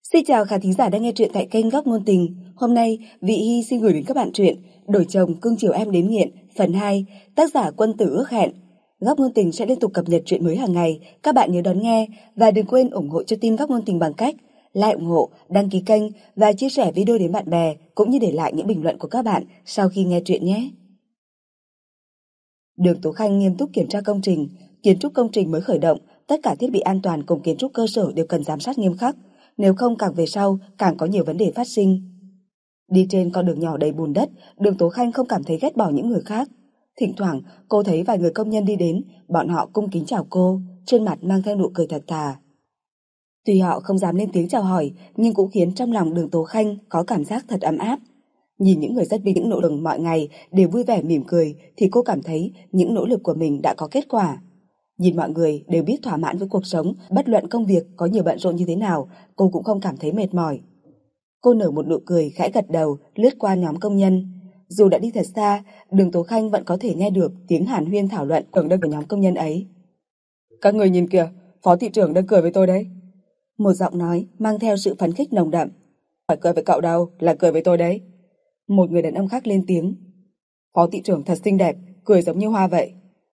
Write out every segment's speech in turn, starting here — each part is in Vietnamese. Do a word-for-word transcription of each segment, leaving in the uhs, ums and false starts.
Xin chào khán thính giả đang nghe truyện tại kênh Góc Ngôn Tình. Hôm nay, Vị Hy xin gửi đến các bạn truyện Đổi chồng cưng chiều em đến nghiện, phần hai, tác giả Quân Tử ước hẹn. Góc Ngôn Tình sẽ liên tục cập nhật truyện mới hàng ngày, các bạn nhớ đón nghe và đừng quên ủng hộ cho team Góc Ngôn Tình bằng cách like ủng hộ, đăng ký kênh và chia sẻ video đến bạn bè, cũng như để lại những bình luận của các bạn sau khi nghe truyện nhé. Đường Tố Khanh nghiêm túc kiểm tra công trình, kiến trúc công trình mới khởi động, tất cả thiết bị an toàn cùng kiến trúc cơ sở đều cần giám sát nghiêm khắc. Nếu không càng về sau càng có nhiều vấn đề phát sinh. Đi trên con đường nhỏ đầy bùn đất, Đường Tố Khanh không cảm thấy ghét bỏ những người khác. Thỉnh thoảng cô thấy vài người công nhân đi đến, bọn họ cung kính chào cô, trên mặt mang theo nụ cười thật thà. Tuy họ không dám lên tiếng chào hỏi, nhưng cũng khiến trong lòng Đường Tố Khanh có cảm giác thật ấm áp. Nhìn những người rất vì những nỗ lực mọi ngày đều vui vẻ mỉm cười thì cô cảm thấy những nỗ lực của mình đã có kết quả. Nhìn mọi người đều biết thỏa mãn với cuộc sống, bất luận công việc có nhiều bận rộn như thế nào, cô cũng không cảm thấy mệt mỏi. Cô nở một nụ cười khẽ gật đầu, lướt qua nhóm công nhân. Dù đã đi thật xa, Đường Tố Khanh vẫn có thể nghe được tiếng hàn huyên thảo luận ở đây của nhóm công nhân ấy. Các người nhìn kìa, phó thị trưởng đang cười với tôi đấy. Một giọng nói mang theo sự phấn khích nồng đậm. Phải cười với cậu đâu, là cười với tôi đấy. Một người đàn ông khác lên tiếng. Phó thị trưởng thật xinh đẹp, cười giống như hoa vậy.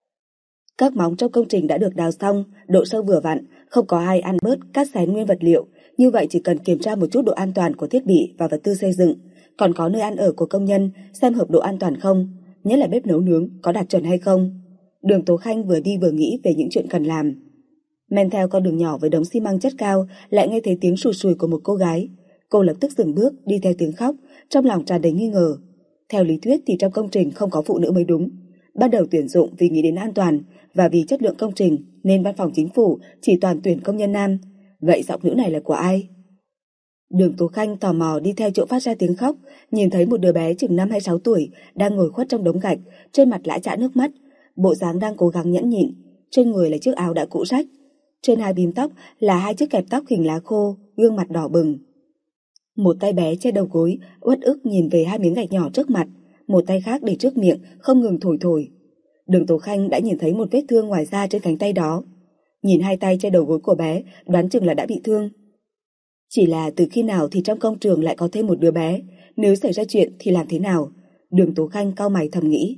Các móng trong công trình đã được đào xong, độ sâu vừa vặn, không có ai ăn bớt cắt xén nguyên vật liệu, như vậy chỉ cần kiểm tra một chút độ an toàn của thiết bị và vật tư xây dựng, còn có nơi ăn ở của công nhân, xem hợp độ an toàn không, nhất là bếp nấu nướng có đạt chuẩn hay không. Đường Tố Khanh vừa đi vừa nghĩ về những chuyện cần làm. Men theo con đường nhỏ với đống xi măng chất cao, lại nghe thấy tiếng sùi sùi của một cô gái. Cô lập tức dừng bước, đi theo tiếng khóc, trong lòng tràn đầy nghi ngờ. Theo lý thuyết thì trong công trình không có phụ nữ mới đúng. Ban đầu tuyển dụng vì nghĩ đến an toàn và vì chất lượng công trình nên văn phòng chính phủ chỉ toàn tuyển công nhân nam. Vậy giọng nữ này là của ai? Đường Tố Khanh tò mò đi theo chỗ phát ra tiếng khóc, nhìn thấy một đứa bé chừng năm hay sáu tuổi đang ngồi khuất trong đống gạch, trên mặt lã chã nước mắt, bộ dáng đang cố gắng nhẫn nhịn. Trên người là chiếc áo đã cũ rách, trên hai bím tóc là hai chiếc kẹp tóc hình lá khô, gương mặt đỏ bừng. Một tay bé che đầu gối, uất ức nhìn về hai miếng gạch nhỏ trước mặt, một tay khác để trước miệng không ngừng thổi thổi. Đường Tố Khanh đã nhìn thấy một vết thương ngoài da trên cánh tay đó. Nhìn hai tay che đầu gối của bé, đoán chừng là đã bị thương. Chỉ là từ khi nào thì trong công trường lại có thêm một đứa bé, nếu xảy ra chuyện thì làm thế nào? Đường Tố Khanh cau mày thầm nghĩ.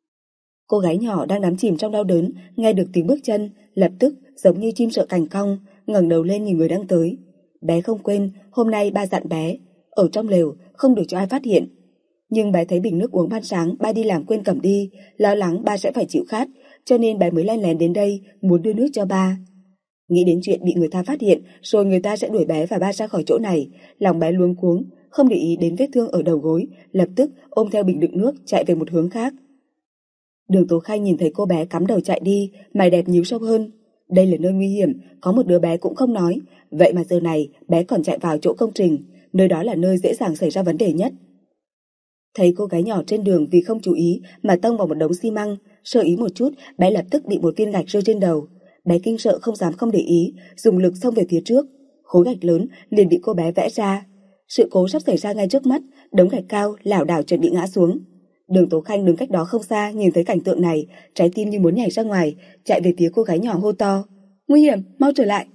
Cô gái nhỏ đang đắm chìm trong đau đớn, nghe được tiếng bước chân, lập tức giống như chim sợ cành cong, ngẩng đầu lên nhìn người đang tới. Bé không quên, hôm nay ba dặn bé, ở trong lều, không được cho ai phát hiện. Nhưng bé thấy bình nước uống ban sáng ba đi làm quên cầm đi, lo lắng ba sẽ phải chịu khát, cho nên bé mới len lén đến đây, muốn đưa nước cho ba. Nghĩ đến chuyện bị người ta phát hiện, rồi người ta sẽ đuổi bé và ba ra khỏi chỗ này, lòng bé luống cuống, không để ý đến vết thương ở đầu gối, lập tức ôm theo bình đựng nước chạy về một hướng khác. Đường Tố Khanh nhìn thấy cô bé cắm đầu chạy đi, mày đẹp nhíu sâu hơn. Đây là nơi nguy hiểm, có một đứa bé cũng không nói, vậy mà giờ này bé còn chạy vào chỗ công trình, nơi đó là nơi dễ dàng xảy ra vấn đề nhất. Thấy cô gái nhỏ trên đường vì không chú ý mà tông vào một đống xi măng, sơ ý một chút, bé lập tức bị một viên gạch rơi trên đầu. Bé kinh sợ không dám không để ý, dùng lực xông về phía trước. Khối gạch lớn liền bị cô bé vẽ ra. Sự cố sắp xảy ra ngay trước mắt, đống gạch cao lảo đảo chuẩn bị ngã xuống. Đường Tố Khanh đứng cách đó không xa, nhìn thấy cảnh tượng này, trái tim như muốn nhảy ra ngoài, chạy về phía cô gái nhỏ hô to: "Nguy hiểm, mau trở lại!"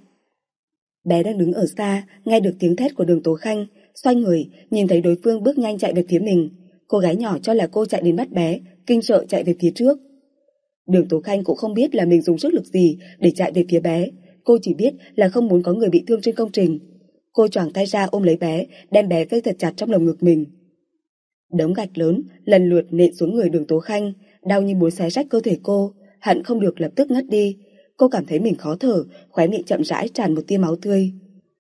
Bé đang đứng ở xa, nghe được tiếng thét của Đường Tố Khanh, xoay người, nhìn thấy đối phương bước nhanh chạy về phía mình. Cô gái nhỏ cho là cô chạy đến bắt bé, kinh sợ chạy về phía trước. Đường Tố Khanh cũng không biết là mình dùng sức lực gì để chạy về phía bé, cô chỉ biết là không muốn có người bị thương trên công trình. Cô choàng tay ra ôm lấy bé, đem bé vây thật chặt trong lồng ngực mình. Đống gạch lớn lần lượt nện xuống người Đường Tố Khanh, đau như muốn xé rách cơ thể cô, hận không được lập tức ngất đi. Cô cảm thấy mình khó thở, khóe miệng chậm rãi tràn một tia máu tươi.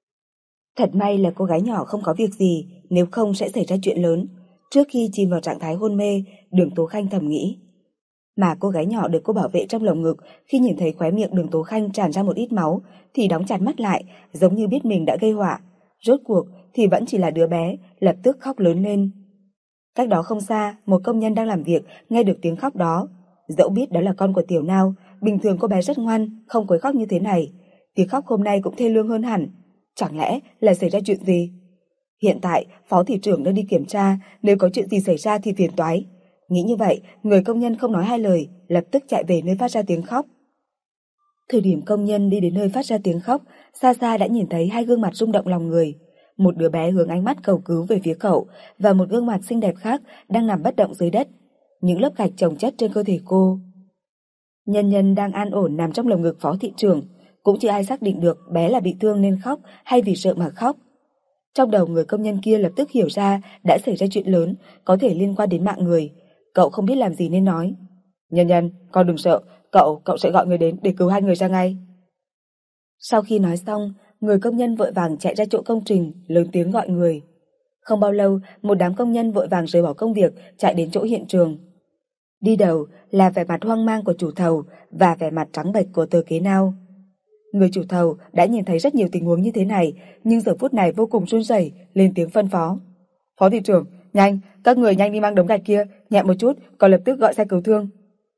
Thật may là cô gái nhỏ không có việc gì, nếu không sẽ xảy ra chuyện lớn. Trước khi chìm vào trạng thái hôn mê, Đường Tố Khanh thầm nghĩ. Mà cô gái nhỏ được cô bảo vệ trong lồng ngực, khi nhìn thấy khóe miệng Đường Tố Khanh tràn ra một ít máu thì đóng chặt mắt lại, giống như biết mình đã gây họa. Rốt cuộc thì vẫn chỉ là đứa bé, lập tức khóc lớn lên. Cách đó không xa, một công nhân đang làm việc nghe được tiếng khóc đó. Dẫu biết đó là con của Tiểu Nao, bình thường cô bé rất ngoan, không quấy khóc như thế này. Tiếng khóc hôm nay cũng thê lương hơn hẳn. Chẳng lẽ là xảy ra chuyện gì? Hiện tại, phó thị trưởng đang đi kiểm tra, nếu có chuyện gì xảy ra thì phiền toái. Nghĩ như vậy, người công nhân không nói hai lời, lập tức chạy về nơi phát ra tiếng khóc. Thời điểm công nhân đi đến nơi phát ra tiếng khóc, xa xa đã nhìn thấy hai gương mặt rung động lòng người. Một đứa bé hướng ánh mắt cầu cứu về phía cậu và một gương mặt xinh đẹp khác đang nằm bất động dưới đất. Những lớp gạch chồng chất trên cơ thể cô. Nhân Nhân đang an ổn nằm trong lồng ngực phó thị trưởng. Cũng chưa ai xác định được bé là bị thương nên khóc hay vì sợ mà khóc. Trong đầu người công nhân kia lập tức hiểu ra đã xảy ra chuyện lớn, có thể liên quan đến mạng người. Cậu không biết làm gì nên nói: Nhân Nhân, con đừng sợ, cậu, cậu sẽ gọi người đến để cứu hai người ra ngay. Sau khi nói xong, người công nhân vội vàng chạy ra chỗ công trình, lớn tiếng gọi người. Không bao lâu, một đám công nhân vội vàng rời bỏ công việc, chạy đến chỗ hiện trường. Đi đầu là vẻ mặt hoang mang của chủ thầu và vẻ mặt trắng bệch của Tờ Kế Nao. Người chủ thầu đã nhìn thấy rất nhiều tình huống như thế này, nhưng giờ phút này vô cùng run rẩy, lên tiếng phân phó: Phó thị trưởng, nhanh, các người nhanh đi mang đống gạch kia, nhẹ một chút, còn lập tức gọi xe cứu thương.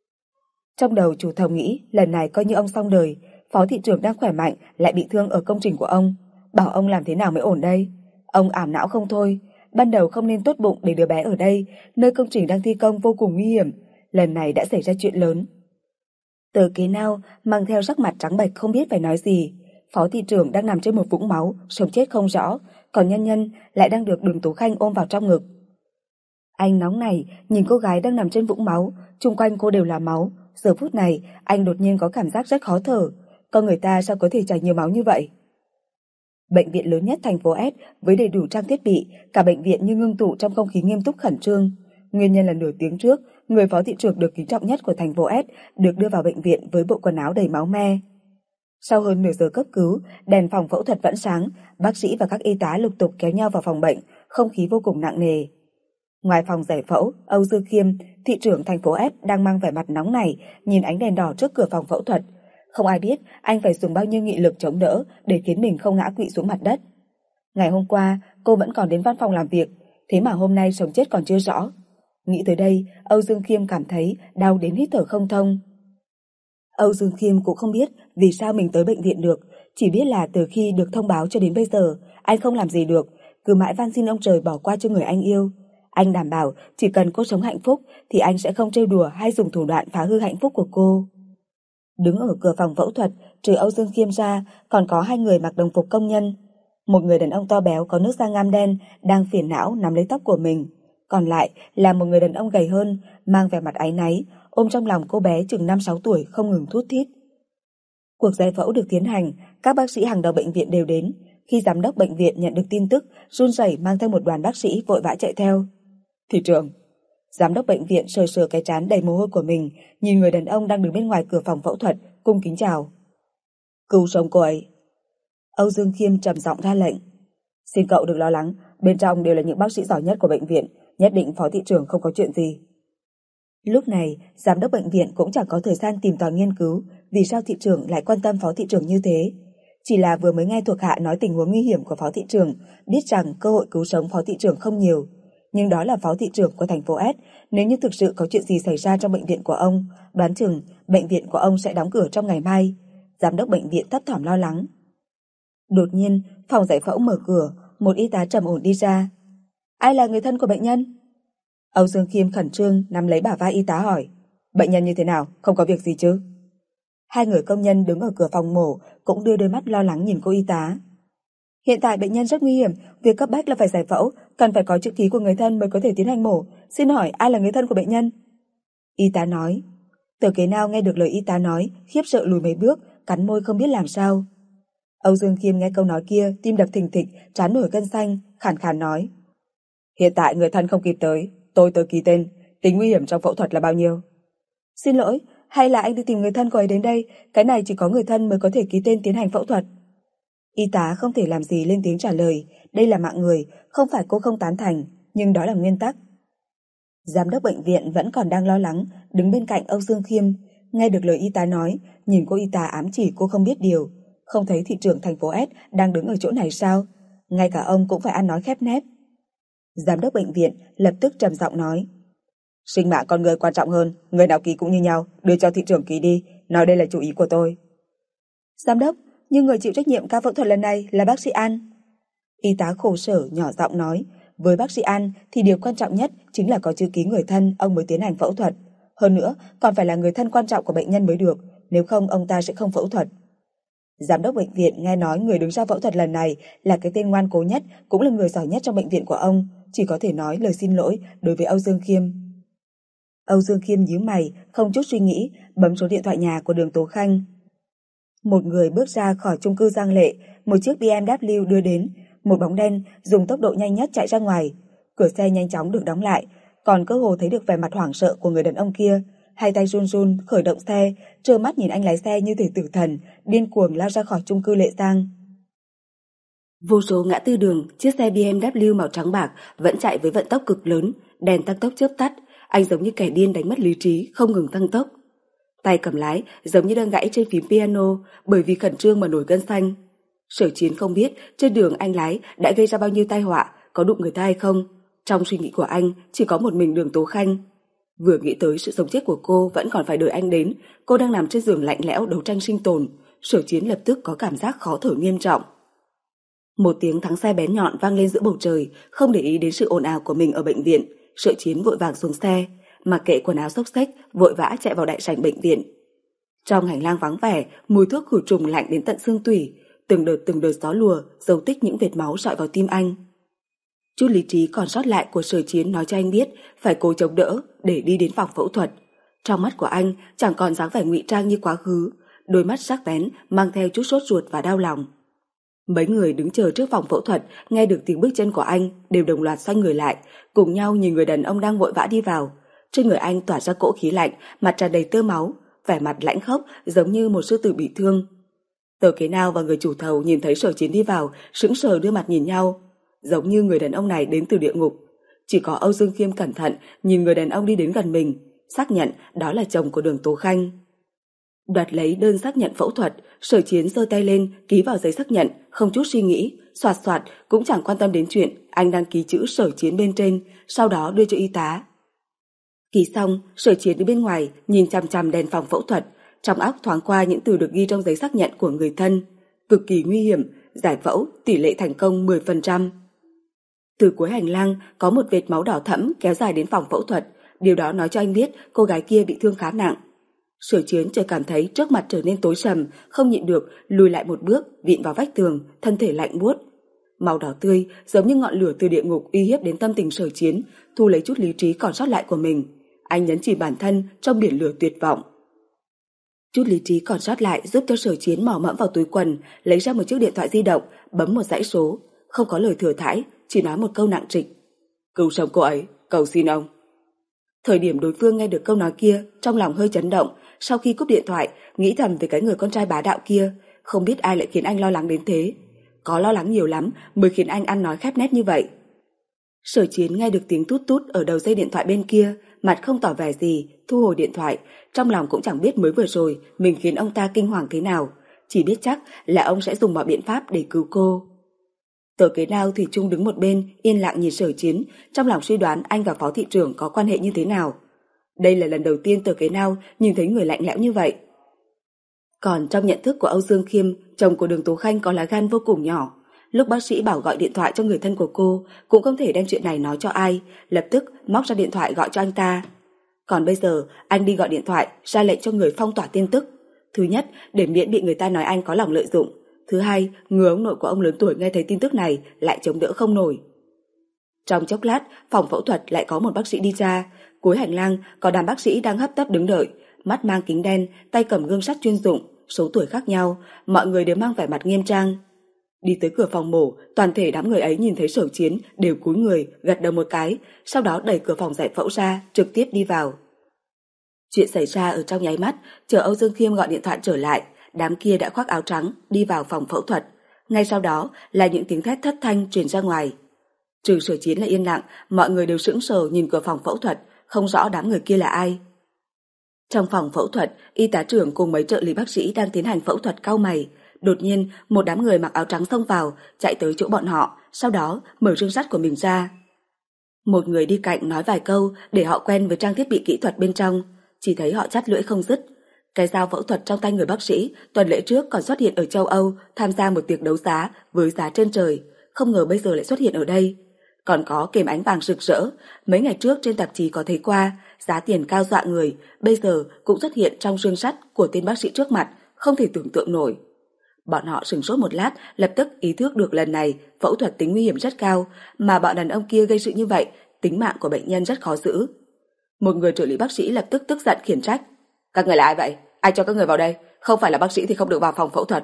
Trong đầu chủ thầu nghĩ lần này coi như ông xong đời. Phó thị trưởng đang khỏe mạnh lại bị thương ở công trình của ông, bảo ông làm thế nào mới ổn đây? Ông ảm não không thôi. Ban đầu không nên tốt bụng để đứa bé ở đây, nơi công trình đang thi công vô cùng nguy hiểm. Lần này đã xảy ra chuyện lớn. Tờ Kế Nao mang theo sắc mặt trắng bệch không biết phải nói gì. Phó thị trưởng đang nằm trên một vũng máu, sống chết không rõ, còn Nhân Nhân lại đang được Đường Tú Khanh ôm vào trong ngực. Anh nóng này nhìn cô gái đang nằm trên vũng máu, chung quanh cô đều là máu. Giờ phút này anh đột nhiên có cảm giác rất khó thở. Con người ta sao có thể chảy nhiều máu như vậy? Bệnh viện lớn nhất thành phố S với đầy đủ trang thiết bị, cả bệnh viện như ngưng tụ trong không khí nghiêm túc khẩn trương. Nguyên nhân là nửa tiếng trước, người phó thị trưởng được kính trọng nhất của thành phố S được đưa vào bệnh viện với bộ quần áo đầy máu me. Sau hơn nửa giờ cấp cứu, đèn phòng phẫu thuật vẫn sáng, bác sĩ và các y tá lục tục kéo nhau vào phòng bệnh, không khí vô cùng nặng nề. Ngoài phòng giải phẫu, Âu Dương Khiêm, thị trưởng thành phố S đang mang vẻ mặt nóng nảy, nhìn ánh đèn đỏ trước cửa phòng phẫu thuật. Không ai biết anh phải dùng bao nhiêu nghị lực chống đỡ để khiến mình không ngã quỵ xuống mặt đất. Ngày hôm qua, cô vẫn còn đến văn phòng làm việc, thế mà hôm nay sống chết còn chưa rõ. Nghĩ tới đây, Âu Dương Khiêm cảm thấy đau đến hít thở không thông. Âu Dương Khiêm cũng không biết vì sao mình tới bệnh viện được, chỉ biết là từ khi được thông báo cho đến bây giờ, anh không làm gì được, cứ mãi van xin ông trời bỏ qua cho người anh yêu. Anh đảm bảo chỉ cần cô sống hạnh phúc thì anh sẽ không trêu đùa hay dùng thủ đoạn phá hư hạnh phúc của cô. Đứng ở cửa phòng phẫu thuật, trừ Âu Dương Khiêm ra, còn có hai người mặc đồng phục công nhân. Một người đàn ông to béo có nước da ngăm đen đang phiền não nắm lấy tóc của mình. Còn lại là một người đàn ông gầy hơn, mang vẻ mặt áy náy, ôm trong lòng cô bé chừng năm sáu tuổi không ngừng thút thít. Cuộc giải phẫu được tiến hành, các bác sĩ hàng đầu bệnh viện đều đến. Khi giám đốc bệnh viện nhận được tin tức, run rẩy mang theo một đoàn bác sĩ vội vã chạy theo. Thị trưởng. Giám đốc bệnh viện sờ sờ cái trán đầy mồ hôi của mình, nhìn người đàn ông đang đứng bên ngoài cửa phòng phẫu thuật, cung kính chào. Cứu sống cô ấy. Âu Dương Khiêm trầm giọng ra lệnh. Xin cậu đừng lo lắng, bên trong đều là những bác sĩ giỏi nhất của bệnh viện, nhất định phó thị trưởng không có chuyện gì. Lúc này, giám đốc bệnh viện cũng chẳng có thời gian tìm tòi nghiên cứu vì sao thị trưởng lại quan tâm phó thị trưởng như thế. Chỉ là vừa mới nghe thuộc hạ nói tình huống nguy hiểm của phó thị trưởng, biết rằng cơ hội cứu sống phó thị trưởng không nhiều. Nhưng đó là phó thị trưởng của thành phố S, nếu như thực sự có chuyện gì xảy ra trong bệnh viện của ông, đoán chừng bệnh viện của ông sẽ đóng cửa trong ngày mai. Giám đốc bệnh viện thấp thỏm lo lắng. Đột nhiên, phòng giải phẫu mở cửa, một y tá trầm ổn đi ra. Ai là người thân của bệnh nhân? Âu Dương Khiêm khẩn trương nắm lấy bả vai y tá hỏi. Bệnh nhân như thế nào, không có việc gì chứ? Hai người công nhân đứng ở cửa phòng mổ cũng đưa đôi mắt lo lắng nhìn cô y tá. Hiện tại bệnh nhân rất nguy hiểm, việc cấp bách là phải giải phẫu, cần phải có chữ ký của người thân mới có thể tiến hành mổ. Xin hỏi ai là người thân của bệnh nhân? Y tá nói. Tờ Kế Nao nghe được lời y tá nói, khiếp sợ lùi mấy bước, cắn môi không biết làm sao. Âu Dương Khiêm nghe câu nói kia, tim đập thình thịch, trán nổi gân xanh, khàn khàn nói. Hiện tại người thân không kịp tới, tôi tới ký tên, tính nguy hiểm trong phẫu thuật là bao nhiêu? Xin lỗi, hay là anh đi tìm người thân của ấy đến đây, cái này chỉ có người thân mới có thể ký tên tiến hành phẫu thuật. Y tá không thể làm gì lên tiếng trả lời, đây là mạng người, không phải cô không tán thành, nhưng đó là nguyên tắc. Giám đốc bệnh viện vẫn còn đang lo lắng, đứng bên cạnh Âu Dương Khiêm, nghe được lời y tá nói, nhìn cô y tá ám chỉ cô không biết điều, không thấy thị trưởng thành phố S đang đứng ở chỗ này sao, ngay cả ông cũng phải ăn nói khép nép. Giám đốc bệnh viện lập tức trầm giọng nói. Sinh mạng con người quan trọng hơn, người nào ký cũng như nhau, đưa cho thị trưởng ký đi, nói đây là chủ ý của tôi. Giám đốc, nhưng người chịu trách nhiệm ca phẫu thuật lần này là bác sĩ An. Y tá khổ sở nhỏ giọng nói, với bác sĩ An thì điều quan trọng nhất chính là có chữ ký người thân ông mới tiến hành phẫu thuật. Hơn nữa, còn phải là người thân quan trọng của bệnh nhân mới được, nếu không ông ta sẽ không phẫu thuật. Giám đốc bệnh viện nghe nói người đứng ra phẫu thuật lần này là cái tên ngoan cố nhất, cũng là người giỏi nhất trong bệnh viện của ông, chỉ có thể nói lời xin lỗi đối với Âu Dương Khiêm. Âu Dương Khiêm nhíu mày, không chút suy nghĩ, bấm số điện thoại nhà của Đường Tố Khanh. Một người bước ra khỏi chung cư Giang Lệ, một chiếc bê em vê đưa đến, một bóng đen dùng tốc độ nhanh nhất chạy ra ngoài. Cửa xe nhanh chóng được đóng lại, còn cơ hồ thấy được vẻ mặt hoảng sợ của người đàn ông kia, hai tay run run khởi động xe, trơ mắt nhìn anh lái xe như thể tử thần, điên cuồng lao ra khỏi chung cư Lệ Giang. Vô số ngã tư đường, chiếc xe bê em vê màu trắng bạc vẫn chạy với vận tốc cực lớn, đèn tăng tốc chớp tắt, anh giống như kẻ điên đánh mất lý trí, không ngừng tăng tốc. Tay cầm lái giống như đang gãy trên phím piano bởi vì khẩn trương mà nổi gân xanh. Sở Chiến không biết trên đường anh lái đã gây ra bao nhiêu tai họa, có đụng người ta hay không. Trong suy nghĩ của anh chỉ có một mình Đường Tố Khanh. Vừa nghĩ tới sự sống chết của cô vẫn còn phải đợi anh đến, cô đang nằm trên giường lạnh lẽo đấu tranh sinh tồn, Sở Chiến lập tức có cảm giác khó thở nghiêm trọng. Một tiếng thắng xe bén nhọn vang lên giữa bầu trời, không để ý đến sự ồn ào của mình ở bệnh viện, Sở Chiến vội vàng xuống xe, mặc kệ quần áo xốc xếch, vội vã chạy vào đại sảnh bệnh viện. Trong hành lang vắng vẻ, mùi thuốc khử trùng lạnh đến tận xương tủy, từng đợt từng đợt gió lùa dấu tích những vệt máu rọi vào tim anh. Chút lý trí còn sót lại của Sở Chiến nói cho anh biết phải cố chống đỡ để đi đến phòng phẫu thuật. Trong mắt của anh chẳng còn dáng vẻ ngụy trang như quá khứ, đôi mắt sắc bén mang theo chút sốt ruột và đau lòng. Mấy người đứng chờ trước phòng phẫu thuật nghe được tiếng bước chân của anh đều đồng loạt xoay người lại, cùng nhau nhìn người đàn ông đang vội vã đi vào. Trên người anh tỏa ra cỗ khí lạnh, mặt tràn đầy tơ máu, vẻ mặt lãnh khốc giống như một sư tử bị thương. Tờ Kế Nao và người chủ thầu nhìn thấy Sở Chiến đi vào, sững sờ đưa mặt nhìn nhau, giống như người đàn ông này đến từ địa ngục. Chỉ có Âu Dương Khiêm cẩn thận nhìn người đàn ông đi đến gần mình, xác nhận đó là chồng của Đường Tố Khanh. Đoạt lấy đơn xác nhận phẫu thuật, Sở Chiến giơ tay lên ký vào giấy xác nhận, không chút suy nghĩ, soạt soạt cũng chẳng quan tâm đến chuyện anh đang ký chữ Sở Chiến bên trên, sau đó đưa cho y tá. Ký xong, Sở Chiến đi bên ngoài nhìn chằm chằm đèn phòng phẫu thuật, trong óc thoáng qua những từ được ghi trong giấy xác nhận của người thân: cực kỳ nguy hiểm, giải phẫu, tỷ lệ thành công mười phần trăm. Từ cuối hành lang có một vệt máu đỏ thẫm kéo dài đến phòng phẫu thuật, điều đó nói cho anh biết cô gái kia bị thương khá nặng. Sở Chiến chợt cảm thấy trước mặt trở nên tối sầm, không nhịn được lùi lại một bước, vịn vào vách tường, thân thể lạnh buốt. Màu đỏ tươi giống như ngọn lửa từ địa ngục uy hiếp đến tâm tình Sở Chiến, thu lấy chút lý trí còn sót lại của mình. Anh nhấn chìm bản thân trong biển lửa tuyệt vọng. Chút lý trí còn sót lại giúp cho Sở Chiến mò mẫm vào túi quần, lấy ra một chiếc điện thoại di động, bấm một dãy số, không có lời thừa thãi, chỉ nói một câu nặng trịch: cứu sống cô ấy, cầu xin ông. Thời điểm đối phương nghe được câu nói kia, trong lòng hơi chấn động, sau khi cúp điện thoại, nghĩ thầm về cái người con trai bá đạo kia, không biết ai lại khiến anh lo lắng đến thế. Có lo lắng nhiều lắm mới khiến anh ăn nói khép nép như vậy. Sở Chiến nghe được tiếng tút tút ở đầu dây điện thoại bên kia, mặt không tỏ vẻ gì, thu hồi điện thoại, trong lòng cũng chẳng biết mới vừa rồi mình khiến ông ta kinh hoàng thế nào, chỉ biết chắc là ông sẽ dùng mọi biện pháp để cứu cô. Tờ Kế Nao thủy chung đứng một bên, yên lặng nhìn Sở Chiến, trong lòng suy đoán anh và phó thị trưởng có quan hệ như thế nào. Đây là lần đầu tiên Tờ Kế Nao nhìn thấy người lạnh lẽo như vậy. Còn trong nhận thức của Âu Dương Khiêm, chồng của Đường Tố Khanh có lá gan vô cùng nhỏ. Lúc bác sĩ bảo gọi điện thoại cho người thân của cô, cũng không thể đem chuyện này nói cho ai, lập tức móc ra điện thoại gọi cho anh ta. Còn bây giờ, anh đi gọi điện thoại, ra lệnh cho người phong tỏa tin tức. Thứ nhất, để miễn bị người ta nói anh có lòng lợi dụng. Thứ hai, người ông nội của ông lớn tuổi nghe thấy tin tức này lại chống đỡ không nổi. Trong chốc lát, phòng phẫu thuật lại có một bác sĩ đi ra. Cuối hành lang có đám bác sĩ đang hấp tấp đứng đợi, mắt mang kính đen, tay cầm gương sắt chuyên dụng, số tuổi khác nhau, mọi người đều mang vẻ mặt nghiêm trang. Đi tới cửa phòng mổ, toàn thể đám người ấy nhìn thấy Sở Chiến đều cúi người, gật đầu một cái, sau đó đẩy cửa phòng giải phẫu ra, trực tiếp đi vào. Chuyện xảy ra ở trong nháy mắt, chờ Âu Dương Khiêm gọi điện thoại trở lại, đám kia đã khoác áo trắng đi vào phòng phẫu thuật. Ngay sau đó là những tiếng thét thất thanh truyền ra ngoài. Trừ Sở Chiến là yên lặng, mọi người đều sững sờ nhìn cửa phòng phẫu thuật, không rõ đám người kia là ai. Trong phòng phẫu thuật, y tá trưởng cùng mấy trợ lý bác sĩ đang tiến hành phẫu thuật cau mày. Đột nhiên, một đám người mặc áo trắng xông vào, chạy tới chỗ bọn họ, sau đó mở rương sắt của mình ra. Một người đi cạnh nói vài câu để họ quen với trang thiết bị kỹ thuật bên trong, chỉ thấy họ chắt lưỡi không dứt. Cái dao phẫu thuật trong tay người bác sĩ tuần lễ trước còn xuất hiện ở châu Âu tham gia một tiệc đấu giá với giá trên trời, không ngờ bây giờ lại xuất hiện ở đây. Còn có kềm ánh vàng rực rỡ, mấy ngày trước trên tạp chí có thấy qua, giá tiền cao dọa người, bây giờ cũng xuất hiện trong rương sắt của tên bác sĩ trước mặt, không thể tưởng tượng nổi. Bọn họ sửng sốt một lát, lập tức ý thức được lần này phẫu thuật tính nguy hiểm rất cao, mà bọn đàn ông kia gây sự như vậy, tính mạng của bệnh nhân rất khó giữ. Một người trợ lý bác sĩ lập tức tức giận khiển trách. Các người là ai vậy? Ai cho các người vào đây? Không phải là bác sĩ thì không được vào phòng phẫu thuật.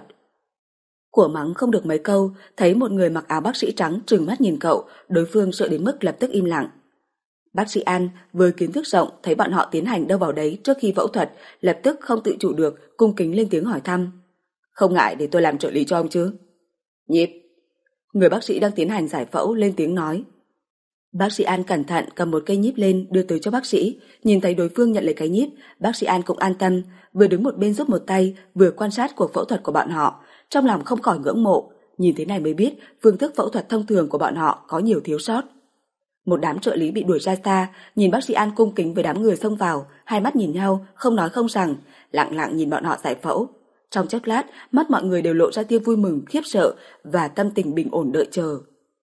Của mắng không được mấy câu, thấy một người mặc áo bác sĩ trắng trừng mắt nhìn cậu, đối phương sợ đến mức lập tức im lặng. Bác sĩ An với kiến thức rộng thấy bọn họ tiến hành đâu vào đấy trước khi phẫu thuật, lập tức không tự chủ được, cung kính lên tiếng hỏi thăm. Không ngại để tôi làm trợ lý cho ông chứ? Nhịp. Người bác sĩ đang tiến hành giải phẫu lên tiếng nói. Bác sĩ An cẩn thận cầm một cây nhíp lên đưa tới cho bác sĩ, nhìn thấy đối phương nhận lấy cái nhíp, bác sĩ An cũng an tâm, vừa đứng một bên giúp một tay, vừa quan sát cuộc phẫu thuật của bọn họ, trong lòng không khỏi ngưỡng mộ, nhìn thế này mới biết phương thức phẫu thuật thông thường của bọn họ có nhiều thiếu sót. Một đám trợ lý bị đuổi ra xa, nhìn bác sĩ An cung kính với đám người xông vào, hai mắt nhìn nhau, không nói không rằng, lặng lặng nhìn bọn họ giải phẫu. Trong chốc lát, mắt mọi người đều lộ ra tia vui mừng, khiếp sợ và tâm tình bình ổn đợi chờ.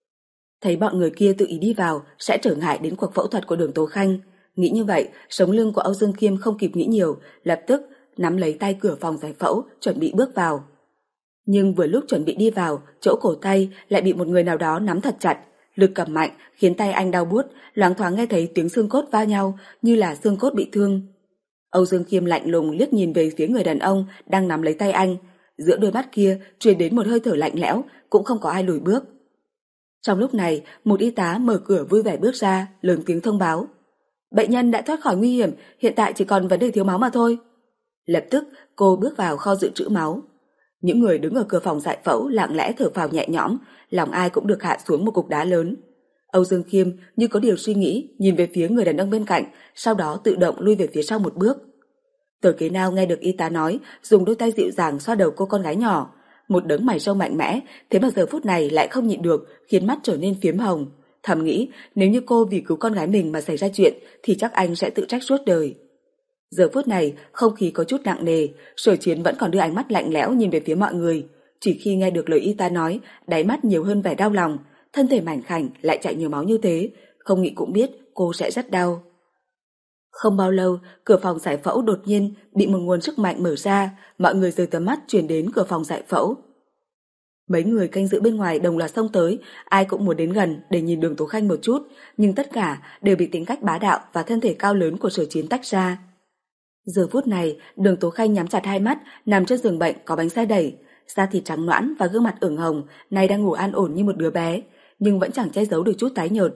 Thấy bọn người kia tự ý đi vào sẽ trở ngại đến cuộc phẫu thuật của Đường Tố Khanh. Nghĩ như vậy, sống lưng của Âu Dương Khiêm không kịp nghĩ nhiều, lập tức nắm lấy tay cửa phòng giải phẫu, chuẩn bị bước vào. Nhưng vừa lúc chuẩn bị đi vào, chỗ cổ tay lại bị một người nào đó nắm thật chặt, lực cầm mạnh khiến tay anh đau buốt, loáng thoáng nghe thấy tiếng xương cốt va nhau như là xương cốt bị thương. Âu Dương Khiêm lạnh lùng liếc nhìn về phía người đàn ông đang nắm lấy tay anh, giữa đôi mắt kia truyền đến một hơi thở lạnh lẽo, cũng không có ai lùi bước. Trong lúc này, một y tá mở cửa vui vẻ bước ra, lớn tiếng thông báo. Bệnh nhân đã thoát khỏi nguy hiểm, hiện tại chỉ còn vấn đề thiếu máu mà thôi. Lập tức, cô bước vào kho dự trữ máu. Những người đứng ở cửa phòng giải phẫu lặng lẽ thở phào nhẹ nhõm, lòng ai cũng được hạ xuống một cục đá lớn. Âu Dương Khiêm như có điều suy nghĩ, nhìn về phía người đàn ông bên cạnh, sau đó tự động lui về phía sau một bước. Tờ Kế Nao nghe được y tá nói, dùng đôi tay dịu dàng xoa đầu cô con gái nhỏ. Một đấng mày râu mạnh mẽ, thế mà giờ phút này lại không nhịn được, khiến mắt trở nên phiếm hồng. Thầm nghĩ, nếu như cô vì cứu con gái mình mà xảy ra chuyện, thì chắc anh sẽ tự trách suốt đời. Giờ phút này, không khí có chút nặng nề, Sở Chiến vẫn còn đưa ánh mắt lạnh lẽo nhìn về phía mọi người. Chỉ khi nghe được lời y tá nói, đáy mắt nhiều hơn vẻ đau lòng, thân thể mảnh khảnh lại chảy nhiều máu như thế, không nghĩ cũng biết cô sẽ rất đau. Không bao lâu, cửa phòng giải phẫu đột nhiên bị một nguồn sức mạnh mở ra, mọi người rời tầm mắt chuyển đến cửa phòng giải phẫu. Mấy người canh giữ bên ngoài đồng loạt xông tới, ai cũng muốn đến gần để nhìn Đường Tố Khanh một chút, nhưng tất cả đều bị tính cách bá đạo và thân thể cao lớn của Sở Chiến tách ra. Giờ phút này, Đường Tố Khanh nhắm chặt hai mắt, nằm trên giường bệnh có bánh xe đẩy, da thịt trắng nõn và gương mặt ửng hồng, nay đang ngủ an ổn như một đứa bé, nhưng vẫn chẳng che giấu được chút tái nhợt.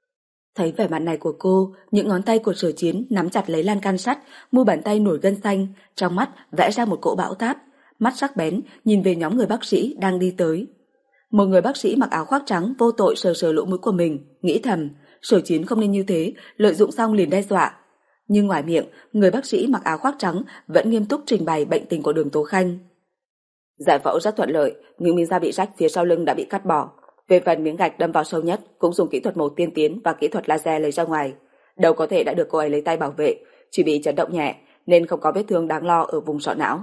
Thấy vẻ mặt này của cô, những ngón tay của Sở Chiến nắm chặt lấy lan can sắt, mu bàn tay nổi gân xanh, trong mắt vẽ ra một cỗ bão táp, mắt sắc bén nhìn về nhóm người bác sĩ đang đi tới. Một người bác sĩ mặc áo khoác trắng vô tội sờ sờ lỗ mũi của mình, nghĩ thầm, Sở Chiến không nên như thế, lợi dụng xong liền đe dọa. Nhưng ngoài miệng, người bác sĩ mặc áo khoác trắng vẫn nghiêm túc trình bày bệnh tình của Đường Tố Khanh. Giải phẫu rất thuận lợi, những miếng da bị rách phía sau lưng đã bị cắt bỏ. Về phần miếng gạch đâm vào sâu nhất cũng dùng kỹ thuật mổ tiên tiến và kỹ thuật laser lấy ra ngoài. Đầu có thể đã được cô ấy lấy tay bảo vệ, chỉ bị chấn động nhẹ nên không có vết thương đáng lo ở vùng sọ não.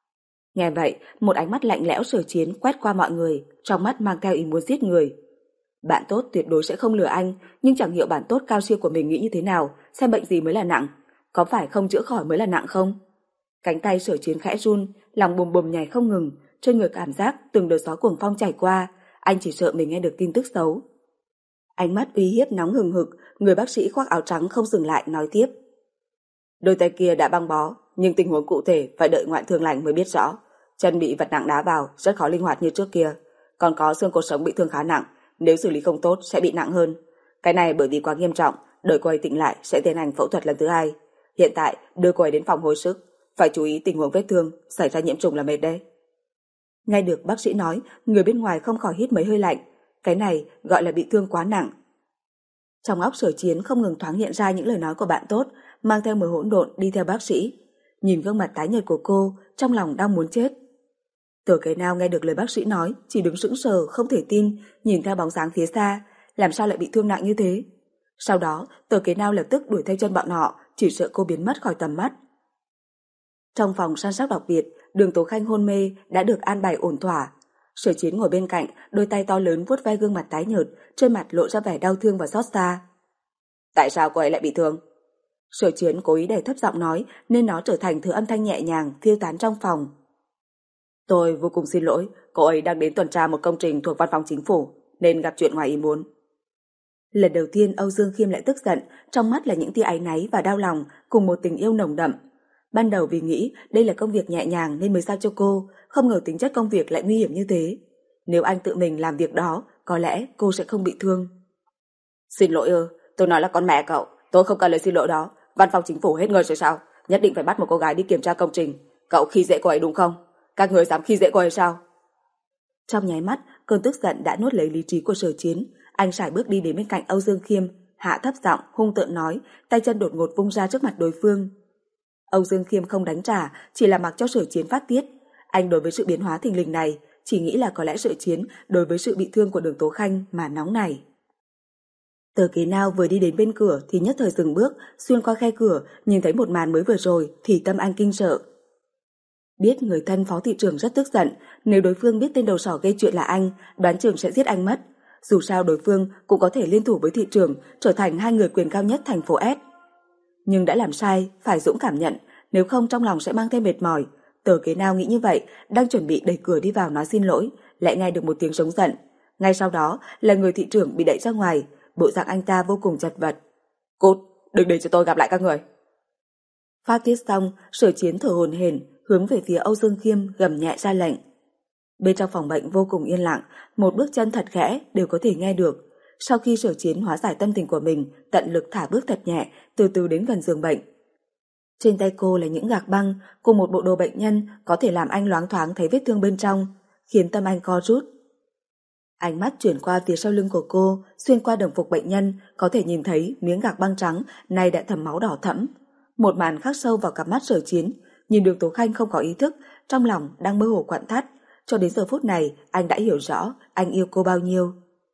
Nghe vậy, một ánh mắt lạnh lẽo Sở Chiến quét qua mọi người, trong mắt mang theo ý muốn giết người. Bạn tốt tuyệt đối sẽ không lừa anh, nhưng chẳng hiểu bạn tốt cao siêu của mình nghĩ như thế nào, xem bệnh gì mới là nặng, có phải không chữa khỏi mới là nặng không? Cánh tay Sở Chiến khẽ run, lòng bùm bùm nhảy không ngừng, trên người cảm giác từng đợt gió cuồng phong chảy qua, anh chỉ sợ mình nghe được tin tức xấu. Ánh mắt uy hiếp nóng hừng hực, người bác sĩ khoác áo trắng không dừng lại nói tiếp. Đôi tay kia đã băng bó, nhưng tình huống cụ thể phải đợi ngoại thương lành mới biết rõ. Chân bị vật nặng đá vào, rất khó linh hoạt như trước kia. Còn có xương cột sống bị thương khá nặng, nếu xử lý không tốt sẽ bị nặng hơn. Cái này bởi vì quá nghiêm trọng, đợi cô ấy tỉnh lại sẽ tiến hành phẫu thuật lần thứ hai. Hiện tại đưa cô ấy đến phòng hồi sức, phải chú ý tình huống vết thương, xảy ra nhiễm trùng là mệt đấy. Nghe được bác sĩ nói, người bên ngoài không khỏi hít mấy hơi lạnh. Cái này gọi là bị thương quá nặng. Trong óc Sở Chiến không ngừng thoáng hiện ra những lời nói của bạn tốt, mang theo mờ hỗn độn đi theo bác sĩ. Nhìn gương mặt tái nhợt của cô, trong lòng đang muốn chết. Tờ Kế Nao nghe được lời bác sĩ nói, chỉ đứng sững sờ không thể tin, nhìn theo bóng dáng phía xa, làm sao lại bị thương nặng như thế. Sau đó, Tờ Kế Nao lập tức đuổi theo chân bọn họ, chỉ sợ cô biến mất khỏi tầm mắt. Trong phòng săn sóc đặc biệt, Đường Tố Khanh hôn mê đã được an bài ổn thỏa. Sở Chiến ngồi bên cạnh, đôi tay to lớn vuốt ve gương mặt tái nhợt, trên mặt lộ ra vẻ đau thương và xót xa. Tại sao cô ấy lại bị thương? Sở Chiến cố ý để thấp giọng nói, nên nó trở thành thứ âm thanh nhẹ nhàng phiêu tán trong phòng. Tôi vô cùng xin lỗi, cô ấy đang đến tuần tra một công trình thuộc văn phòng chính phủ, nên gặp chuyện ngoài ý muốn. Lần đầu tiên Âu Dương Khiêm lại tức giận, trong mắt là những tia áy náy và đau lòng cùng một tình yêu nồng đậm. Ban đầu vì nghĩ đây là công việc nhẹ nhàng nên mới giao cho cô, không ngờ tính chất công việc lại nguy hiểm như thế. Nếu anh tự mình làm việc đó, có lẽ cô sẽ không bị thương. Xin lỗi ư, tôi nói là con mẹ cậu, tôi không cần lời xin lỗi đó. Văn phòng chính phủ hết người rồi sao? Nhất định phải bắt một cô gái đi kiểm tra công trình. Cậu khi dễ cô ấy đúng không? Các người dám khi dễ cô ấy sao? Trong nháy mắt, cơn tức giận đã nuốt lấy lý trí của Sở Chiến. Anh sải bước đi đến bên cạnh Âu Dương Khiêm, hạ thấp giọng hung tợn nói, tay chân đột ngột vung ra trước mặt đối phương. Âu Dương Khiêm không đánh trả, chỉ là mặc cho Sở Chiến phát tiết. Anh đối với sự biến hóa thình lình này, chỉ nghĩ là có lẽ Sở Chiến đối với sự bị thương của Đường Tố Khanh mà nóng nảy. Tờ Kế Nao vừa đi đến bên cửa thì nhất thời dừng bước, xuyên qua khe cửa, nhìn thấy một màn mới vừa rồi thì tâm anh kinh sợ. Biết người thân phó thị trưởng rất tức giận, nếu đối phương biết tên đầu sỏ gây chuyện là anh, đoán chừng sẽ giết anh mất. Dù sao đối phương cũng có thể liên thủ với thị trưởng, trở thành hai người quyền cao nhất thành phố S. Nhưng đã làm sai, phải dũng cảm nhận, nếu không trong lòng sẽ mang thêm mệt mỏi. Tờ Kế Nao nghĩ như vậy, đang chuẩn bị đẩy cửa đi vào nói xin lỗi, lại nghe được một tiếng trống giận. Ngay sau đó là người thị trưởng bị đẩy ra ngoài, bộ dạng anh ta vô cùng chật vật. Cút, đừng để cho tôi gặp lại các người. Phát tiết xong, Sở Chiến thở hổn hển, hướng về phía Âu Dương Khiêm gầm nhẹ ra lệnh. Bên trong phòng bệnh vô cùng yên lặng, một bước chân thật khẽ đều có thể nghe được. Sau khi Sở Chiến hóa giải tâm tình của mình, tận lực thả bước thật nhẹ, từ từ đến gần giường bệnh. Trên tay cô là những gạc băng cùng một bộ đồ bệnh nhân có thể làm anh loáng thoáng thấy vết thương bên trong, khiến tâm anh co rút. Ánh mắt chuyển qua phía sau lưng của cô, xuyên qua đồng phục bệnh nhân, có thể nhìn thấy miếng gạc băng trắng nay đã thấm máu đỏ thẫm. Một màn khắc sâu vào cặp mắt Sở Chiến, nhìn Đường Tố Khanh không có ý thức, trong lòng đang mơ hồ quặn thắt. Cho đến giờ phút này, anh đã hiểu rõ anh yêu cô bao nhiêu.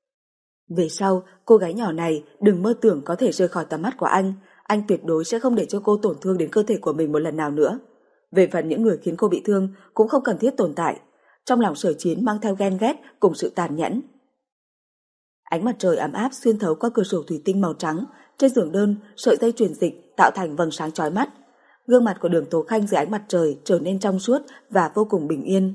Về sau, cô gái nhỏ này đừng mơ tưởng có thể rời khỏi tầm mắt của anh, anh tuyệt đối sẽ không để cho cô tổn thương đến cơ thể của mình một lần nào nữa. Về phần những người khiến cô bị thương cũng không cần thiết tồn tại. Trong lòng Sở Chiến mang theo ghen ghét cùng sự tàn nhẫn. Ánh mặt trời ấm áp xuyên thấu qua cửa sổ thủy tinh màu trắng, trên giường đơn, sợi dây truyền dịch tạo thành vầng sáng chói mắt. Gương mặt của Đường Tố Khanh dưới ánh mặt trời trở nên trong suốt và vô cùng bình yên.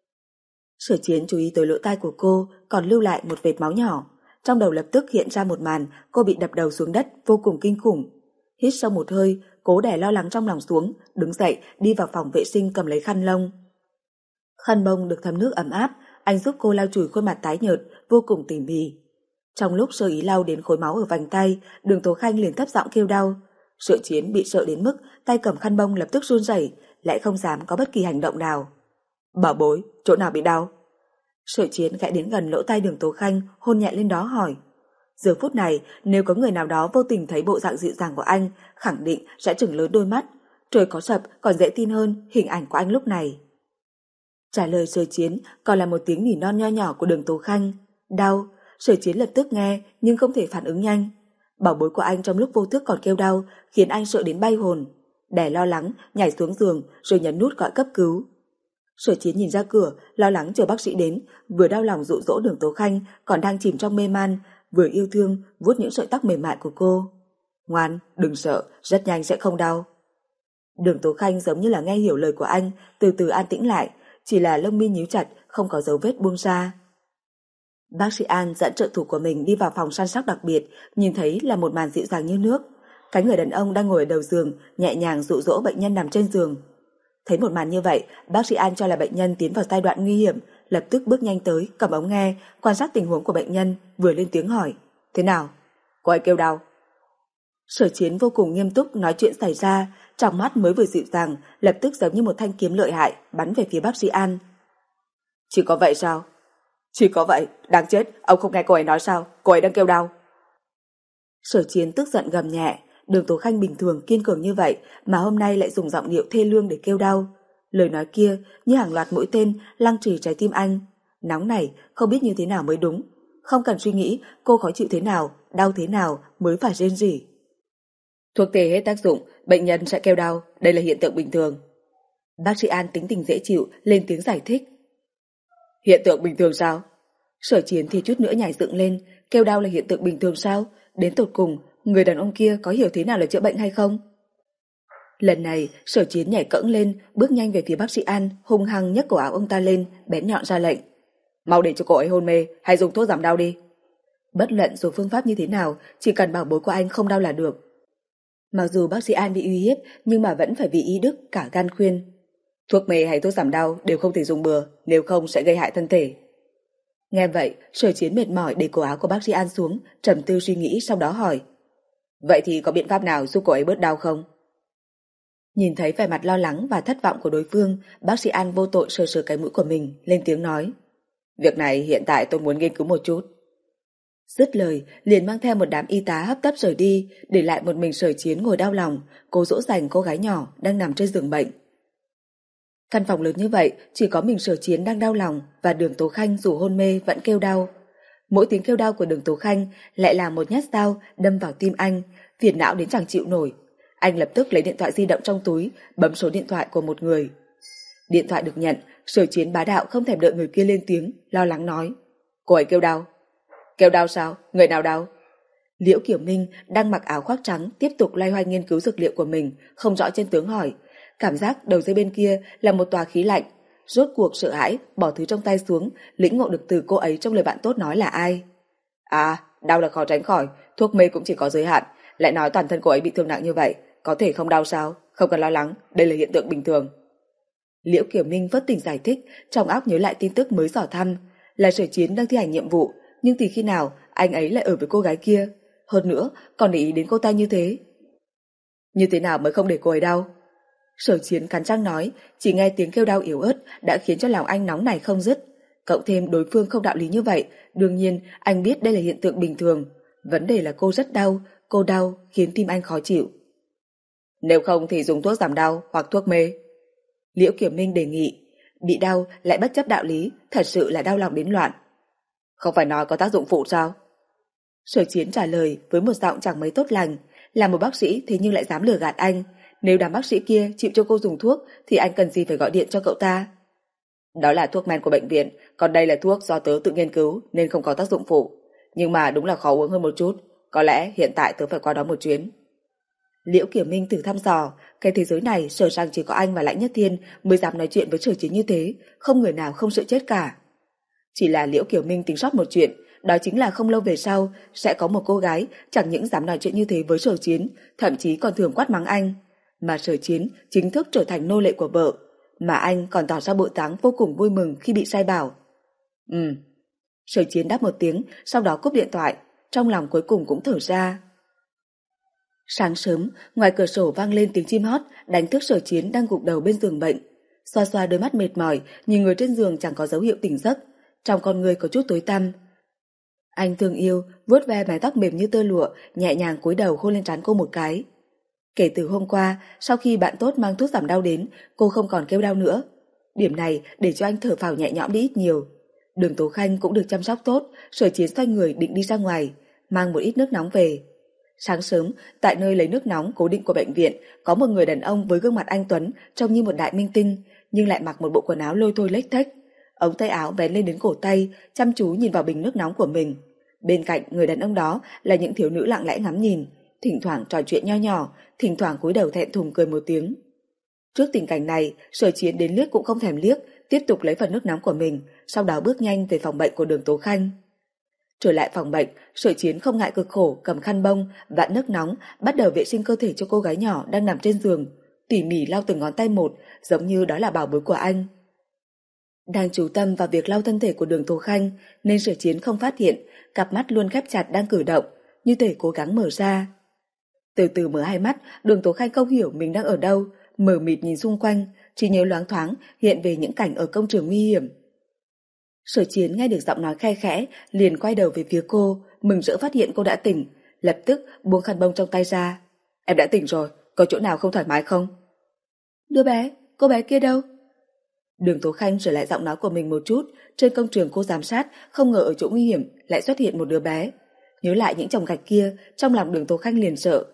Sở Chiến chú ý tới lỗ tai của cô, còn lưu lại một vệt máu nhỏ. Trong đầu lập tức hiện ra một màn cô bị đập đầu xuống đất vô cùng kinh khủng. Hít sâu một hơi, cố đè lo lắng trong lòng xuống, đứng dậy đi vào phòng vệ sinh cầm lấy khăn lông. Khăn bông được thấm nước ấm áp, anh giúp cô lau chùi khuôn mặt tái nhợt, vô cùng tỉ mỉ. Trong lúc sơ ý lau đến khối máu ở vành tay, Đường Tố Khanh liền thấp giọng kêu đau. Sở Chiến bị sợ đến mức tay cầm khăn bông lập tức run rẩy, lại không dám có bất kỳ hành động nào. Bảo bối, chỗ nào bị đau? Sở Chiến gãi đến gần lỗ tai Đường Tố Khanh, hôn nhẹ lên đó hỏi. Giờ phút này, nếu có người nào đó vô tình thấy bộ dạng dịu dàng của anh, khẳng định sẽ trừng lớn đôi mắt. Trời có sập còn dễ tin hơn hình ảnh của anh lúc này. Trả lời Sở Chiến còn là một tiếng nỉ non nho nhỏ của Đường Tố Khanh. Đau. Sở Chiến lập tức nghe nhưng không thể phản ứng nhanh. Bảo bối của anh trong lúc vô thức còn kêu đau, khiến anh sợ đến bay hồn. Đè lo lắng, nhảy xuống giường rồi nhấn nút gọi cấp cứu. Sở Chiến nhìn ra cửa, lo lắng chờ bác sĩ đến, vừa đau lòng dụ dỗ Đường Tố Khanh còn đang chìm trong mê man, vừa yêu thương vuốt những sợi tóc mềm mại của cô. Ngoan, đừng sợ, rất nhanh sẽ không đau. Đường Tố Khanh giống như là nghe hiểu lời của anh, từ từ an tĩnh lại, chỉ là lông mi nhíu chặt, không có dấu vết buông ra. Bác sĩ An dẫn trợ thủ của mình đi vào phòng săn sóc đặc biệt, nhìn thấy là một màn dịu dàng như nước. Cái người đàn ông đang ngồi ở đầu giường, nhẹ nhàng dụ dỗ bệnh nhân nằm trên giường. Thấy một màn như vậy, bác sĩ An cho là bệnh nhân tiến vào giai đoạn nguy hiểm, lập tức bước nhanh tới, cầm ống nghe, quan sát tình huống của bệnh nhân, vừa lên tiếng hỏi. Thế nào? Cô ấy kêu đau. Sở Chiến vô cùng nghiêm túc nói chuyện xảy ra, trong mắt mới vừa dịu dàng, lập tức giống như một thanh kiếm lợi hại, bắn về phía bác sĩ An. Chỉ có vậy sao? Chỉ có vậy, đáng chết, ông không nghe cô ấy nói sao, cô ấy đang kêu đau. Sở Chiến tức giận gầm nhẹ, Đường Tố Khanh bình thường kiên cường như vậy mà hôm nay lại dùng giọng điệu thê lương để kêu đau. Lời nói kia như hàng loạt mũi tên lăng trì trái tim anh. Nóng này, không biết như thế nào mới đúng. Không cần suy nghĩ cô khó chịu thế nào, đau thế nào mới phải rên rỉ. Thuốc tê hết tác dụng, bệnh nhân sẽ kêu đau, đây là hiện tượng bình thường. Bác sĩ An tính tình dễ chịu, lên tiếng giải thích. Hiện tượng bình thường sao? Sở Chiến thì chút nữa nhảy dựng lên, kêu đau là hiện tượng bình thường sao? Đến tột cùng, người đàn ông kia có hiểu thế nào là chữa bệnh hay không? Lần này, Sở Chiến nhảy cẫng lên, bước nhanh về phía bác sĩ An, hung hăng nhấc cổ áo ông ta lên, bén nhọn ra lệnh. Mau để cho cô ấy hôn mê, hay dùng thuốc giảm đau đi. Bất luận dù phương pháp như thế nào, chỉ cần bảo bối của anh không đau là được. Mặc dù bác sĩ An bị uy hiếp, nhưng mà vẫn phải vì ý đức cả gan khuyên. Thuốc mê hay thuốc giảm đau đều không thể dùng bừa, nếu không sẽ gây hại thân thể. Nghe vậy, Sở Chiến mệt mỏi để cổ áo của bác sĩ An xuống, trầm tư suy nghĩ, sau đó hỏi. Vậy thì có biện pháp nào giúp cô ấy bớt đau không? Nhìn thấy vẻ mặt lo lắng và thất vọng của đối phương, bác sĩ An vô tội sờ sờ cái mũi của mình, lên tiếng nói. Việc này hiện tại tôi muốn nghiên cứu một chút. Dứt lời, liền mang theo một đám y tá hấp tấp rời đi, để lại một mình Sở Chiến ngồi đau lòng, cố dỗ dành cô gái nhỏ đang nằm trên giường bệnh. Căn phòng lớn như vậy, chỉ có mình Sở Chiến đang đau lòng, và Đường Tố Khanh dù hôn mê vẫn kêu đau. Mỗi tiếng kêu đau của Đường Tố Khanh lại là một nhát dao đâm vào tim anh, phiền não đến chẳng chịu nổi. Anh lập tức lấy điện thoại di động trong túi, bấm số điện thoại của một người. Điện thoại được nhận, Sở Chiến bá đạo không thèm đợi người kia lên tiếng, lo lắng nói. Cô ấy kêu đau. Kêu đau sao? Người nào đau? Liễu Kiểu Minh đang mặc áo khoác trắng tiếp tục loay hoay nghiên cứu dược liệu của mình, không rõ chân tướng hỏi. Cảm giác đầu dây bên kia là một tòa khí lạnh. Rốt cuộc sợ hãi, bỏ thứ trong tay xuống, lĩnh ngộ được từ cô ấy trong lời bạn tốt nói là ai. À, đau là khó tránh khỏi, thuốc mê cũng chỉ có giới hạn. Lại nói toàn thân cô ấy bị thương nặng như vậy, có thể không đau sao? Không cần lo lắng, đây là hiện tượng bình thường. Liễu Kiểu Minh vất tỉnh giải thích, trong óc nhớ lại tin tức mới dò thăm. Là Sở Chiến đang thi hành nhiệm vụ, nhưng từ khi nào anh ấy lại ở với cô gái kia? Hơn nữa, còn để ý đến cô ta như thế. Như thế nào mới không để cô ấy đau? Sở Chiến cắn răng nói, chỉ nghe tiếng kêu đau yếu ớt đã khiến cho lòng anh nóng nảy không dứt. Cộng thêm đối phương không đạo lý như vậy, đương nhiên anh biết đây là hiện tượng bình thường. Vấn đề là cô rất đau, cô đau khiến tim anh khó chịu. Nếu không thì dùng thuốc giảm đau hoặc thuốc mê. Liễu Kiểu Minh đề nghị. Bị đau lại bất chấp đạo lý, thật sự là đau lòng đến loạn. Không phải nói có tác dụng phụ sao? Sở Chiến trả lời với một giọng chẳng mấy tốt lành. Là một bác sĩ thế nhưng lại dám lừa gạt anh. Nếu đám bác sĩ kia chịu cho cô dùng thuốc thì anh cần gì phải gọi điện cho cậu ta? Đó là thuốc men của bệnh viện, còn đây là thuốc do tớ tự nghiên cứu nên không có tác dụng phụ. Nhưng mà đúng là khó uống hơn một chút. Có lẽ hiện tại tớ phải qua đó một chuyến. Liễu Kiểu Minh thử thăm dò, cái thế giới này sợ rằng chỉ có anh và Lãnh Nhất Thiên mới dám nói chuyện với Sở Chiến như thế, không người nào không sợ chết cả. Chỉ là Liễu Kiểu Minh tính sót một chuyện, đó chính là không lâu về sau sẽ có một cô gái chẳng những dám nói chuyện như thế với Sở Chiến, thậm chí còn thường quát mắng anh, mà Sở Chiến chính thức trở thành nô lệ của vợ, mà anh còn tỏ ra bộ dáng vô cùng vui mừng khi bị sai bảo. Ừ. Sở Chiến đáp một tiếng, sau đó cúp điện thoại, trong lòng cuối cùng cũng thở ra. Sáng sớm, ngoài cửa sổ vang lên tiếng chim hót, đánh thức Sở Chiến đang gục đầu bên giường bệnh. Xoa xoa đôi mắt mệt mỏi, nhìn người trên giường chẳng có dấu hiệu tỉnh giấc, trong con người có chút tối tăm. Anh thương yêu, vuốt ve mái tóc mềm như tơ lụa, nhẹ nhàng cúi đầu hôn lên trán cô một cái. Kể từ hôm qua, sau khi bạn tốt mang thuốc giảm đau đến, cô không còn kêu đau nữa. Điểm này để cho anh thở phào nhẹ nhõm đi ít nhiều. Đường Tố Khanh cũng được chăm sóc tốt, Sở Chiến xoay người định đi ra ngoài, mang một ít nước nóng về. Sáng sớm, tại nơi lấy nước nóng cố định của bệnh viện, có một người đàn ông với gương mặt anh tuấn, trông như một đại minh tinh, nhưng lại mặc một bộ quần áo lôi thôi lếch thếch. Ống tay áo vén lên đến cổ tay, chăm chú nhìn vào bình nước nóng của mình. Bên cạnh người đàn ông đó là những thiếu nữ lặng lẽ ngắm nhìn, thỉnh thoảng trò chuyện nho nhỏ, thỉnh thoảng cúi đầu thẹn thùng cười một tiếng. Trước tình cảnh này, Sở Chiến đến liếc cũng không thèm liếc, tiếp tục lấy phần nước nóng của mình, sau đó bước nhanh về phòng bệnh của Đường Tố Khanh. Trở lại phòng bệnh, Sở Chiến không ngại cực khổ cầm khăn bông, vặn nước nóng, bắt đầu vệ sinh cơ thể cho cô gái nhỏ đang nằm trên giường, tỉ mỉ lau từng ngón tay một, giống như đó là bảo bối của anh. Đang chú tâm vào việc lau thân thể của Đường Tố Khanh, nên Sở Chiến không phát hiện, cặp mắt luôn khép chặt đang cử động, như thể cố gắng mở ra. Từ từ mở hai mắt, Đường Tố Khanh không hiểu mình đang ở đâu, mờ mịt nhìn xung quanh, chỉ nhớ loáng thoáng hiện về những cảnh ở công trường nguy hiểm. Sở Chiến nghe được giọng nói khe khẽ, liền quay đầu về phía cô, mừng rỡ phát hiện cô đã tỉnh, lập tức buông khăn bông trong tay ra. Em đã tỉnh rồi, có chỗ nào không thoải mái không? Đứa bé, cô bé kia đâu? Đường Tố Khanh trở lại giọng nói của mình một chút, trên công trường cô giám sát, không ngờ ở chỗ nguy hiểm lại xuất hiện một đứa bé. Nhớ lại những chồng gạch kia, trong lòng Đường Tố Khanh liền sợ.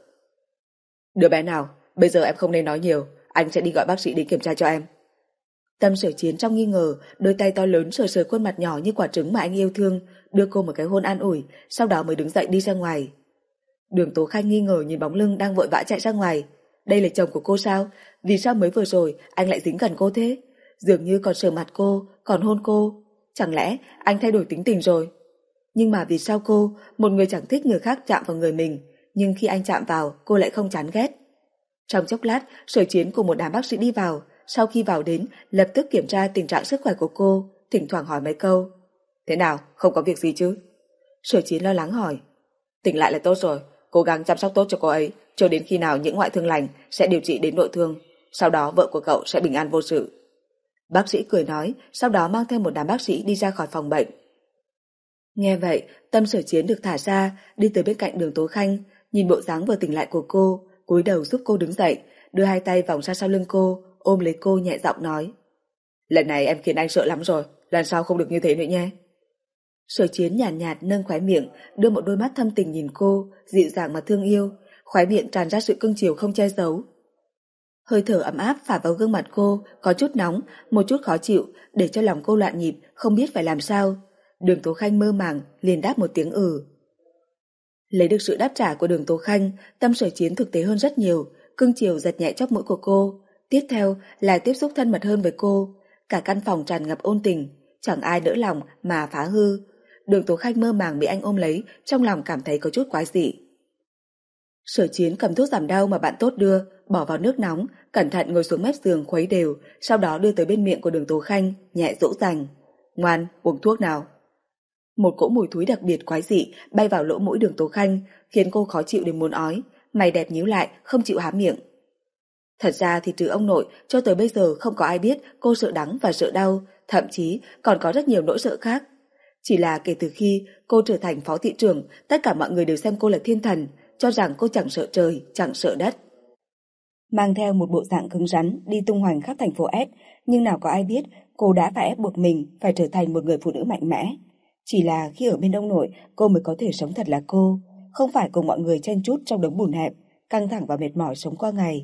Đứa bé nào? Bây giờ em không nên nói nhiều, anh sẽ đi gọi bác sĩ đến kiểm tra cho em. Tâm Sở Chiến trong nghi ngờ, đôi tay to lớn sờ sờ khuôn mặt nhỏ như quả trứng mà anh yêu thương, đưa cô một cái hôn an ủi, sau đó mới đứng dậy đi ra ngoài. Đường Tố Khanh nghi ngờ nhìn bóng lưng đang vội vã chạy ra ngoài. Đây là chồng của cô sao? Vì sao mới vừa rồi anh lại dính gần cô thế? Dường như còn sờ mặt cô, còn hôn cô. Chẳng lẽ anh thay đổi tính tình rồi? Nhưng mà vì sao cô, một người chẳng thích người khác chạm vào người mình, nhưng khi anh chạm vào cô lại không chán ghét? Trong chốc lát, Sở Chiến cùng một đám bác sĩ đi vào. Sau khi vào đến, lập tức kiểm tra tình trạng sức khỏe của cô, thỉnh thoảng hỏi mấy câu. Thế nào, không có việc gì chứ? Sở Chiến lo lắng hỏi. Tỉnh lại là tốt rồi, cố gắng chăm sóc tốt cho cô ấy, cho đến khi nào những ngoại thương lành sẽ điều trị đến nội thương. Sau đó vợ của cậu sẽ bình an vô sự. Bác sĩ cười nói, sau đó mang theo một đám bác sĩ đi ra khỏi phòng bệnh. Nghe vậy, tâm Sở Chiến được thả ra, đi tới bên cạnh Đường Tố Khanh, nhìn bộ dáng vừa tỉnh lại của cô, cúi đầu giúp cô đứng dậy, đưa hai tay vòng ra sau lưng cô, ôm lấy cô nhẹ giọng nói. Lần này em khiến anh sợ lắm rồi, lần sau không được như thế nữa nhé. Sở Chiến nhàn nhạt, nhạt nâng khóe miệng, đưa một đôi mắt thâm tình nhìn cô, dịu dàng mà thương yêu, khóe miệng tràn ra sự cưng chiều không che giấu. Hơi thở ấm áp phả vào gương mặt cô, có chút nóng, một chút khó chịu, để cho lòng cô loạn nhịp, không biết phải làm sao. Đường Tố Khanh mơ màng, liền đáp một tiếng ừ. Lấy được sự đáp trả của Đường Tố Khanh, tâm Sở Chiến thực tế hơn rất nhiều, cưng chiều giật nhẹ chóp mũi của cô. Tiếp theo là tiếp xúc thân mật hơn với cô, cả căn phòng tràn ngập ôn tình, chẳng ai đỡ lòng mà phá hư. Đường Tố Khanh mơ màng bị anh ôm lấy, trong lòng cảm thấy có chút quái dị. Sở Chiến cầm thuốc giảm đau mà bạn tốt đưa, bỏ vào nước nóng, cẩn thận ngồi xuống mép giường khuấy đều, sau đó đưa tới bên miệng của Đường Tố Khanh, nhẹ dỗ dành. Ngoan, uống thuốc nào. Một cỗ mùi thúi đặc biệt quái dị bay vào lỗ mũi Đường Tố Khanh, khiến cô khó chịu đến muốn ói, mày đẹp nhíu lại, không chịu há miệng. Thật ra thì trừ ông nội, cho tới bây giờ không có ai biết cô sợ đắng và sợ đau, thậm chí còn có rất nhiều nỗi sợ khác. Chỉ là kể từ khi cô trở thành phó thị trưởng, tất cả mọi người đều xem cô là thiên thần, cho rằng cô chẳng sợ trời, chẳng sợ đất. Mang theo một bộ dạng cứng rắn đi tung hoành khắp thành phố S, nhưng nào có ai biết cô đã phải ép buộc mình phải trở thành một người phụ nữ mạnh mẽ. Chỉ là khi ở bên ông nội, cô mới có thể sống thật là cô, không phải cùng mọi người chen chúc trong đống bùn hẹp, căng thẳng và mệt mỏi sống qua ngày.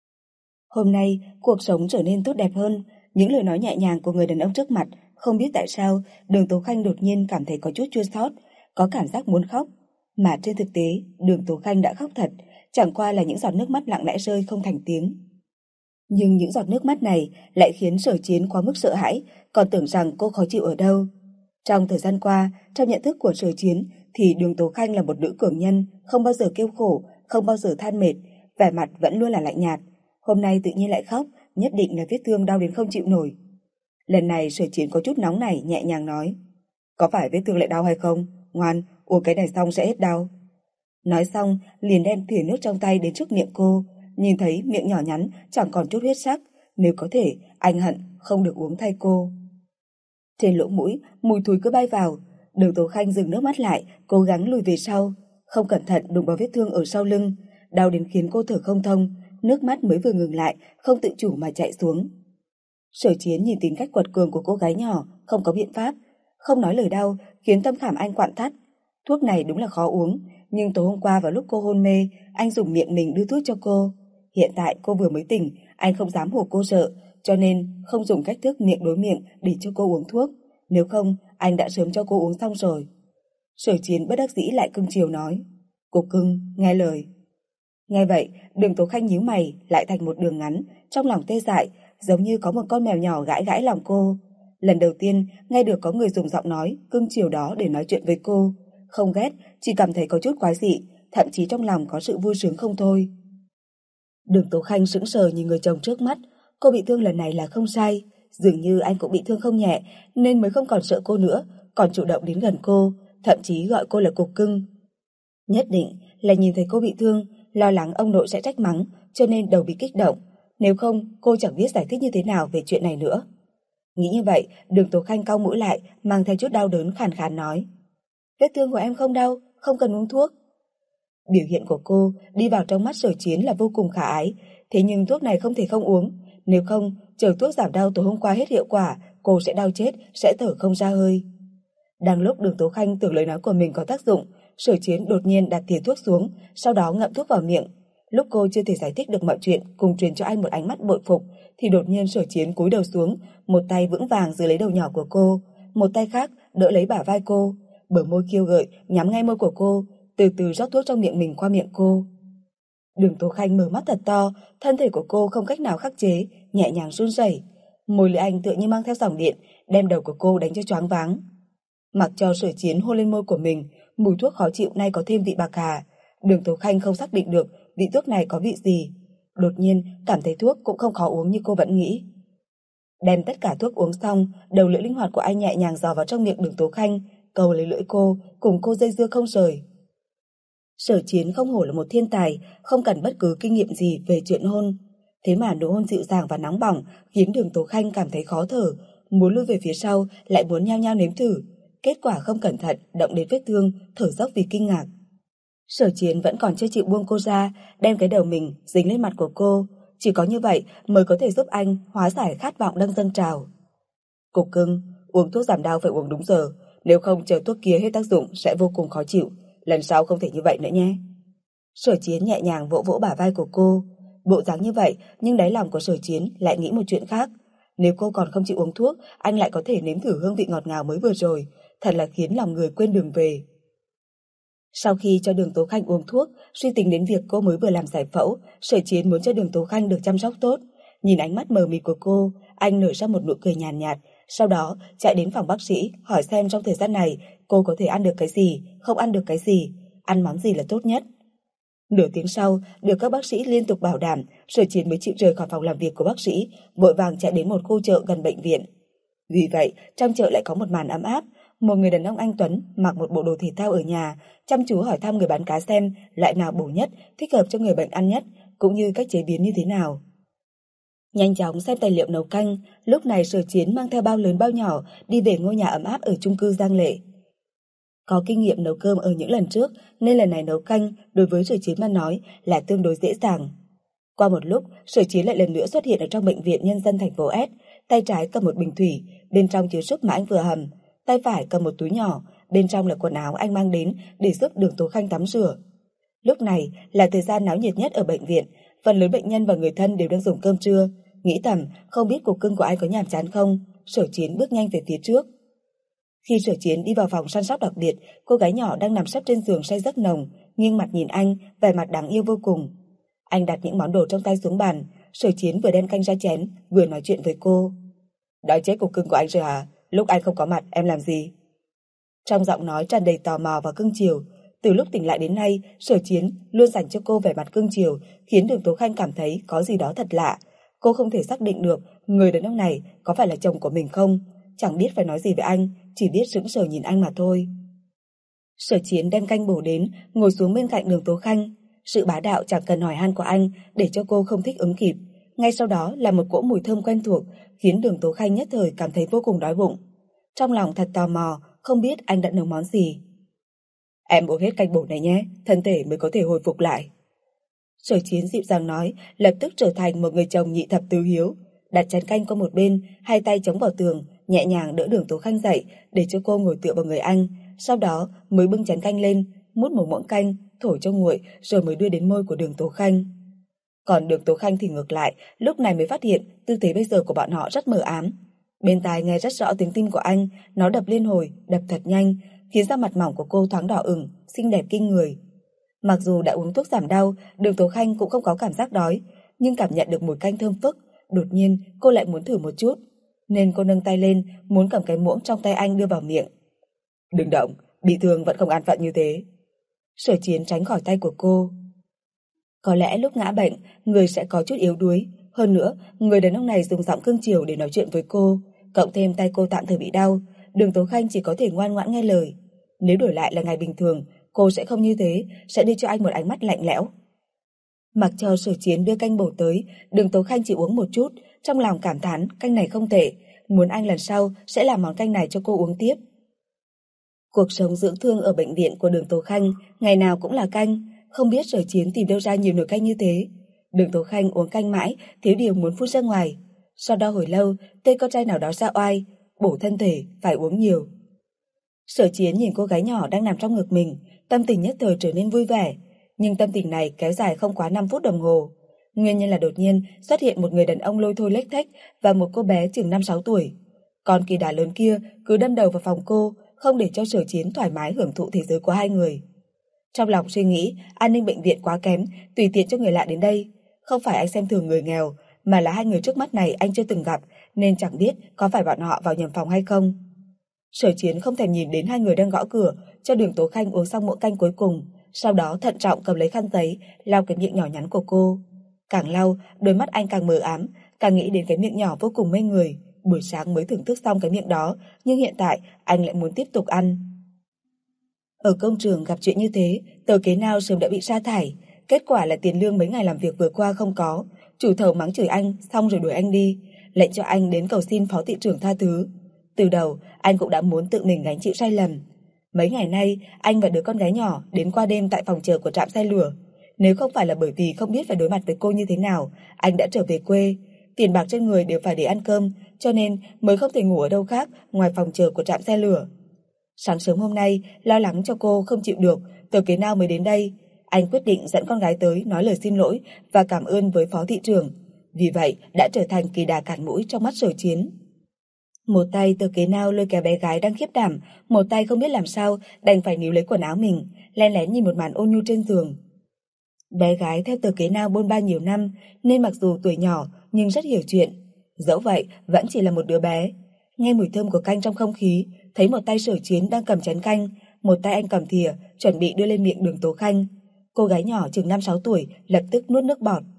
Hôm nay, cuộc sống trở nên tốt đẹp hơn, những lời nói nhẹ nhàng của người đàn ông trước mặt, không biết tại sao, Đường Tố Khanh đột nhiên cảm thấy có chút chua xót, có cảm giác muốn khóc. Mà trên thực tế, Đường Tố Khanh đã khóc thật, chẳng qua là những giọt nước mắt lặng lẽ rơi không thành tiếng. Nhưng những giọt nước mắt này lại khiến Sở Chiến quá mức sợ hãi, còn tưởng rằng cô khó chịu ở đâu. Trong thời gian qua, trong nhận thức của Sở Chiến thì Đường Tố Khanh là một nữ cường nhân, không bao giờ kêu khổ, không bao giờ than mệt, vẻ mặt vẫn luôn là lạnh nhạt. Hôm nay tự nhiên lại khóc, nhất định là vết thương đau đến không chịu nổi. Lần này Sở Chiến có chút nóng nảy, nhẹ nhàng nói. Có phải vết thương lại đau hay không? Ngoan, uống cái này xong sẽ hết đau. Nói xong, liền đem thìa nước trong tay đến trước miệng cô, nhìn thấy miệng nhỏ nhắn chẳng còn chút huyết sắc, nếu có thể, anh hận không được uống thay cô. Trên lỗ mũi, mùi thúi cứ bay vào, Đường Tố Khanh dừng nước mắt lại, cố gắng lùi về sau, không cẩn thận đụng vào vết thương ở sau lưng, đau đến khiến cô thở không thông, nước mắt mới vừa ngừng lại, không tự chủ mà chạy xuống. Sở Chiến nhìn tính cách quật cường của cô gái nhỏ, không có biện pháp, không nói lời đau, khiến tâm khảm anh quặn thắt. Thuốc này đúng là khó uống, nhưng tối hôm qua vào lúc cô hôn mê, anh dùng miệng mình đưa thuốc cho cô. Hiện tại cô vừa mới tỉnh, anh không dám hù cô sợ, cho nên không dùng cách thức miệng đối miệng để cho cô uống thuốc. Nếu không, anh đã sớm cho cô uống xong rồi. Sở Chiến bất đắc dĩ lại cưng chiều nói. Cô cưng, nghe lời. Nghe vậy, Đường Tố Khanh nhíu mày, lại thành một đường ngắn, trong lòng tê dại, giống như có một con mèo nhỏ gãi gãi lòng cô. Lần đầu tiên, nghe được có người dùng giọng nói cưng chiều đó để nói chuyện với cô. Không ghét, chỉ cảm thấy có chút quái dị, thậm chí trong lòng có sự vui sướng không thôi. Đường Tố Khanh sững sờ nhìn người chồng trước mắt, cô bị thương lần này là không sai, dường như anh cũng bị thương không nhẹ, nên mới không còn sợ cô nữa, còn chủ động đến gần cô, thậm chí gọi cô là cục cưng. Nhất định là nhìn thấy cô bị thương, lo lắng ông nội sẽ trách mắng, cho nên đầu bị kích động, nếu không cô chẳng biết giải thích như thế nào về chuyện này nữa. Nghĩ như vậy, Đường Tố Khanh cau mũi lại, mang theo chút đau đớn khàn khàn nói. Vết thương của em không đau, không cần uống thuốc. Biểu hiện của cô đi vào trong mắt Sở Chiến là vô cùng khả ái, thế nhưng thuốc này không thể không uống, nếu không, chờ thuốc giảm đau tối hôm qua hết hiệu quả, cô sẽ đau chết, sẽ thở không ra hơi. Đang lúc Đường Tố Khanh tưởng lời nói của mình có tác dụng, Sở Chiến đột nhiên đặt thìa thuốc xuống, sau đó ngậm thuốc vào miệng. Lúc cô chưa thể giải thích được mọi chuyện, cùng truyền cho anh một ánh mắt bội phục, thì đột nhiên Sở Chiến cúi đầu xuống, một tay vững vàng giữ lấy đầu nhỏ của cô, một tay khác đỡ lấy bả vai cô, bờ môi kiêu gợi nhắm ngay môi của cô, từ từ rót thuốc trong miệng mình qua miệng cô. Đường Tố Khanh mở mắt thật to, thân thể của cô không cách nào khắc chế, nhẹ nhàng run rẩy. Môi lưỡi anh tựa như mang theo dòng điện, đem đầu của cô đánh cho choáng váng. Mặc cho Sở Chiến hôn lên môi của mình, mùi thuốc khó chịu nay có thêm vị bạc hà. Đường Tố Khanh không xác định được vị thuốc này có vị gì. Đột nhiên cảm thấy thuốc cũng không khó uống như cô vẫn nghĩ. Đem tất cả thuốc uống xong, đầu lưỡi linh hoạt của anh nhẹ nhàng dò vào trong miệng Đường Tố Khanh, cầu lấy lưỡi cô, cùng cô dây dưa không rời. Sở Chiến không hổ là một thiên tài, không cần bất cứ kinh nghiệm gì về chuyện hôn. Thế mà nụ hôn dịu dàng và nóng bỏng khiến Đường Tố Khanh cảm thấy khó thở, muốn lui về phía sau lại muốn nhao nhao nếm thử. Kết quả không cẩn thận động đến vết thương, thở dốc vì kinh ngạc. Sở Chiến vẫn còn chưa chịu buông cô ra, đem cái đầu mình dính lên mặt của cô. Chỉ có như vậy mới có thể giúp anh hóa giải khát vọng đang dâng trào. Cục cưng, uống thuốc giảm đau phải uống đúng giờ, nếu không chờ thuốc kia hết tác dụng sẽ vô cùng khó chịu. Lần sau không thể như vậy nữa nhé. Sở Chiến nhẹ nhàng vỗ vỗ bả vai của cô. Bộ dáng như vậy, nhưng đáy lòng của Sở Chiến lại nghĩ một chuyện khác. Nếu cô còn không chịu uống thuốc, anh lại có thể nếm thử hương vị ngọt ngào mới vừa rồi. Thật là khiến lòng người quên đường về. Sau khi cho Đường Tố Khanh uống thuốc, suy tính đến việc cô mới vừa làm giải phẫu, Sở Chiến muốn cho Đường Tố Khanh được chăm sóc tốt. Nhìn ánh mắt mờ mịt của cô, anh nở ra một nụ cười nhàn nhạt, nhạt. Sau đó chạy đến phòng bác sĩ hỏi xem trong thời gian này cô có thể ăn được cái gì, không ăn được cái gì, ăn món gì là tốt nhất. Nửa tiếng sau, được các bác sĩ liên tục bảo đảm, Sở Chiến mới chịu rời khỏi phòng làm việc của bác sĩ, vội vàng chạy đến một khu chợ gần bệnh viện. Vì vậy, trong chợ lại có một màn ấm áp. Một người đàn ông anh tuấn mặc một bộ đồ thể thao ở nhà, chăm chú hỏi thăm người bán cá xem loại nào bổ nhất, thích hợp cho người bệnh ăn nhất, cũng như cách chế biến như thế nào. Nhanh chóng xem tài liệu nấu canh, lúc này Sở Chiến mang theo bao lớn bao nhỏ đi về ngôi nhà ấm áp ở chung cư Giang Lệ. Có kinh nghiệm nấu cơm ở những lần trước nên lần này nấu canh đối với Sở Chiến mà nói là tương đối dễ dàng. Qua một lúc, Sở Chiến lại lần nữa xuất hiện ở trong bệnh viện nhân dân thành phố S, tay trái cầm một bình thủy, bên trong chứa súp mà anh vừa hầm, tay phải cầm một túi nhỏ, bên trong là quần áo anh mang đến để giúp Đường Tố Khanh tắm rửa. Lúc này là thời gian náo nhiệt nhất ở bệnh viện, phần lớn bệnh nhân và người thân đều đang dùng cơm trưa. Nghĩ thầm không biết cục cưng của anh có nhàm chán không, Sở Chiến bước nhanh về phía trước. Khi Sở Chiến đi vào phòng săn sóc đặc biệt, cô gái nhỏ đang nằm sấp trên giường say giấc nồng, nghiêng mặt nhìn anh, vẻ mặt đáng yêu vô cùng. Anh đặt những món đồ trong tay xuống bàn, Sở Chiến vừa đem canh ra chén, vừa nói chuyện với cô. Đói chết cục cưng của anh rồi hả? Lúc anh không có mặt em làm gì? Trong giọng nói tràn đầy tò mò và cưng chiều. Từ lúc tỉnh lại đến nay, Sở Chiến luôn dành cho cô vẻ mặt cưng chiều, khiến Đường Tố Khanh cảm thấy có gì đó thật lạ. Cô không thể xác định được người đàn ông này có phải là chồng của mình không, chẳng biết phải nói gì với anh, chỉ biết sững sờ nhìn anh mà thôi. Sở Chiến đem canh bổ đến, ngồi xuống bên cạnh Đường Tố Khanh. Sự bá đạo chẳng cần hỏi han của anh để cho cô không thích ứng kịp. Ngay sau đó là một cỗ mùi thơm quen thuộc, khiến Đường Tố Khanh nhất thời cảm thấy vô cùng đói bụng. Trong lòng thật tò mò, không biết anh đã nấu món gì. Em uống hết canh bổ này nhé, thân thể mới có thể hồi phục lại. Sở Chiến dịu dàng nói, lập tức trở thành một người chồng nhị thập tứ hiếu. Đặt chén canh qua một bên, hai tay chống vào tường, nhẹ nhàng đỡ Đường Tố Khanh dậy để cho cô ngồi tựa vào người anh. Sau đó mới bưng chén canh lên, múc một muỗng canh, thổi cho nguội rồi mới đưa đến môi của Đường Tố Khanh. Còn Đường Tố Khanh thì ngược lại, lúc này mới phát hiện tư thế bây giờ của bọn họ rất mờ ám. Bên tai nghe rất rõ tiếng tim của anh, nó đập liên hồi, đập thật nhanh, khiến da mặt mỏng của cô thoáng đỏ ửng, xinh đẹp kinh người. Mặc dù đã uống thuốc giảm đau, Đường Tố Khanh cũng không có cảm giác đói, nhưng cảm nhận được mùi canh thơm phức, đột nhiên cô lại muốn thử một chút, nên cô nâng tay lên, muốn cầm cái muỗng trong tay anh đưa vào miệng. Đừng động, bị thương vẫn không an phận như thế. Sở Chiến tránh khỏi tay của cô. Có lẽ lúc ngã bệnh, người sẽ có chút yếu đuối. Hơn nữa, người đàn ông này dùng giọng cưng chiều để nói chuyện với cô, cộng thêm tay cô tạm thời bị đau, Đường Tố Khanh chỉ có thể ngoan ngoãn nghe lời. Nếu đổi lại là ngày bình thường, cô sẽ không như thế, sẽ đưa cho anh một ánh mắt lạnh lẽo. Mặc cho Sở Chiến đưa canh bổ tới, Đường Tố Khanh chỉ uống một chút, trong lòng cảm thán canh này không tệ, muốn anh lần sau sẽ làm món canh này cho cô uống tiếp. Cuộc sống dưỡng thương ở bệnh viện của Đường Tố Khanh ngày nào cũng là canh, không biết Sở Chiến tìm đâu ra nhiều nồi canh như thế. Đường Tố Khanh uống canh mãi, thiếu điều muốn phun ra ngoài. Sau đó hồi lâu, tên con trai nào đó ra oai, bổ thân thể, phải uống nhiều. Sở Chiến nhìn cô gái nhỏ đang nằm trong ngực mình, tâm tình nhất thời trở nên vui vẻ. Nhưng tâm tình này kéo dài không quá năm phút đồng hồ. Nguyên nhân là đột nhiên xuất hiện một người đàn ông lôi thôi lếch thếch và một cô bé chừng năm sáu tuổi. Con kỳ đà lớn kia cứ đâm đầu vào phòng cô, không để cho Sở Chiến thoải mái hưởng thụ thế giới của hai người. Trong lòng suy nghĩ, an ninh bệnh viện quá kém, tùy tiện cho người lạ đến đây. Không phải anh xem thường người nghèo, mà là hai người trước mắt này anh chưa từng gặp, nên chẳng biết có phải bọn họ vào nhầm phòng hay không. Sở Chiến không thèm nhìn đến hai người đang gõ cửa, cho Đường Tố Khanh uống xong muỗng canh cuối cùng, sau đó thận trọng cầm lấy khăn giấy, lau cái miệng nhỏ nhắn của cô. Càng lau, đôi mắt anh càng mờ ám, càng nghĩ đến cái miệng nhỏ vô cùng mê người. Buổi sáng mới thưởng thức xong cái miệng đó, nhưng hiện tại anh lại muốn tiếp tục ăn. Ở công trường gặp chuyện như thế, Tờ Kế Nao sớm đã bị sa thải. Kết quả là tiền lương mấy ngày làm việc vừa qua không có. Chủ thầu mắng chửi anh, xong rồi đuổi anh đi, lệnh cho anh đến cầu xin phó thị trưởng tha thứ. Từ đầu, anh cũng đã muốn tự mình gánh chịu sai lầm. Mấy ngày nay, anh và đứa con gái nhỏ đến qua đêm tại phòng chờ của trạm xe lửa. Nếu không phải là bởi vì không biết phải đối mặt với cô như thế nào, anh đã trở về quê. Tiền bạc trên người đều phải để ăn cơm, cho nên mới không thể ngủ ở đâu khác ngoài phòng chờ của trạm xe lửa. Sáng sớm hôm nay, lo lắng cho cô không chịu được, Tờ Kế Nao mới đến đây. Anh quyết định dẫn con gái tới nói lời xin lỗi và cảm ơn với phó thị trưởng. Vì vậy, đã trở thành kỳ đà cản mũi trong mắt Sở Chiến. Một tay Tờ Kế Nao lôi kéo bé gái đang khiếp đảm, một tay không biết làm sao đành phải níu lấy quần áo mình, lén lén nhìn một màn ôn nhu trên giường. Bé gái theo Tờ Kế Nao bôn ba nhiều năm, nên mặc dù tuổi nhỏ nhưng rất hiểu chuyện. Dẫu vậy, vẫn chỉ là một đứa bé. Nghe mùi thơm của canh trong không khí, thấy một tay Sở Chiến đang cầm chén canh, một tay anh cầm thìa, chuẩn bị đưa lên miệng Đường Tố Khanh. Cô gái nhỏ chừng năm sáu tuổi lập tức nuốt nước bọt.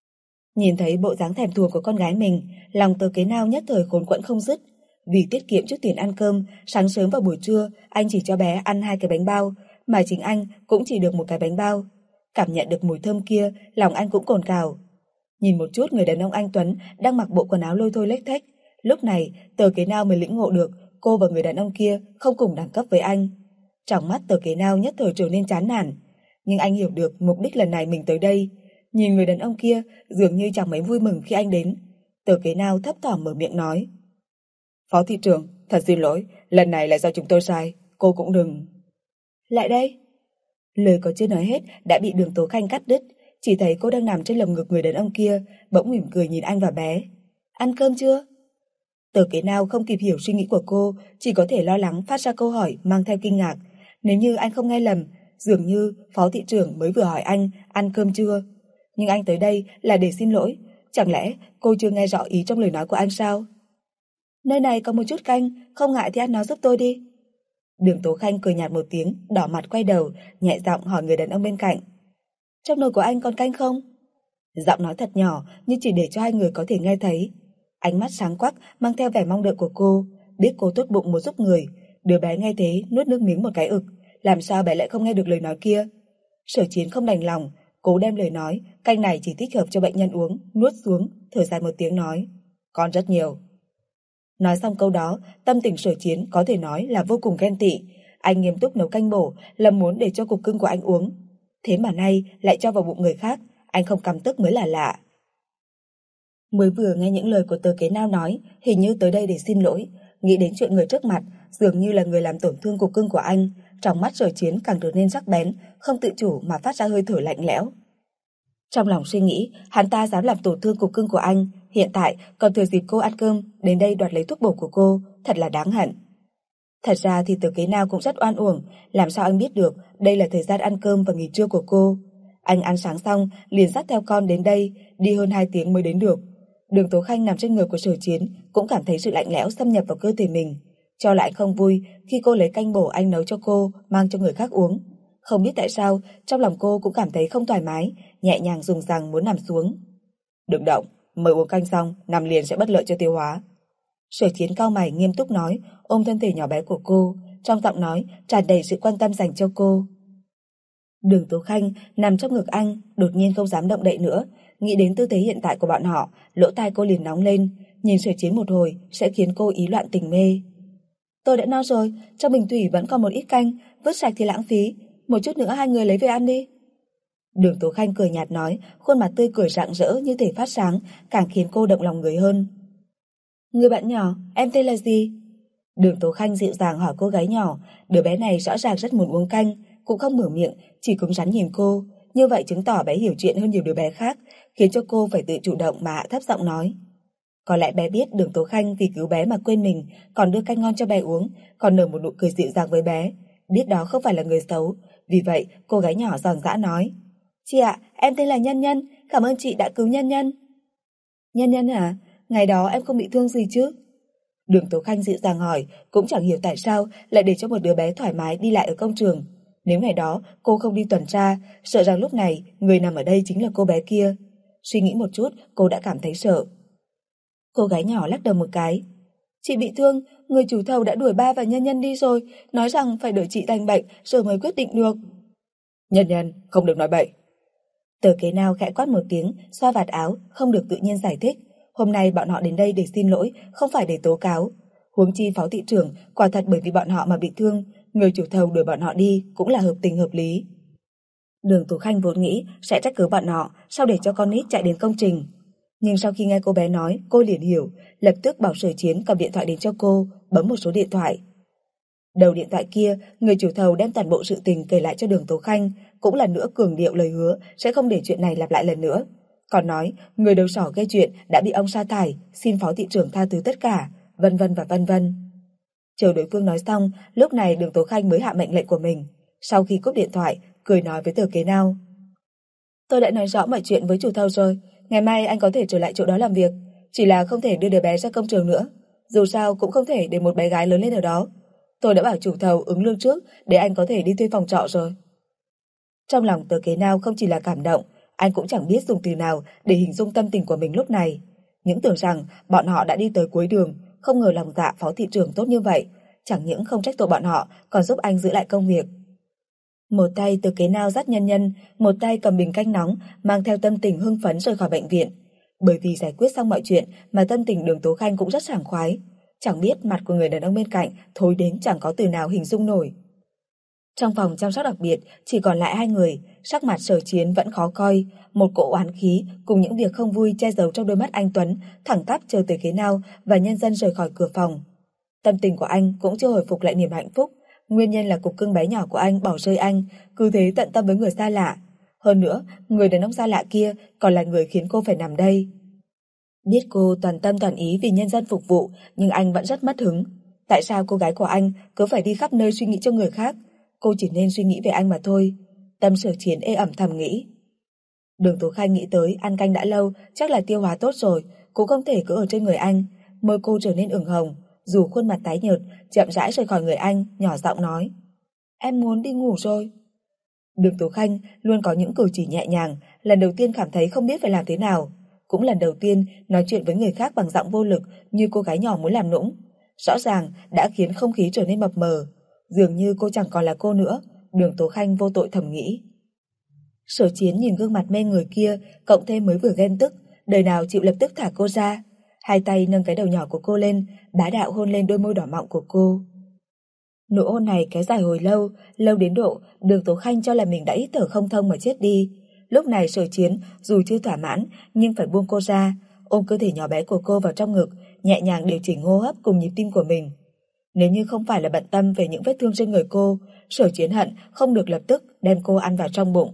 Nhìn thấy bộ dáng thèm thuồng của con gái mình, lòng Tờ Kế Nao nhất thời khốn quẫn không dứt. Vì tiết kiệm chút tiền ăn cơm, sáng sớm và buổi trưa anh chỉ cho bé ăn hai cái bánh bao, mà chính anh cũng chỉ được một cái bánh bao. Cảm nhận được mùi thơm kia, lòng anh cũng cồn cào. Nhìn một chút người đàn ông anh Tuấn đang mặc bộ quần áo lôi thôi lếch thếch, lúc này Tờ Kế Nao mới lĩnh ngộ được cô và người đàn ông kia không cùng đẳng cấp với anh. Trong mắt Tờ Kế Nao nhất thời trở nên chán nản, nhưng anh hiểu được mục đích lần này mình tới đây. Nhìn người đàn ông kia dường như chẳng mấy vui mừng khi anh đến. Tờ Kế Nao thấp thỏm mở miệng nói: Phó thị trưởng, thật xin lỗi, lần này là do chúng tôi sai, cô cũng đừng... Lại đây. Lời có chưa nói hết đã bị Đường Tố Khanh cắt đứt, chỉ thấy cô đang nằm trên lồng ngực người đàn ông kia, bỗng mỉm cười nhìn anh và bé. Ăn cơm chưa? Tờ Kế Nao không kịp hiểu suy nghĩ của cô, chỉ có thể lo lắng phát ra câu hỏi mang theo kinh ngạc. Nếu như anh không nghe lầm, dường như phó thị trưởng mới vừa hỏi anh ăn cơm chưa. Nhưng anh tới đây là để xin lỗi, chẳng lẽ cô chưa nghe rõ ý trong lời nói của anh sao? Nơi này có một chút canh, không ngại thì ăn nó giúp tôi đi. Đường Tố Khanh cười nhạt một tiếng, đỏ mặt quay đầu, nhẹ giọng hỏi người đàn ông bên cạnh. Trong nồi của anh còn canh không? Giọng nói thật nhỏ, nhưng chỉ để cho hai người có thể nghe thấy. Ánh mắt sáng quắc, mang theo vẻ mong đợi của cô, biết cô tốt bụng muốn giúp người. Đứa bé nghe thế, nuốt nước miếng một cái ực, làm sao bé lại không nghe được lời nói kia. Sở Chiến không đành lòng, cố đem lời nói, canh này chỉ thích hợp cho bệnh nhân uống, nuốt xuống, thở dài một tiếng nói. Còn rất nhiều. Nói xong câu đó, tâm tình Sở Chiến có thể nói là vô cùng ghen tị. Anh nghiêm túc nấu canh bổ, là muốn để cho cục cưng của anh uống. Thế mà nay lại cho vào bụng người khác, anh không căm tức mới là lạ. Mới vừa nghe những lời của Tờ Kế Nao nói, hình như tới đây để xin lỗi, nghĩ đến chuyện người trước mặt, dường như là người làm tổn thương cục cưng của anh, trong mắt Sở Chiến càng trở nên sắc bén, không tự chủ mà phát ra hơi thở lạnh lẽo. Trong lòng suy nghĩ, hắn ta dám làm tổn thương cục cưng của anh, hiện tại còn thừa dịp cô ăn cơm, đến đây đoạt lấy thuốc bổ của cô, thật là đáng hận. Thật ra thì Tờ Kế Nao cũng rất oan uổng, làm sao anh biết được đây là thời gian ăn cơm và nghỉ trưa của cô. Anh ăn sáng xong, liền dắt theo con đến đây, đi hơn hai tiếng mới đến được. Đường Tố Khanh nằm trên người của Sở Chiến, cũng cảm thấy sự lạnh lẽo xâm nhập vào cơ thể mình, cho lại không vui khi cô lấy canh bổ anh nấu cho cô, mang cho người khác uống. Không biết tại sao, trong lòng cô cũng cảm thấy không thoải mái, nhẹ nhàng dùng rằng muốn nằm xuống. Đừng động, mới uống canh xong, nằm liền sẽ bất lợi cho tiêu hóa. Sở Chiến cau mày nghiêm túc nói, ôm thân thể nhỏ bé của cô, trong giọng nói tràn đầy sự quan tâm dành cho cô. Đường Tố Khanh nằm trong ngực anh, đột nhiên không dám động đậy nữa, nghĩ đến tư thế hiện tại của bọn họ, lỗ tai cô liền nóng lên, nhìn Sở Chiến một hồi sẽ khiến cô ý loạn tình mê. Tôi đã no rồi, trong bình thủy vẫn còn một ít canh, vứt sạch thì lãng phí, một chút nữa hai người lấy về ăn đi. Đường Tố Khanh cười nhạt nói, khuôn mặt tươi cười rạng rỡ như thể phát sáng, càng khiến cô động lòng người hơn. Người bạn nhỏ, em tên là gì? Đường Tố Khanh dịu dàng hỏi cô gái nhỏ, đứa bé này rõ ràng rất muốn uống canh, cũng không mở miệng, chỉ cứng rắn nhìn cô, như vậy chứng tỏ bé hiểu chuyện hơn nhiều đứa bé khác, khiến cho cô phải tự chủ động mà hạ thấp giọng nói. Có lẽ bé biết Đường Tố Khanh vì cứu bé mà quên mình, còn đưa canh ngon cho bé uống, còn nở một nụ cười dịu dàng với bé, biết đó không phải là người xấu, Vì vậy, cô gái nhỏ giòn giã nói: "Chị ạ, em tên là Nhân Nhân, cảm ơn chị đã cứu Nhân Nhân." "Nhân Nhân à, ngày đó em không bị thương gì chứ?" Đường Tố Khanh dịu dàng hỏi, cũng chẳng hiểu tại sao lại để cho một đứa bé thoải mái đi lại ở công trường. Nếu ngày đó cô không đi tuần tra, sợ rằng lúc này người nằm ở đây chính là cô bé kia. Suy nghĩ một chút, cô đã cảm thấy sợ. Cô gái nhỏ lắc đầu một cái. "Chị bị thương, người chủ thầu đã đuổi ba và Nhân Nhân đi rồi, nói rằng phải đợi chị lành bệnh rồi mới quyết định được." Nhân Nhân, không được nói bậy. Tờ kế nào khẽ quát một tiếng, xoa vạt áo, không được tự nhiên giải thích. Hôm nay bọn họ đến đây để xin lỗi, không phải để tố cáo. Huống chi phó thị trưởng, quả thật bởi vì bọn họ mà bị thương, người chủ thầu đuổi bọn họ đi cũng là hợp tình hợp lý. Đường Tú Khanh vốn nghĩ sẽ trách cứ bọn họ, sau để cho con nít chạy đến công trình. Nhưng sau khi nghe cô bé nói, cô liền hiểu, lập tức bảo Sở Chiến cầm điện thoại đến cho cô, bấm một số điện thoại. Đầu điện thoại kia, người chủ thầu đem toàn bộ sự tình kể lại cho Đường Tố Khanh, cũng lần nữa cường điệu lời hứa sẽ không để chuyện này lặp lại lần nữa. Còn nói, người đầu sỏ gây chuyện đã bị ông sa thải, xin phó thị trưởng tha thứ tất cả, vân vân và vân vân. Chờ đối phương nói xong, lúc này Đường Tố Khanh mới hạ mệnh lệnh của mình. Sau khi cúp điện thoại, cười nói với tờ kế nào: "Tôi đã nói rõ mọi chuyện với chủ thầu rồi, ngày mai anh có thể trở lại chỗ đó làm việc, chỉ là không thể đưa đứa bé ra công trường nữa, dù sao cũng không thể để một bé gái lớn lên ở đó. Tôi đã bảo chủ thầu ứng lương trước để anh có thể đi thuê phòng trọ rồi." Trong lòng tờ kế nào không chỉ là cảm động, anh cũng chẳng biết dùng từ nào để hình dung tâm tình của mình lúc này. Những tưởng rằng bọn họ đã đi tới cuối đường, không ngờ lòng dạ phó thị trưởng tốt như vậy, chẳng những không trách tội bọn họ, còn giúp anh giữ lại công việc. Một tay tờ kế nào dắt Nhân Nhân, một tay cầm bình canh nóng, mang theo tâm tình hưng phấn rời khỏi bệnh viện. Bởi vì giải quyết xong mọi chuyện mà tâm tình Đường Tố Khanh cũng rất sảng khoái. Chẳng biết mặt của người đàn ông bên cạnh thối đến chẳng có từ nào hình dung nổi. Trong phòng chăm sóc đặc biệt chỉ còn lại hai người, sắc mặt Sở Chiến vẫn khó coi, một cỗ oán khí cùng những việc không vui che giấu trong đôi mắt anh tuấn, thẳng tắp chờ tới Kế Nào và Nhân Dân rời khỏi cửa phòng. Tâm tình của anh cũng chưa hồi phục lại niềm hạnh phúc, nguyên nhân là cục cưng bé nhỏ của anh bỏ rơi anh, cứ thế tận tâm với người xa lạ. Hơn nữa, người đàn ông xa lạ kia còn là người khiến cô phải nằm đây. Biết cô toàn tâm toàn ý vì Nhân Dân phục vụ, nhưng anh vẫn rất mất hứng. Tại sao cô gái của anh cứ phải đi khắp nơi suy nghĩ cho người khác? Cô chỉ nên suy nghĩ về anh mà thôi. Tâm Sở Chiến ê ẩm thầm nghĩ. Đường Tố Khanh nghĩ tới ăn canh đã lâu, chắc là tiêu hóa tốt rồi, cũng không thể cứ ở trên người anh. Môi cô trở nên ửng hồng, dù khuôn mặt tái nhợt, chậm rãi rời khỏi người anh, nhỏ giọng nói: "Em muốn đi ngủ rồi." Đường Tố Khanh luôn có những cử chỉ nhẹ nhàng, lần đầu tiên cảm thấy không biết phải làm thế nào. Cũng lần đầu tiên nói chuyện với người khác bằng giọng vô lực như cô gái nhỏ muốn làm nũng. Rõ ràng đã khiến không khí trở nên mập mờ. Dường như cô chẳng còn là cô nữa, Đường Tố Khanh vô tội thầm nghĩ. Sở Chiến nhìn gương mặt mê người kia, cộng thêm mới vừa ghen tức, đời nào chịu lập tức thả cô ra. Hai tay nâng cái đầu nhỏ của cô lên, bá đạo hôn lên đôi môi đỏ mọng của cô. Nụ hôn này kéo dài hồi lâu, lâu đến độ Đường Tố Khanh cho là mình đã hít thở không thông mà chết đi. Lúc này Sở Chiến dù chưa thỏa mãn nhưng phải buông cô ra, ôm cơ thể nhỏ bé của cô vào trong ngực, nhẹ nhàng điều chỉnh hô hấp cùng nhịp tim của mình. Nếu như không phải là bận tâm về những vết thương trên người cô, Sở Chiến hận không được lập tức đem cô ăn vào trong bụng.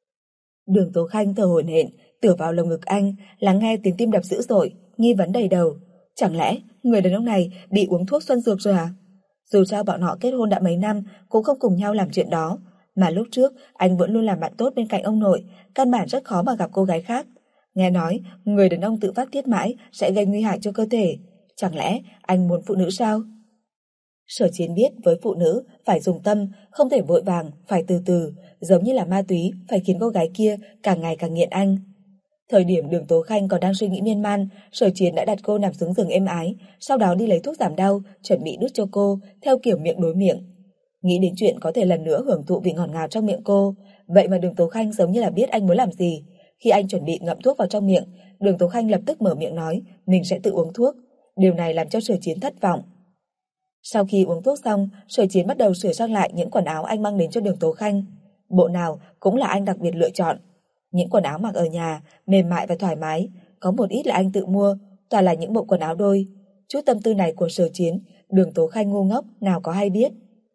Đường Tố Khanh thở hổn hển, tựa vào lồng ngực anh, lắng nghe tiếng tim đập dữ dội, nghi vấn đầy đầu. Chẳng lẽ người đàn ông này bị uống thuốc xuân dược rồi à? Dù sao bọn họ kết hôn đã mấy năm cũng không cùng nhau làm chuyện đó, mà lúc trước anh vẫn luôn làm bạn tốt bên cạnh ông nội, căn bản rất khó mà gặp cô gái khác. Nghe nói người đàn ông tự phát tiết mãi sẽ gây nguy hại cho cơ thể, chẳng lẽ anh muốn phụ nữ sao? Sở Chiến biết với phụ nữ phải dùng tâm, không thể vội vàng, phải từ từ, giống như là ma túy phải khiến cô gái kia càng ngày càng nghiện anh. Thời điểm Đường Tố Khanh còn đang suy nghĩ miên man, Sở Chiến đã đặt cô nằm xuống giường êm ái, sau đó đi lấy thuốc giảm đau, chuẩn bị đút cho cô, theo kiểu miệng đối miệng. Nghĩ đến chuyện có thể lần nữa hưởng thụ vị ngọt ngào trong miệng cô, vậy mà Đường Tố Khanh giống như là biết anh muốn làm gì. Khi anh chuẩn bị ngậm thuốc vào trong miệng, Đường Tố Khanh lập tức mở miệng nói mình sẽ tự uống thuốc. Điều này làm cho Sở Chiến thất vọng. Sau khi uống thuốc xong, Sở Chiến bắt đầu sửa sang lại những quần áo anh mang đến cho Đường Tố Khanh. Bộ nào cũng là anh đặc biệt lựa chọn. Những quần áo mặc ở nhà, mềm mại và thoải mái, có một ít là anh tự mua, toàn là những bộ quần áo đôi. Chút tâm tư này của Sở Chiến, Đường Tố Khanh ngu ngốc nào có hay biết.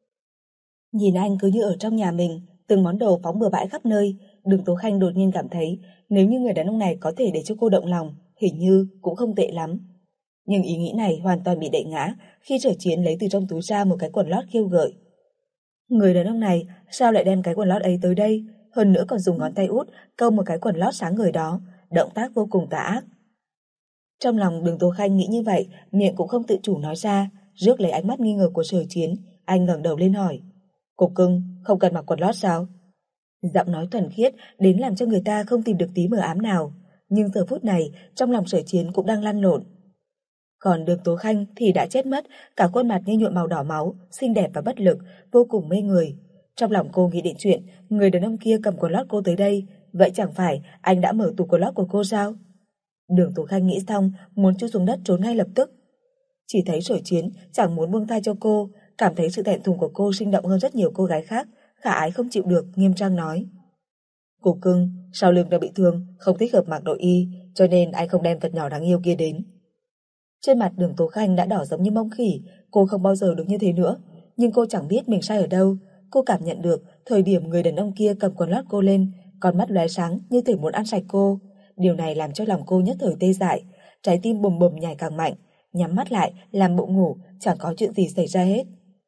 Nhìn anh cứ như ở trong nhà mình, từng món đồ phóng bừa bãi khắp nơi, Đường Tố Khanh đột nhiên cảm thấy nếu như người đàn ông này có thể để cho cô động lòng, hình như cũng không tệ lắm. Nhưng ý nghĩ này hoàn toàn bị đẩy ngã khi Sở Chiến lấy từ trong túi ra một cái quần lót khiêu gợi. Người đàn ông này sao lại đem cái quần lót ấy tới đây, hơn nữa còn dùng ngón tay út câu một cái quần lót sáng người đó, động tác vô cùng tà ác. Trong lòng Đường Tố Khanh nghĩ như vậy, miệng cũng không tự chủ nói ra, rước lấy ánh mắt nghi ngờ của Sở Chiến, anh ngẩng đầu lên hỏi: "Cục cưng, không cần mặc quần lót sao?" Giọng nói thuần khiết đến làm cho người ta không tìm được tí mờ ám nào, nhưng giờ phút này trong lòng Sở Chiến cũng đang lăn lộn. Còn Đường Tố Khanh thì đã chết mất, cả khuôn mặt như nhuộm màu đỏ máu, xinh đẹp và bất lực, vô cùng mê người. Trong lòng cô nghĩ đến chuyện người đàn ông kia cầm quần lót cô tới đây, vậy chẳng phải anh đã mở tủ quần lót của cô sao? Đường Tố Khanh nghĩ xong, muốn chui xuống đất trốn ngay lập tức. Chỉ thấy Sở Chiến chẳng muốn buông tha cho cô, cảm thấy sự thẹn thùng của cô sinh động hơn rất nhiều cô gái khác, khả ái không chịu được, nghiêm trang nói: "Cục cưng, sau lưng đã bị thương, không thích hợp mặc nội y, cho nên anh không đem vật nhỏ đáng yêu kia đến." Trên mặt Đường Tố Khanh đã đỏ giống như mông khỉ, cô không bao giờ được như thế nữa, nhưng cô chẳng biết mình sai ở đâu. Cô cảm nhận được thời điểm người đàn ông kia cầm quần lót cô lên, con mắt lóe sáng như thể muốn ăn sạch cô. Điều này làm cho lòng cô nhất thời tê dại, trái tim bùm bùm nhảy càng mạnh, nhắm mắt lại làm bộ ngủ, chẳng có chuyện gì xảy ra hết.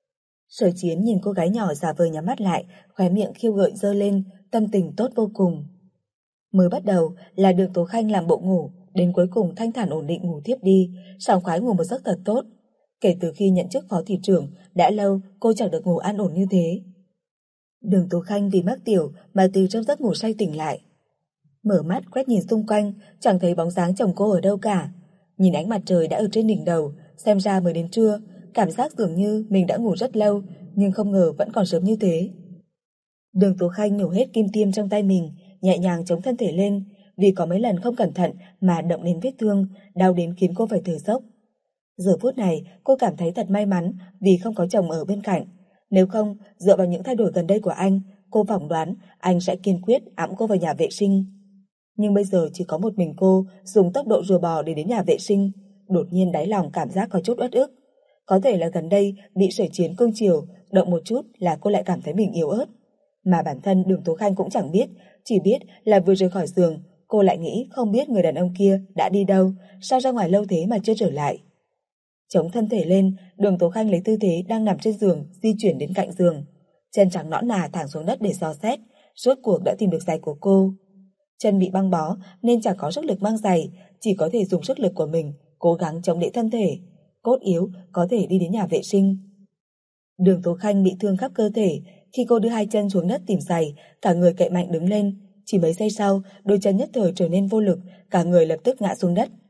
Sở Chiến nhìn cô gái nhỏ giả vờ nhắm mắt lại, khóe miệng khiêu gợi dơ lên, tâm tình tốt vô cùng. Mới bắt đầu là Đường Tố Khanh làm bộ ngủ, đến cuối cùng thanh thản ổn định ngủ tiếp đi, sảng khoái ngủ một giấc thật tốt. Kể từ khi nhận chức phó thị trưởng, đã lâu cô chẳng được ngủ an ổn như thế. Đường Tố Khanh vì mắc tiểu mà từ trong giấc ngủ say tỉnh lại. Mở mắt quét nhìn xung quanh, chẳng thấy bóng dáng chồng cô ở đâu cả. Nhìn ánh mặt trời đã ở trên đỉnh đầu, xem ra mới đến trưa, cảm giác dường như mình đã ngủ rất lâu, nhưng không ngờ vẫn còn sớm như thế. Đường Tố Khanh nhổ hết kim tiêm trong tay mình, nhẹ nhàng chống thân thể lên, vì có mấy lần không cẩn thận mà động đến vết thương, đau đến khiến cô phải thở dốc. Giờ phút này cô cảm thấy thật may mắn vì không có chồng ở bên cạnh. Nếu không, dựa vào những thay đổi gần đây của anh, cô phỏng đoán anh sẽ kiên quyết ẵm cô vào nhà vệ sinh. Nhưng bây giờ chỉ có một mình cô dùng tốc độ rùa bò để đến nhà vệ sinh, đột nhiên đáy lòng cảm giác có chút uất ức. Có thể là gần đây bị Sở Chiến cương chiều, động một chút là cô lại cảm thấy mình yếu ớt. Mà bản thân Đường Tố Khanh cũng chẳng biết, chỉ biết là vừa rời khỏi giường, cô lại nghĩ không biết người đàn ông kia đã đi đâu, sao ra ngoài lâu thế mà chưa trở lại. Chống thân thể lên, Đường Tố Khanh lấy tư thế đang nằm trên giường di chuyển đến cạnh giường, chân trắng nõn nà thẳng xuống đất để dò xét, rốt cuộc đã tìm được giày của cô. Chân bị băng bó nên chẳng có sức lực mang giày, chỉ có thể dùng sức lực của mình cố gắng chống đỡ thân thể, cốt yếu có thể đi đến nhà vệ sinh. Đường Tố Khanh bị thương khắp cơ thể, khi cô đưa hai chân xuống đất tìm giày, cả người cậy mạnh đứng lên, chỉ mấy giây sau, đôi chân nhất thời trở nên vô lực, cả người lập tức ngã xuống đất.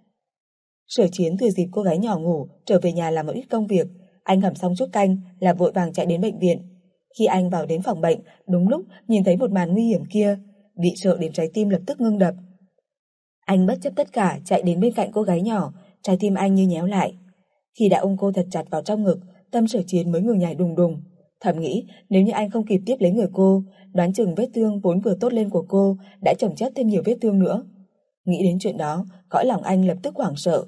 Sở Chiến thừa dịp cô gái nhỏ ngủ, trở về nhà làm một ít công việc, anh hầm xong chút canh là vội vàng chạy đến bệnh viện. Khi anh vào đến phòng bệnh, đúng lúc nhìn thấy một màn nguy hiểm kia, bị sợ đến trái tim lập tức ngưng đập. Anh bất chấp tất cả chạy đến bên cạnh cô gái nhỏ, trái tim anh như nhéo lại. Khi đã ôm cô thật chặt vào trong ngực, tâm Sở Chiến mới ngừng nhảy đùng đùng. Thầm nghĩ nếu như anh không kịp tiếp lấy người cô, đoán chừng vết thương vốn vừa tốt lên của cô đã chồng chất thêm nhiều vết thương nữa. Nghĩ đến chuyện đó, cõi lòng anh lập tức hoảng sợ.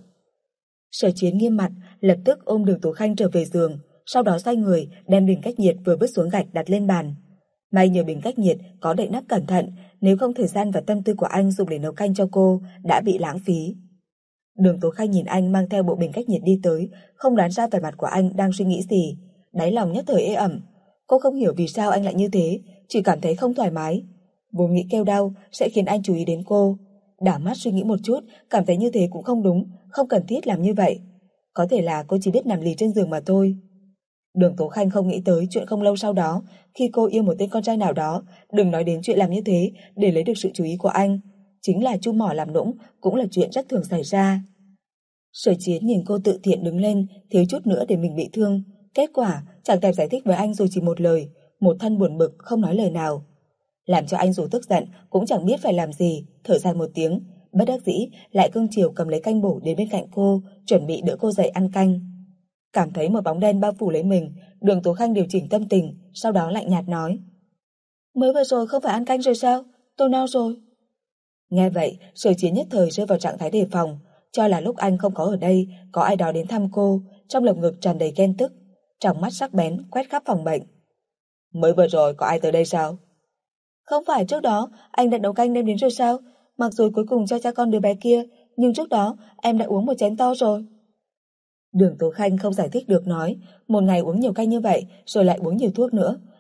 Sở Chiến nghiêm mặt, lập tức ôm Đường Tố Khanh trở về giường, sau đó xoay người đem bình cách nhiệt vừa vứt xuống gạch đặt lên bàn. May nhờ bình cách nhiệt có đậy nắp cẩn thận, nếu không thời gian và tâm tư của anh dùng để nấu canh cho cô đã bị lãng phí. Đường Tố Khanh nhìn anh mang theo bộ bình cách nhiệt đi tới, không đoán ra vẻ mặt của anh đang suy nghĩ gì, đáy lòng nhất thời ê ẩm. Cô không hiểu vì sao anh lại như thế, chỉ cảm thấy không thoải mái. Vốn nghĩ kêu đau sẽ khiến anh chú ý đến cô, đảo mắt suy nghĩ một chút, cảm thấy như thế cũng không đúng, không cần thiết làm như vậy. Có thể là cô chỉ biết nằm lì trên giường mà thôi. Đường Tố Khanh không nghĩ tới chuyện không lâu sau đó, khi cô yêu một tên con trai nào đó, đừng nói đến chuyện làm như thế để lấy được sự chú ý của anh, chính là chu mỏ làm nũng cũng là chuyện rất thường xảy ra. Sở Chiến nhìn cô tự thiện đứng lên, thiếu chút nữa để mình bị thương, kết quả chẳng thèm giải thích với anh dù chỉ một lời, một thân buồn bực không nói lời nào. Làm cho anh dù tức giận cũng chẳng biết phải làm gì, thở dài một tiếng, bất đắc dĩ lại cưng chiều cầm lấy canh bổ đến bên cạnh cô, chuẩn bị đỡ cô dậy ăn canh. Cảm thấy một bóng đen bao phủ lấy mình, Đường Tố Khanh điều chỉnh tâm tình, sau đó lạnh nhạt nói: "Mới vừa rồi không phải ăn canh rồi sao? Tôi no rồi." Nghe vậy, Sở Chiến nhất thời rơi vào trạng thái đề phòng, cho là lúc anh không có ở đây, có ai đó đến thăm cô, trong lồng ngực tràn đầy ghen tức, trong mắt sắc bén quét khắp phòng bệnh. "Mới vừa rồi có ai tới đây sao?" "Không phải trước đó anh đã nấu canh đem đến rồi sao? Mặc dù cuối cùng cho cha con đứa bé kia, nhưng trước đó em đã uống một chén to rồi." Đường Tố Khanh không giải thích được nói, một ngày uống nhiều canh như vậy rồi lại uống nhiều thuốc nữa,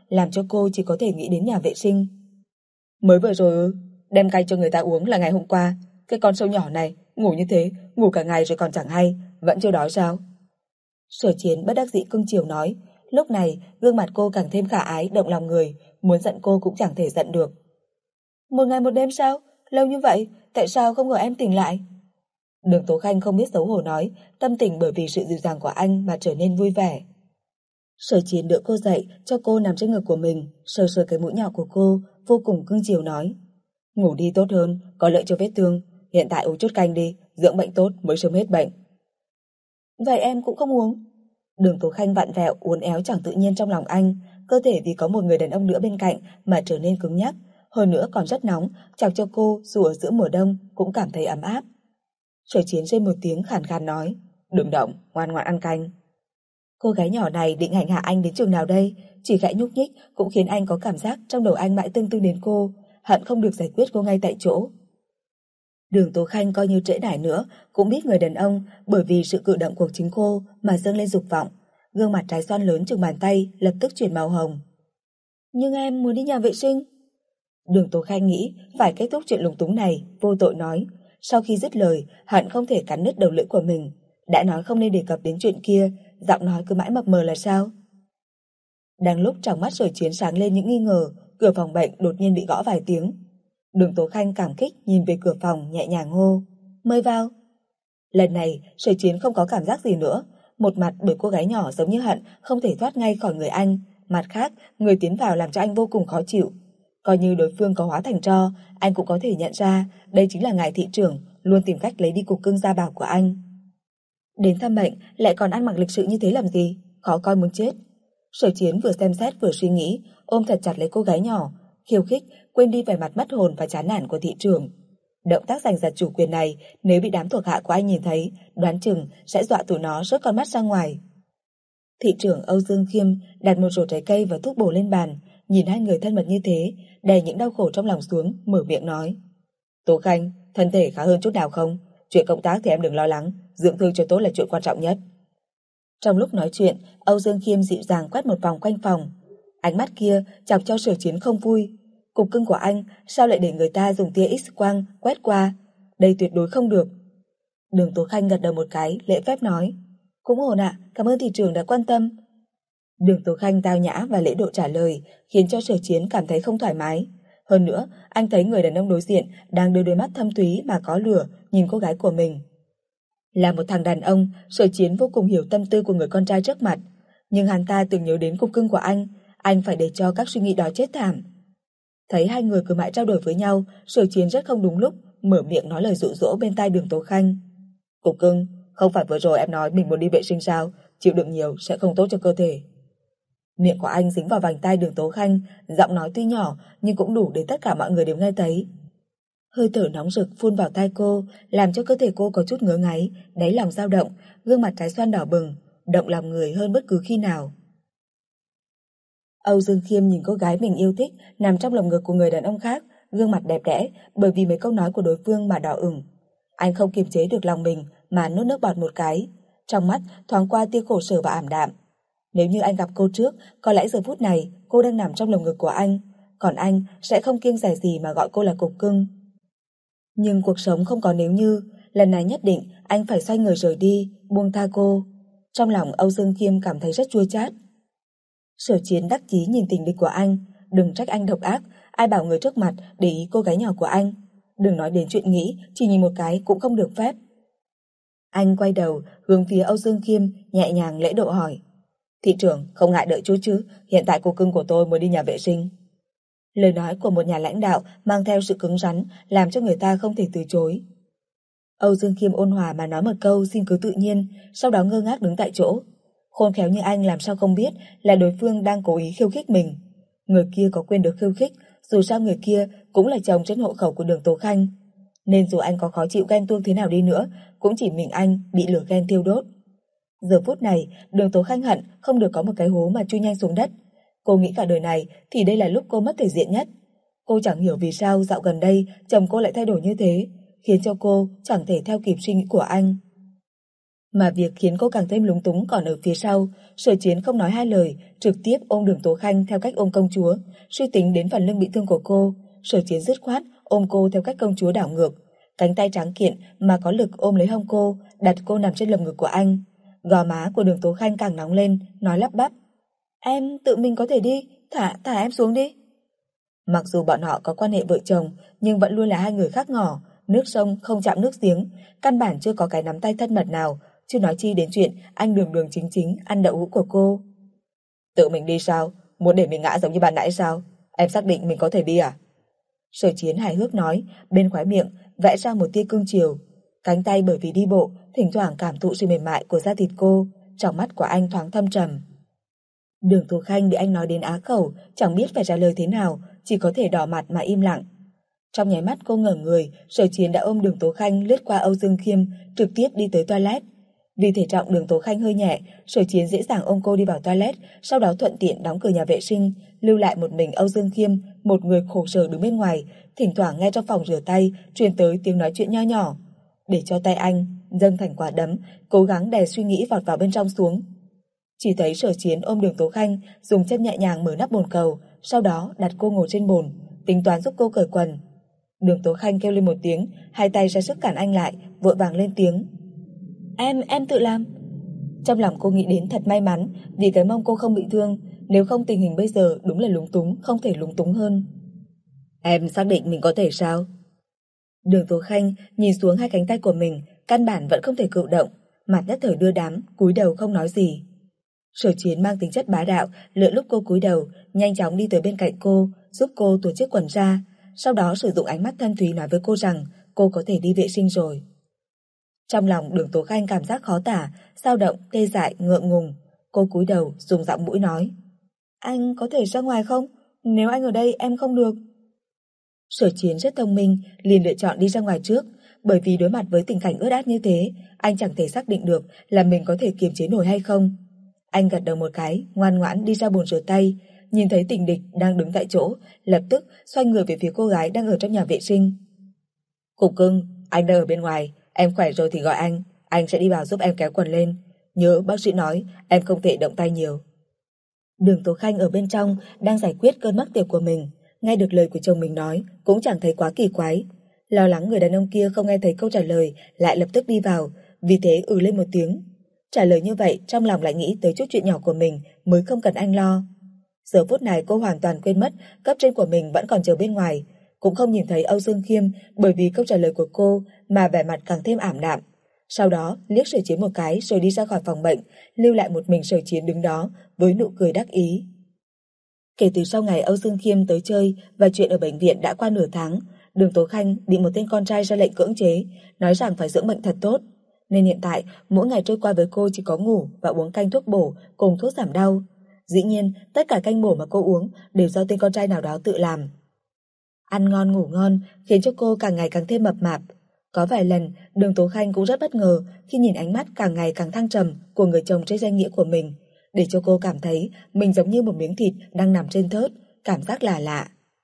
làm cho cô chỉ có thể nghĩ đến nhà vệ sinh. Mới vừa rồi ư? Đem canh cho người ta uống là ngày hôm qua. Cái con sâu nhỏ này, ngủ như thế, ngủ cả ngày rồi còn chẳng hay, vẫn chưa đói sao? Sở Chiến bất đắc dĩ cưng chiều nói. Lúc này, gương mặt cô càng thêm khả ái, động lòng người, muốn giận cô cũng chẳng thể giận được. Một ngày một đêm sao? Lâu như vậy, tại sao không gọi em tỉnh lại? Đường Tố Khanh không biết xấu hổ nói, tâm tình bởi vì sự dịu dàng của anh mà trở nên vui vẻ. Sở Chiến đỡ cô dậy, cho cô nằm trên ngực của mình, sờ sờ cái mũi nhỏ của cô, vô cùng cưng chiều nói. Ngủ đi tốt hơn, có lợi cho vết thương, hiện tại uống chút canh đi, dưỡng bệnh tốt mới sớm hết bệnh. Vậy em cũng không uống. Đường Tố Khanh vặn vẹo, uốn éo chẳng tự nhiên trong lòng anh, cơ thể vì có một người đàn ông nữa bên cạnh mà trở nên cứng nhắc, hơn nữa còn rất nóng, chọc cho cô dù ở giữa mùa đông cũng cảm thấy ấm áp. Sở Chiến rên một tiếng khàn khàn nói, đừng động, ngoan ngoãn ăn canh. Cô gái nhỏ này định hành hạ anh đến trường nào đây, chỉ khẽ nhúc nhích cũng khiến anh có cảm giác trong đầu anh mãi tương tư đến cô, hận không được giải quyết cô ngay tại chỗ. Đường Tố Khanh coi như trễ nải nữa, cũng biết người đàn ông bởi vì sự cử động của chính cô mà dâng lên dục vọng, gương mặt trái xoan lớn chừng bàn tay lập tức chuyển màu hồng. Nhưng em muốn đi nhà vệ sinh. Đường Tố Khanh nghĩ phải kết thúc chuyện lúng túng này, vô tội nói, sau khi dứt lời, hận không thể cắn nứt đầu lưỡi của mình, đã nói không nên đề cập đến chuyện kia, giọng nói cứ mãi mập mờ là sao? Đang lúc trong mắt Sở Chiến sáng lên những nghi ngờ, cửa phòng bệnh đột nhiên bị gõ vài tiếng. Đường Tố Khanh cảm kích nhìn về cửa phòng nhẹ nhàng hô, mời vào. Lần này Sở Chiến không có cảm giác gì nữa, một mặt bởi cô gái nhỏ giống như hận không thể thoát ngay khỏi người anh, mặt khác người tiến vào làm cho anh vô cùng khó chịu. Coi như đối phương có hóa thành tro, anh cũng có thể nhận ra đây chính là ngài thị trưởng luôn tìm cách lấy đi cục cưng gia bảo của anh. Đến thăm bệnh lại còn ăn mặc lịch sự như thế làm gì, khó coi muốn chết. Sở Chiến vừa xem xét vừa suy nghĩ, ôm thật chặt lấy cô gái nhỏ, khiêu khích, quên đi vẻ mặt mất hồn và chán nản của thị trưởng. Động tác giành giật chủ quyền này nếu bị đám thuộc hạ của anh nhìn thấy, đoán chừng sẽ dọa tụi nó rớt con mắt ra ngoài. Thị trưởng Âu Dương Khiêm đặt một rổ trái cây và thuốc bổ lên bàn, nhìn hai người thân mật như thế, đè những đau khổ trong lòng xuống, mở miệng nói. Tố Khanh, thân thể khá hơn chút nào không? Chuyện công tác thì em đừng lo lắng, dưỡng thương cho tốt là chuyện quan trọng nhất. Trong lúc nói chuyện, Âu Dương Khiêm dịu dàng quét một vòng quanh phòng. Ánh mắt kia chọc cho Sở Chiến không vui. Cục cưng của anh sao lại để người ta dùng tia X-quang quét qua? Đây tuyệt đối không được. Đường Tố Khanh gật đầu một cái, lễ phép nói. Cũng ổn ạ, cảm ơn thị trưởng đã quan tâm. Đường Tố Khanh tao nhã và lễ độ trả lời, khiến cho Sở Chiến cảm thấy không thoải mái. Hơn nữa, anh thấy người đàn ông đối diện đang đưa đôi mắt thâm thúy mà có lửa nhìn cô gái của mình. Là một thằng đàn ông, Sở Chiến vô cùng hiểu tâm tư của người con trai trước mặt, nhưng hắn ta từng nhớ đến cục cưng của anh, anh phải để cho các suy nghĩ đó chết thảm. Thấy hai người cứ mãi trao đổi với nhau, Sở Chiến rất không đúng lúc, mở miệng nói lời dụ dỗ bên tai Đường Tố Khanh. Cục cưng, không phải vừa rồi em nói mình muốn đi vệ sinh sao, chịu đựng nhiều sẽ không tốt cho cơ thể. Miệng của anh dính vào vành tai Đường Tố Khanh, giọng nói tuy nhỏ nhưng cũng đủ để tất cả mọi người đều nghe thấy. Hơi thở nóng rực phun vào tai cô, làm cho cơ thể cô có chút ngứa ngáy, đáy lòng dao động, gương mặt trái xoan đỏ bừng, động lòng người hơn bất cứ khi nào. Âu Dương Khiêm nhìn cô gái mình yêu thích nằm trong lồng ngực của người đàn ông khác, gương mặt đẹp đẽ bởi vì mấy câu nói của đối phương mà đỏ ửng. Anh không kiềm chế được lòng mình mà nuốt nước bọt một cái, trong mắt thoáng qua tia khổ sở và ảm đạm. Nếu như anh gặp cô trước, có lẽ giờ phút này cô đang nằm trong lồng ngực của anh, còn anh sẽ không kiêng dè gì mà gọi cô là cục cưng. Nhưng cuộc sống không có nếu như, lần này nhất định anh phải xoay người rời đi, buông tha cô. Trong lòng Âu Dương Khiêm cảm thấy rất chua chát. Sở Chiến đắc chí nhìn tình địch của anh, đừng trách anh độc ác, ai bảo người trước mặt để ý cô gái nhỏ của anh. Đừng nói đến chuyện nghĩ, chỉ nhìn một cái cũng không được phép. Anh quay đầu, hướng phía Âu Dương Khiêm, nhẹ nhàng lễ độ hỏi. Thị trưởng, không ngại đợi chút chứ, hiện tại cô cưng của tôi mới đi nhà vệ sinh. Lời nói của một nhà lãnh đạo mang theo sự cứng rắn, làm cho người ta không thể từ chối. Âu Dương Khiêm ôn hòa mà nói một câu xin cứ tự nhiên, sau đó ngơ ngác đứng tại chỗ. Khôn khéo như anh làm sao không biết là đối phương đang cố ý khiêu khích mình. Người kia có quyền được khiêu khích, dù sao người kia cũng là chồng trên hộ khẩu của Đường Tố Khanh. Nên dù anh có khó chịu ghen tuông thế nào đi nữa, cũng chỉ mình anh bị lửa ghen thiêu đốt. Giờ phút này, Đường Tố Khanh hận không được có một cái hố mà chui nhanh xuống đất. Cô nghĩ cả đời này thì đây là lúc cô mất thể diện nhất. Cô chẳng hiểu vì sao dạo gần đây chồng cô lại thay đổi như thế, khiến cho cô chẳng thể theo kịp suy nghĩ của anh. Mà việc khiến cô càng thêm lúng túng còn ở phía sau. Sở Chiến không nói hai lời, trực tiếp ôm Đường Tố Khanh theo cách ôm công chúa. Suy tính đến phần lưng bị thương của cô, Sở Chiến dứt khoát ôm cô theo cách công chúa đảo ngược. Cánh tay trắng kiện mà có lực ôm lấy hông cô, đặt cô nằm trên lồng ngực của anh. Gò má của Đường Tố Khanh càng nóng lên, nói lắp bắp: "Em tự mình có thể đi, thả thả em xuống đi." Mặc dù bọn họ có quan hệ vợ chồng, nhưng vẫn luôn là hai người khác ngỏ, nước sông không chạm nước giếng, căn bản chưa có cái nắm tay thân mật nào, chưa nói chi đến chuyện anh đường đường chính chính ăn đậu hũ của cô. "Tự mình đi sao? Muốn để mình ngã giống như ban nãy sao? Em xác định mình có thể đi à?" Sở Chiến hài hước nói, bên khóe miệng vẽ ra một tia cương chiều. Cánh tay bởi vì đi bộ, thỉnh thoảng cảm thụ sự mềm mại của da thịt cô, trong mắt của anh thoáng thâm trầm. Đường Tố Khanh bị anh nói đến á khẩu, chẳng biết phải trả lời thế nào, chỉ có thể đỏ mặt mà im lặng. Trong nháy mắt cô ngẩng người, Sở Chiến đã ôm Đường Tố Khanh lướt qua Âu Dương Khiêm, trực tiếp đi tới toilet. Vì thể trọng Đường Tố Khanh hơi nhẹ, Sở Chiến dễ dàng ôm cô đi vào toilet, sau đó thuận tiện đóng cửa nhà vệ sinh, lưu lại một mình Âu Dương Khiêm, một người khổ sở đứng bên ngoài, thỉnh thoảng nghe trong phòng rửa tay truyền tới tiếng nói chuyện nho nhỏ. Để cho tay anh dâng thành quả đấm, cố gắng đè suy nghĩ vọt vào bên trong xuống. Chỉ thấy Sở Chiến ôm Đường Tố Khanh, dùng chân nhẹ nhàng mở nắp bồn cầu, sau đó đặt cô ngồi trên bồn, tính toán giúp cô cởi quần. Đường Tố Khanh kêu lên một tiếng, hai tay ra sức cản anh lại, vội vàng lên tiếng: Em, em tự làm. Trong lòng cô nghĩ đến thật may mắn, vì cái mông cô không bị thương, nếu không tình hình bây giờ đúng là lúng túng, không thể lúng túng hơn. Em xác định mình có thể sao? Đường Tố Khanh nhìn xuống hai cánh tay của mình, căn bản vẫn không thể cử động, mặt nhất thời đưa đám, cúi đầu không nói gì. Sở Chiến mang tính chất bá đạo, lựa lúc cô cúi đầu, nhanh chóng đi tới bên cạnh cô, giúp cô tuột chiếc quần ra, sau đó sử dụng ánh mắt thâm thúy nói với cô rằng cô có thể đi vệ sinh rồi. Trong lòng Đường Tố Khanh cảm giác khó tả, dao động, tê dại, ngượng ngùng. Cô cúi đầu, dùng giọng mũi nói: Anh có thể ra ngoài không? Nếu anh ở đây em không được. Sở Chiến rất thông minh, liền lựa chọn đi ra ngoài trước, bởi vì đối mặt với tình cảnh ướt át như thế, anh chẳng thể xác định được là mình có thể kiềm chế nổi hay không. Anh gật đầu một cái, ngoan ngoãn đi ra bồn rửa tay, nhìn thấy Tình Địch đang đứng tại chỗ, lập tức xoay người về phía cô gái đang ở trong nhà vệ sinh. Cục cưng, anh đang ở bên ngoài, em khỏe rồi thì gọi anh, anh sẽ đi vào giúp em kéo quần lên. Nhớ bác sĩ nói em không thể động tay nhiều. Đường Tố Khanh ở bên trong đang giải quyết cơn mắc tiểu của mình, nghe được lời của chồng mình nói cũng chẳng thấy quá kỳ quái. Lo lắng người đàn ông kia không nghe thấy câu trả lời, lại lập tức đi vào, vì thế ừ lên một tiếng. Trả lời như vậy, trong lòng lại nghĩ tới chút chuyện nhỏ của mình, mới không cần anh lo. Giờ phút này cô hoàn toàn quên mất cấp trên của mình vẫn còn chờ bên ngoài, cũng không nhìn thấy Âu Dương Khiêm bởi vì câu trả lời của cô mà vẻ mặt càng thêm ảm đạm. Sau đó liếc Sở Chiến một cái rồi đi ra khỏi phòng bệnh, lưu lại một mình Sở Chiến đứng đó với nụ cười đắc ý. Kể từ sau ngày Âu Dương Khiêm tới chơi và chuyện ở bệnh viện đã qua nửa tháng, Đường Tố Khanh bị một tên con trai ra lệnh cưỡng chế, nói rằng phải dưỡng bệnh thật tốt, nên hiện tại mỗi ngày trôi qua với cô chỉ có ngủ và uống canh thuốc bổ cùng thuốc giảm đau. Dĩ nhiên, tất cả canh bổ mà cô uống đều do tên con trai nào đó tự làm. Ăn ngon ngủ ngon khiến cho cô càng ngày càng thêm mập mạp. Có vài lần, Đường Tố Khanh cũng rất bất ngờ khi nhìn ánh mắt càng ngày càng thăng trầm của người chồng trên danh nghĩa của mình, để cho cô cảm thấy mình giống như một miếng thịt đang nằm trên thớt, cảm giác là lạ.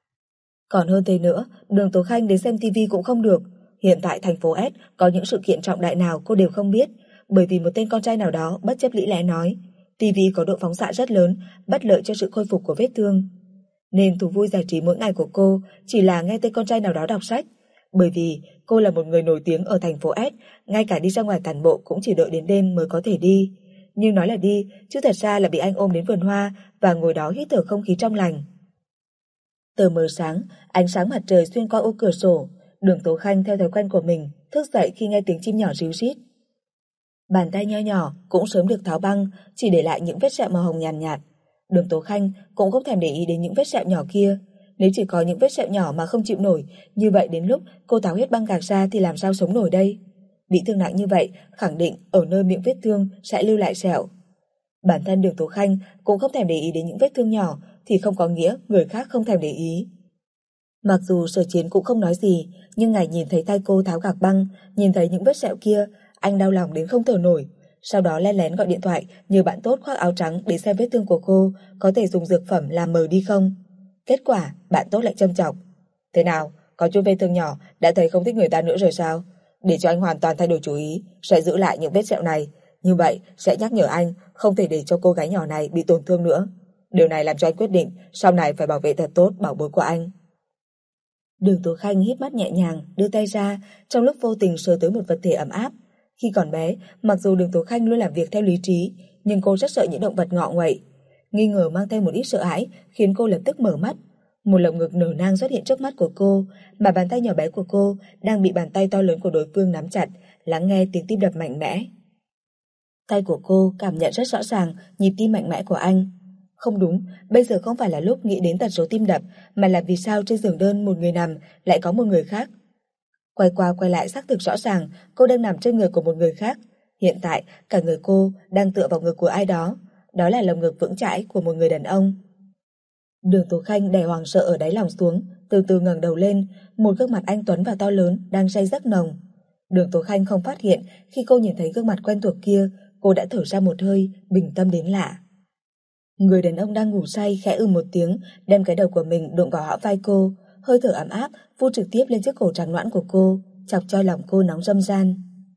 Còn hơn thế nữa, Đường Tố Khanh đến xem tivi cũng không được. Hiện tại thành phố S có những sự kiện trọng đại nào cô đều không biết, bởi vì một tên con trai nào đó bất chấp lý lẽ nói tivi có độ phóng xạ rất lớn, bất lợi cho sự khôi phục của vết thương. Nên thú vui giải trí mỗi ngày của cô chỉ là nghe tên con trai nào đó đọc sách, bởi vì cô là một người nổi tiếng ở thành phố S, ngay cả đi ra ngoài tản bộ cũng chỉ đợi đến đêm mới có thể đi. Nhưng nói là đi, chứ thật ra là bị anh ôm đến vườn hoa và ngồi đó hít thở không khí trong lành. Tờ mờ sáng, ánh sáng mặt trời xuyên qua ô cửa sổ. Đường Tố Khanh theo thói quen của mình thức dậy khi nghe tiếng chim nhỏ ríu rít. Bàn tay nho nhỏ cũng sớm được tháo băng, chỉ để lại những vết sẹo màu hồng nhàn nhạt, nhạt. Đường Tố Khanh cũng không thèm để ý đến những vết sẹo nhỏ kia. Nếu chỉ có những vết sẹo nhỏ mà không chịu nổi, như vậy đến lúc cô tháo hết băng gạc ra thì làm sao sống nổi đây? Bị thương nặng như vậy, khẳng định ở nơi miệng vết thương sẽ lưu lại sẹo. Bản thân Đường Tố Khanh cũng không thèm để ý đến những vết thương nhỏ, thì không có nghĩa người khác không thèm để ý. Mặc dù Sở Chiến cũng không nói gì, nhưng ngày nhìn thấy tay cô tháo gạc băng, nhìn thấy những vết sẹo kia, anh đau lòng đến không thở nổi. Sau đó len lén gọi điện thoại nhờ bạn tốt khoác áo trắng để xem vết thương của cô có thể dùng dược phẩm làm mờ đi không. Kết quả bạn tốt lại châm chọc: Thế nào, có chút vết thương nhỏ đã thấy không thích người ta nữa rồi sao? Để cho anh hoàn toàn thay đổi chủ ý, sẽ giữ lại những vết sẹo này. Như vậy sẽ nhắc nhở anh không thể để cho cô gái nhỏ này bị tổn thương nữa. Điều này làm cho anh quyết định sau này phải bảo vệ thật tốt bảo bối của anh. Đường Tố Khanh híp mắt nhẹ nhàng, đưa tay ra, trong lúc vô tình sờ tới một vật thể ấm áp. Khi còn bé, mặc dù Đường Tố Khanh luôn làm việc theo lý trí, nhưng cô rất sợ những động vật ngọ nguậy. Nghi ngờ mang theo một ít sợ hãi khiến cô lập tức mở mắt. Một lồng ngực nở nang xuất hiện trước mắt của cô, mà bàn tay nhỏ bé của cô đang bị bàn tay to lớn của đối phương nắm chặt, lắng nghe tiếng tim đập mạnh mẽ. Tay của cô cảm nhận rất rõ ràng nhịp tim mạnh mẽ của anh. Không đúng, bây giờ không phải là lúc nghĩ đến tần số tim đập, mà là vì sao trên giường đơn một người nằm lại có một người khác. Quay qua quay lại xác thực rõ ràng cô đang nằm trên người của một người khác. Hiện tại cả người cô đang tựa vào ngực của ai đó, đó là lồng ngực vững chãi của một người đàn ông. Đường Tố Khanh đè hoàng sợ ở đáy lòng xuống, từ từ ngẩng đầu lên, một gương mặt anh tuấn và to lớn đang say giấc nồng. Đường Tố Khanh không phát hiện khi cô nhìn thấy gương mặt quen thuộc kia, cô đã thở ra một hơi, bình tâm đến lạ. Người đàn ông đang ngủ say khẽ ư một tiếng, đem cái đầu của mình đụng vào hõm vai cô, hơi thở ấm áp vút trực tiếp lên chiếc cổ trắng nõn của cô, chọc cho lòng cô nóng râm ran.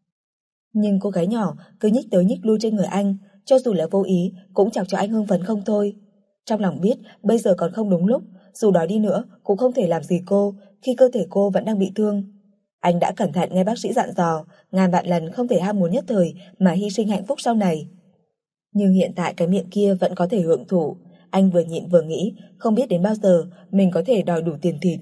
Nhưng cô gái nhỏ cứ nhích tới nhích lui trên người anh, cho dù là vô ý cũng chọc cho anh hưng phấn không thôi. Trong lòng biết bây giờ còn không đúng lúc, dù đói đi nữa cũng không thể làm gì cô khi cơ thể cô vẫn đang bị thương. Anh đã cẩn thận nghe bác sĩ dặn dò, ngàn vạn lần không thể ham muốn nhất thời mà hy sinh hạnh phúc sau này. Nhưng hiện tại cái miệng kia vẫn có thể hưởng thụ. Anh vừa nhịn vừa nghĩ, không biết đến bao giờ mình có thể đòi đủ tiền thịt.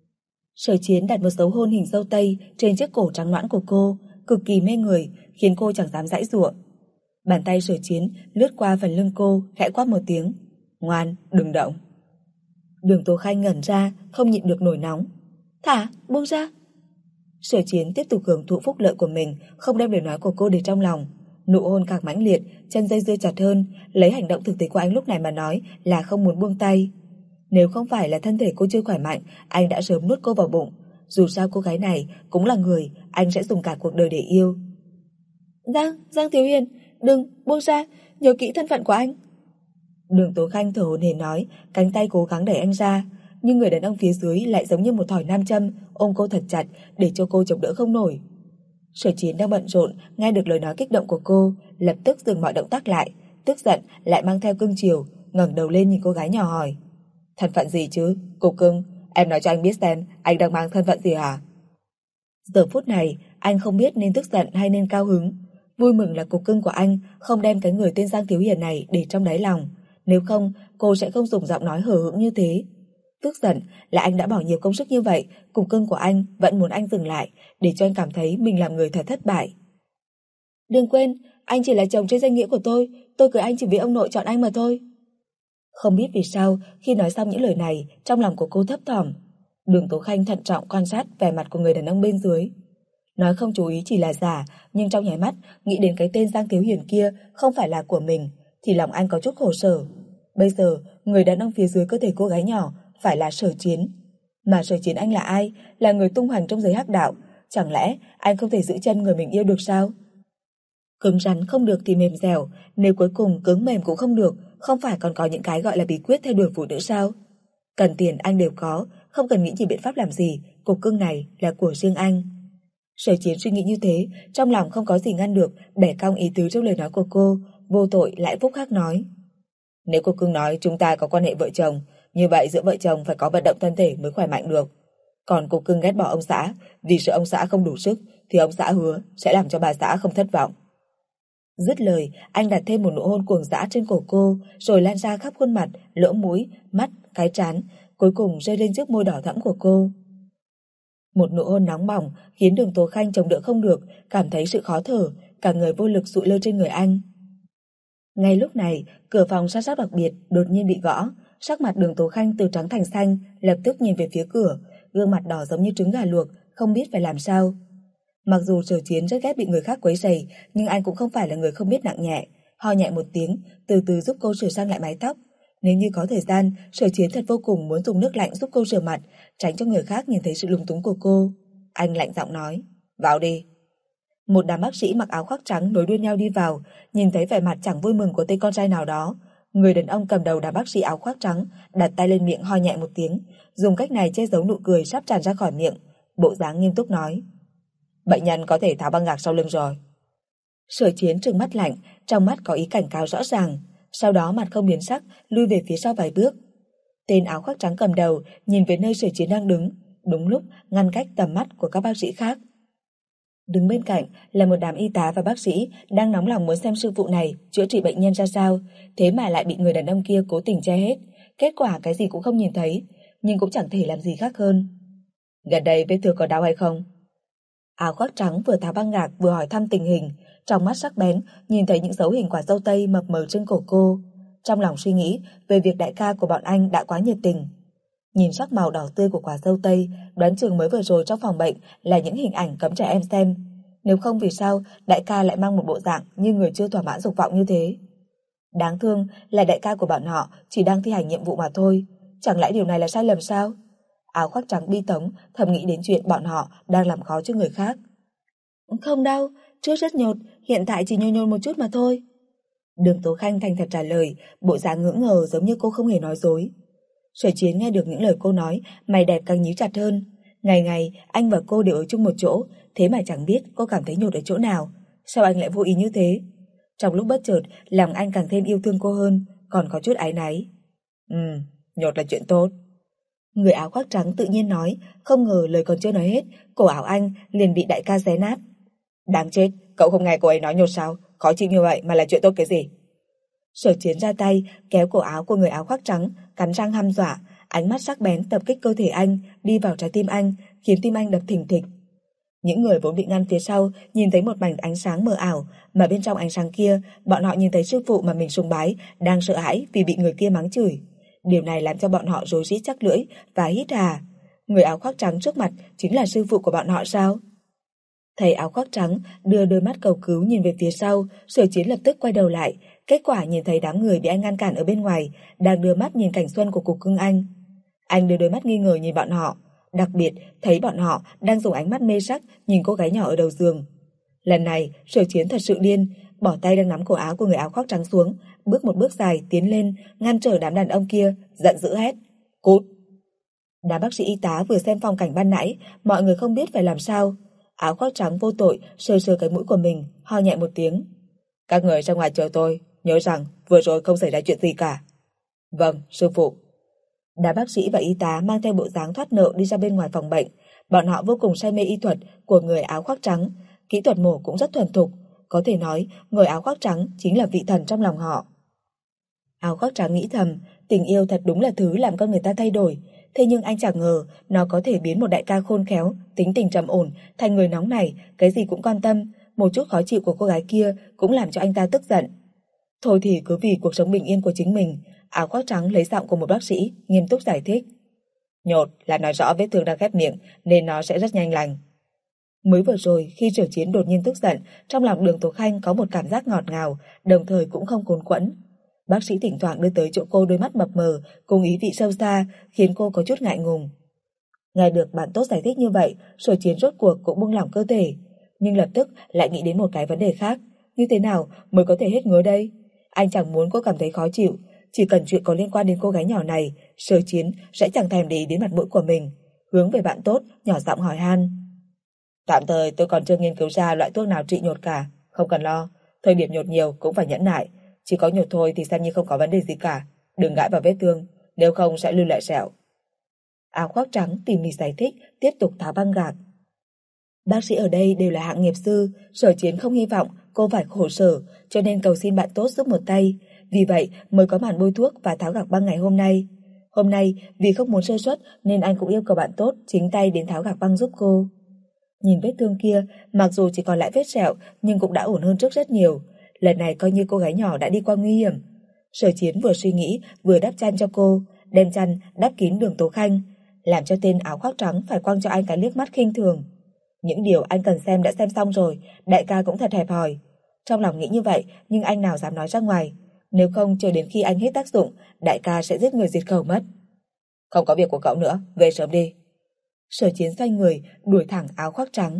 Sở Chiến đặt một dấu hôn hình dâu tây trên chiếc cổ trắng nõn của cô, cực kỳ mê người, khiến cô chẳng dám giãy giụa. Bàn tay Sở Chiến lướt qua phần lưng cô, khẽ quát một tiếng: "Ngoan, đừng động." Đường Tố Khanh ngẩn ra, không nhịn được nổi nóng. "Thả, buông ra." Sở Chiến tiếp tục hưởng thụ phúc lợi của mình, không đem lời nói của cô để trong lòng. Nụ hôn càng mãnh liệt, chân dây dưa chặt hơn, lấy hành động thực tế của anh lúc này mà nói là không muốn buông tay. Nếu không phải là thân thể cô chưa khỏe mạnh, anh đã sớm nuốt cô vào bụng. Dù sao cô gái này cũng là người anh sẽ dùng cả cuộc đời để yêu. "Giang, Giang Thiếu Hiền, đừng, buông ra, nhớ kỹ thân phận của anh." Đường Tố Khanh thở hổn hển nói, cánh tay cố gắng đẩy anh ra, nhưng người đàn ông phía dưới lại giống như một thỏi nam châm, ôm cô thật chặt để cho cô chống đỡ không nổi. Sở Chiến đang bận rộn, nghe được lời nói kích động của cô, lập tức dừng mọi động tác lại, tức giận lại mang theo cưng chiều, ngẩng đầu lên nhìn cô gái nhỏ hỏi: "Thân phận gì chứ, cục cưng, em nói cho anh biết xem anh đang mang thân phận gì hả?" Giờ phút này anh không biết nên tức giận hay nên cao hứng. Vui mừng là cục cưng của anh không đem cái người tên Giang Thiếu Hiền này để trong đáy lòng, nếu không cô sẽ không dùng giọng nói hờ hững như thế. Tức giận là anh đã bỏ nhiều công sức như vậy, cục cưng của anh vẫn muốn anh dừng lại, để cho anh cảm thấy mình làm người thật thất bại. "Đừng quên, anh chỉ là chồng trên danh nghĩa của tôi, tôi cưới anh chỉ vì ông nội chọn anh mà thôi." Không biết vì sao, khi nói xong những lời này, trong lòng của cô thấp thỏm. Đường Tố Khanh thận trọng quan sát vẻ mặt của người đàn ông bên dưới. Nói không chú ý chỉ là giả, nhưng trong nháy mắt nghĩ đến cái tên Giang Thiếu Hiền kia không phải là của mình, thì lòng anh có chút khổ sở. Bây giờ, người đàn ông phía dưới cơ thể cô gái nhỏ phải là Sở Chiến. Mà Sở Chiến anh là ai? Là người tung hoành trong giới hắc đạo. Chẳng lẽ anh không thể giữ chân người mình yêu được sao? Cứng rắn không được thì mềm dẻo, nếu cuối cùng cứng mềm cũng không được, không phải còn có những cái gọi là bí quyết thay đổi phụ nữ sao? Cần tiền anh đều có, không cần nghĩ nhiều biện pháp làm gì, cục cưng này là của riêng anh. Sở Chiến suy nghĩ như thế, trong lòng không có gì ngăn được, bẻ cong ý tứ trong lời nói của cô, vô tội lại phúc hắc nói: "Nếu cục cưng nói chúng ta có quan hệ vợ chồng, như vậy giữa vợ chồng phải có vận động thân thể mới khỏe mạnh được. Còn cục cưng ghét bỏ ông xã, vì sợ ông xã không đủ sức, thì ông xã hứa sẽ làm cho bà xã không thất vọng." Dứt lời, anh đặt thêm một nụ hôn cuồng dã trên cổ cô, rồi lan ra khắp khuôn mặt, lỗ mũi, mắt, cái trán, cuối cùng rơi lên chiếc môi đỏ thẫm của cô. Một nụ hôn nóng bỏng khiến Đường Tố Khanh chống đỡ không được, cảm thấy sự khó thở, cả người vô lực sụi lơ trên người anh. Ngay lúc này, cửa phòng chăm sóc đặc biệt đột nhiên bị gõ, sắc mặt Đường Tố Khanh từ trắng thành xanh, lập tức nhìn về phía cửa, gương mặt đỏ giống như trứng gà luộc, không biết phải làm sao. Mặc dù Sở Chiến rất ghét bị người khác quấy rầy, nhưng anh cũng không phải là người không biết nặng nhẹ, ho nhẹ một tiếng, từ từ giúp cô sửa sang lại mái tóc. Nếu như có thời gian, Sở Chiến thật vô cùng muốn dùng nước lạnh giúp cô rửa mặt, tránh cho người khác nhìn thấy sự lúng túng của cô. Anh lạnh giọng nói: "Vào đi." Một đám bác sĩ mặc áo khoác trắng nối đuôi nhau đi vào, nhìn thấy vẻ mặt chẳng vui mừng của tên con trai nào đó. Người đàn ông cầm đầu đám bác sĩ áo khoác trắng đặt tay lên miệng ho nhẹ một tiếng, dùng cách này che giấu nụ cười sắp tràn ra khỏi miệng, bộ dáng nghiêm túc nói: bệnh nhân có thể tháo băng gạc sau lưng rồi. Sở Chiến trừng mắt lạnh, trong mắt có ý cảnh cáo rõ ràng, sau đó mặt không biến sắc, lui về phía sau vài bước. Tên áo khoác trắng cầm đầu, nhìn về nơi Sở Chiến đang đứng, đúng lúc ngăn cách tầm mắt của các bác sĩ khác. Đứng bên cạnh là một đám y tá và bác sĩ đang nóng lòng muốn xem sư phụ này chữa trị bệnh nhân ra sao, thế mà lại bị người đàn ông kia cố tình che hết, kết quả cái gì cũng không nhìn thấy, nhưng cũng chẳng thể làm gì khác hơn. Gần đây vết thương có đau hay không? Áo khoác trắng vừa tháo băng gạc vừa hỏi thăm tình hình, trong mắt sắc bén nhìn thấy những dấu hình quả dâu tây mập mờ trên cổ cô, trong lòng suy nghĩ về việc đại ca của bọn anh đã quá nhiệt tình. Nhìn sắc màu đỏ tươi của quả dâu tây, đoán chừng mới vừa rồi trong phòng bệnh là những hình ảnh cấm trẻ em xem. Nếu không vì sao đại ca lại mang một bộ dạng như người chưa thỏa mãn dục vọng như thế. Đáng thương là đại ca của bọn họ chỉ đang thi hành nhiệm vụ mà thôi. Chẳng lẽ điều này là sai lầm sao? Áo khoác trắng bi tống thầm nghĩ đến chuyện bọn họ đang làm khó cho người khác. Không đau, trước rất nhột, hiện tại chỉ nhô nhô một chút mà thôi. Đường Tố Khanh thành thật trả lời, bộ dạng ngỡ ngờ giống như cô không hề nói dối. Sở Chiến nghe được những lời cô nói, mày đẹp càng nhíu chặt hơn. Ngày ngày anh và cô đều ở chung một chỗ, thế mà chẳng biết cô cảm thấy nhột ở chỗ nào. Sao anh lại vô ý như thế? Trong lúc bất chợt, làm anh càng thêm yêu thương cô hơn, còn có chút áy náy. Ừ, nhột là chuyện tốt. Người áo khoác trắng tự nhiên nói, không ngờ lời còn chưa nói hết, cổ áo anh liền bị đại ca xé nát. Đáng chết, cậu không nghe cô ấy nói nhột sao? Khó chịu như vậy mà là chuyện tốt cái gì? Sở Chiến ra tay, kéo cổ áo của người áo khoác trắng, cắn răng hăm dọa, ánh mắt sắc bén tập kích cơ thể anh, đi vào trái tim anh, khiến tim anh đập thình thịch. Những người vốn bị ngăn phía sau nhìn thấy một mảnh ánh sáng mờ ảo, mà bên trong ánh sáng kia, bọn họ nhìn thấy sư phụ mà mình sùng bái đang sợ hãi vì bị người kia mắng chửi. Điều này làm cho bọn họ rối rít chắc lưỡi và hít hà. Người áo khoác trắng trước mặt chính là sư phụ của bọn họ sao? Thầy áo khoác trắng đưa đôi mắt cầu cứu nhìn về phía sau, Sở Chiến lập tức quay đầu lại, kết quả nhìn thấy đám người bị anh ngăn cản ở bên ngoài đang đưa mắt nhìn cảnh xuân của cục cưng anh. Anh đưa đôi mắt nghi ngờ nhìn bọn họ, đặc biệt thấy bọn họ đang dùng ánh mắt mê sắc nhìn cô gái nhỏ ở đầu giường. Lần này Sở Chiến thật sự điên, bỏ tay đang nắm cổ áo của người áo khoác trắng xuống, bước một bước dài tiến lên ngăn trở đám đàn ông kia, giận dữ hét: "Cút!" Đám bác sĩ y tá vừa xem phong cảnh ban nãy, mọi người không biết phải làm sao. Áo khoác trắng vô tội sờ sờ cái mũi của mình, ho nhẹ một tiếng: "Các người ra ngoài chờ tôi, nhớ rằng vừa rồi không xảy ra chuyện gì cả." "Vâng, sư phụ." Đám bác sĩ và y tá mang theo bộ dáng thoát nợ đi ra bên ngoài phòng bệnh. Bọn họ vô cùng say mê y thuật của người áo khoác trắng, kỹ thuật mổ cũng rất thuần thục, có thể nói người áo khoác trắng chính là vị thần trong lòng họ. Áo khoác trắng nghĩ thầm, tình yêu thật đúng là thứ làm con người ta thay đổi, thế nhưng anh chẳng ngờ nó có thể biến một đại ca khôn khéo, tính tình trầm ổn thành người nóng nảy, cái gì cũng quan tâm. Một chút khó chịu của cô gái kia cũng làm cho anh ta tức giận. Thôi thì cứ vì cuộc sống bình yên của chính mình, áo khoác trắng lấy giọng của một bác sĩ nghiêm túc giải thích: "Nhột là nói rõ vết thương đang khép miệng nên nó sẽ rất nhanh lành." Mới vừa rồi khi Sở Chiến đột nhiên tức giận, trong lòng Đường Tố Khanh có một cảm giác ngọt ngào, đồng thời cũng không cuốn quẫn. Bác sĩ thỉnh thoảng đưa tới chỗ cô đôi mắt mập mờ cùng ý vị sâu xa, khiến cô có chút ngại ngùng. Nghe được bạn tốt giải thích như vậy, Sở Chiến rốt cuộc cũng buông lỏng cơ thể, nhưng lập tức lại nghĩ đến một cái vấn đề khác, như thế nào mới có thể hết ngứa đây? Anh chẳng muốn cô cảm thấy khó chịu, chỉ cần chuyện có liên quan đến cô gái nhỏ này, Sở Chiến sẽ chẳng thèm để ý đến mặt mũi của mình. Hướng về bạn tốt, nhỏ giọng hỏi han: "Tạm thời tôi còn chưa nghiên cứu ra loại thuốc nào trị nhột cả, không cần lo, thời điểm nhột nhiều cũng phải nhẫn nại, chỉ có nhột thôi thì xem như không có vấn đề gì cả, đừng gãi vào vết thương, nếu không sẽ lưu lại sẹo." Áo khoác trắng tỉ mỉ giải thích, tiếp tục tháo băng gạc. Bác sĩ ở đây đều là hạng nghiệp sư, Sở Chiến không hy vọng cô phải khổ sở, cho nên cầu xin bạn tốt giúp một tay, vì vậy mới có màn bôi thuốc và tháo gạc băng ngày hôm nay. Hôm nay vì không muốn sơ suất nên anh cũng yêu cầu bạn tốt chính tay đến tháo gạc băng giúp cô. Nhìn vết thương kia, mặc dù chỉ còn lại vết sẹo nhưng cũng đã ổn hơn trước rất nhiều. Lần này coi như cô gái nhỏ đã đi qua nguy hiểm. Sở Chiến vừa suy nghĩ vừa đắp chăn cho cô, đem chăn đắp kín Đường Tố Khanh, làm cho tên áo khoác trắng phải quăng cho anh cái liếc mắt khinh thường. Những điều anh cần xem đã xem xong rồi, đại ca cũng thật hẹp hòi. Trong lòng nghĩ như vậy nhưng anh nào dám nói ra ngoài, nếu không chờ đến khi anh hết tác dụng, đại ca sẽ giết người diệt khẩu mất. "Không có việc của cậu nữa, về sớm đi." Sở Chiến xoay người đuổi thẳng áo khoác trắng.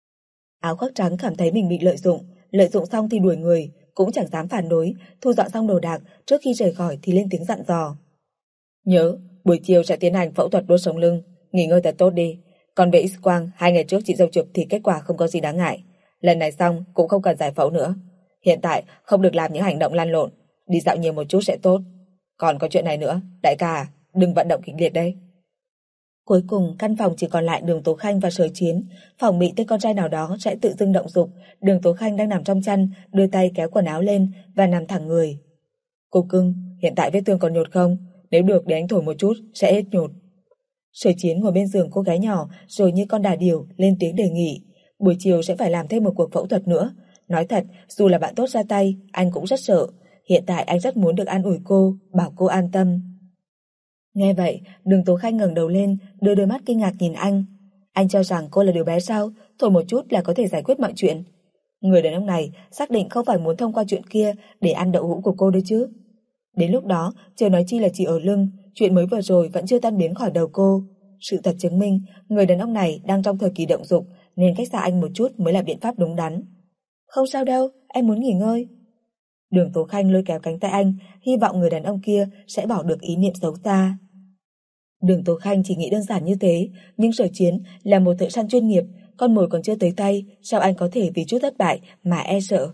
Áo khoác trắng cảm thấy mình bị lợi dụng, lợi dụng xong thì đuổi người, cũng chẳng dám phản đối, thu dọn xong đồ đạc, trước khi rời khỏi thì lên tiếng dặn dò: "Nhớ, buổi chiều sẽ tiến hành phẫu thuật đốt sống lưng, nghỉ ngơi thật tốt đi, Còn về X-quang, hai ngày trước chị dâu chụp thì kết quả không có gì đáng ngại. Lần này xong cũng không cần giải phẫu nữa. Hiện tại không được làm những hành động lăn lộn, đi dạo nhiều một chút sẽ tốt. Còn có chuyện này nữa, đại ca à, đừng vận động kịch liệt đây. Cuối cùng căn phòng chỉ còn lại Đường Tố Khanh và Sở Chiến, phòng bị tên con trai nào đó sẽ tự dưng động dục. Đường Tố Khanh đang nằm trong chăn, đưa tay kéo quần áo lên và nằm thẳng người. Cô cưng, hiện tại vết thương còn nhột không? Nếu được để anh thổi một chút, sẽ hết nhột. Sở Chiến ngồi bên giường cô gái nhỏ rồi như con đà điểu lên tiếng đề nghị. Buổi chiều sẽ phải làm thêm một cuộc phẫu thuật nữa. Nói thật, dù là bạn tốt ra tay, anh cũng rất sợ. Hiện tại anh rất muốn được an ủi cô, bảo cô an tâm. Nghe vậy, Đường Tố Khanh ngẩng đầu lên, đưa đôi mắt kinh ngạc nhìn anh. Anh cho rằng cô là đứa bé sao, thổi một chút là có thể giải quyết mọi chuyện. Người đàn ông này xác định không phải muốn thông qua chuyện kia để ăn đậu hũ của cô đấy chứ. Đến lúc đó, chờ nói chi là chỉ ở lưng, chuyện mới vừa rồi vẫn chưa tan biến khỏi đầu cô. Sự thật chứng minh, người đàn ông này đang trong thời kỳ động dục, nên cách xa anh một chút mới là biện pháp đúng đắn. Không sao đâu, em muốn nghỉ ngơi. Đường Tố Khanh lôi kéo cánh tay anh, hy vọng người đàn ông kia sẽ bỏ được ý niệm xấu xa. Đường Tố Khanh chỉ nghĩ đơn giản như thế, nhưng Sở Chiến là một thợ săn chuyên nghiệp, con mồi còn chưa tới tay, sao anh có thể vì chút thất bại mà e sợ.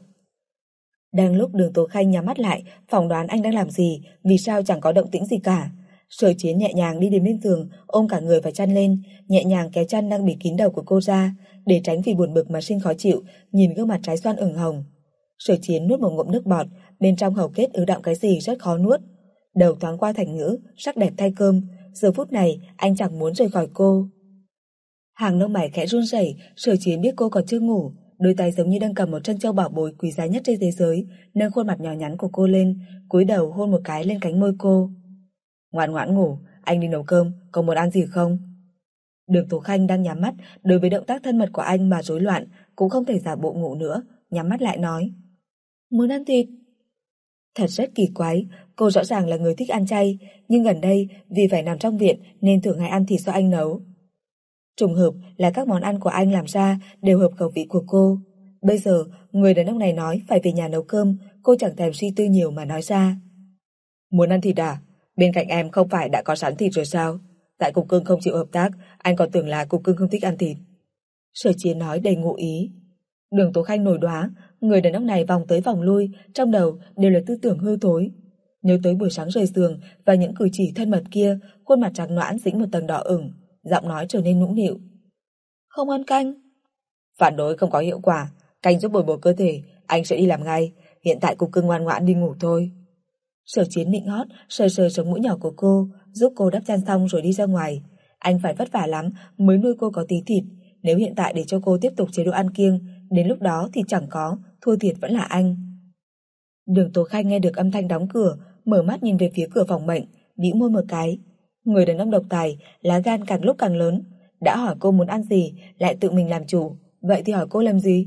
Đang lúc Đường Tố Khanh nhắm mắt lại, phỏng đoán anh đang làm gì, vì sao chẳng có động tĩnh gì cả. Sở Chiến nhẹ nhàng đi đến bên giường, ôm cả người và chăn lên, nhẹ nhàng kéo chăn đang bịt kín đầu của cô ra, để tránh vì buồn bực mà sinh khó chịu, nhìn gương mặt trái xoan ửng hồng. Sở Chiến nuốt một ngụm nước bọt, bên trong hầu kết ứ đọng cái gì rất khó nuốt. Đầu thoáng qua thành ngữ, sắc đẹp thay cơm, giờ phút này anh chẳng muốn rời khỏi cô. Hàng lông mày khẽ run rẩy, Sở Chiến biết cô còn chưa ngủ, đôi tay giống như đang cầm một trân châu bảo bối quý giá nhất trên thế giới, nâng khuôn mặt nhỏ nhắn của cô lên, cúi đầu hôn một cái lên cánh môi cô. Ngoan ngoãn ngủ, anh đi nấu cơm, có muốn ăn gì không? Đường Tố Khanh đang nhắm mắt, đối với động tác thân mật của anh mà rối loạn, cũng không thể giả bộ ngủ nữa, nhắm mắt lại nói. Muốn ăn thịt. Thật rất kỳ quái, cô rõ ràng là người thích ăn chay, nhưng gần đây vì phải nằm trong viện nên thường hay ăn thịt do anh nấu. Trùng hợp là các món ăn của anh làm ra đều hợp khẩu vị của cô. Bây giờ, người đàn ông này nói phải về nhà nấu cơm, cô chẳng thèm suy tư nhiều mà nói ra. Muốn ăn thịt à? Bên cạnh em không phải đã có sẵn thịt rồi sao? Tại cục cưng không chịu hợp tác, anh còn tưởng là cục cưng không thích ăn thịt. Sở Chiến nói đầy ngụ ý. Đường Tố Khanh nổi đoá, người đàn ông này vòng tới vòng lui, trong đầu đều là tư tưởng hư thối. Nhớ tới buổi sáng rời giường và những cử chỉ thân mật kia, khuôn mặt trắng nõn dính một tầng đỏ ửng, giọng nói trở nên nũng nịu. Không ăn canh. Phản đối không có hiệu quả, canh giúp bồi bổ cơ thể, anh sẽ đi làm ngay, hiện tại cục cưng ngoan ngoãn đi ngủ thôi. Sở Chiến nịnh hót, sờ sờ sống mũi nhỏ của cô, giúp cô đắp chăn xong rồi đi ra ngoài. Anh phải vất vả lắm mới nuôi cô có tí thịt, nếu hiện tại để cho cô tiếp tục chế độ ăn kiêng, đến lúc đó thì chẳng có, thua thiệt vẫn là anh. Đường Tố Khanh nghe được âm thanh đóng cửa, mở mắt nhìn về phía cửa phòng bệnh, bĩu môi một cái. Người đàn ông độc tài, lá gan càng lúc càng lớn, đã hỏi cô muốn ăn gì, lại tự mình làm chủ, vậy thì hỏi cô làm gì?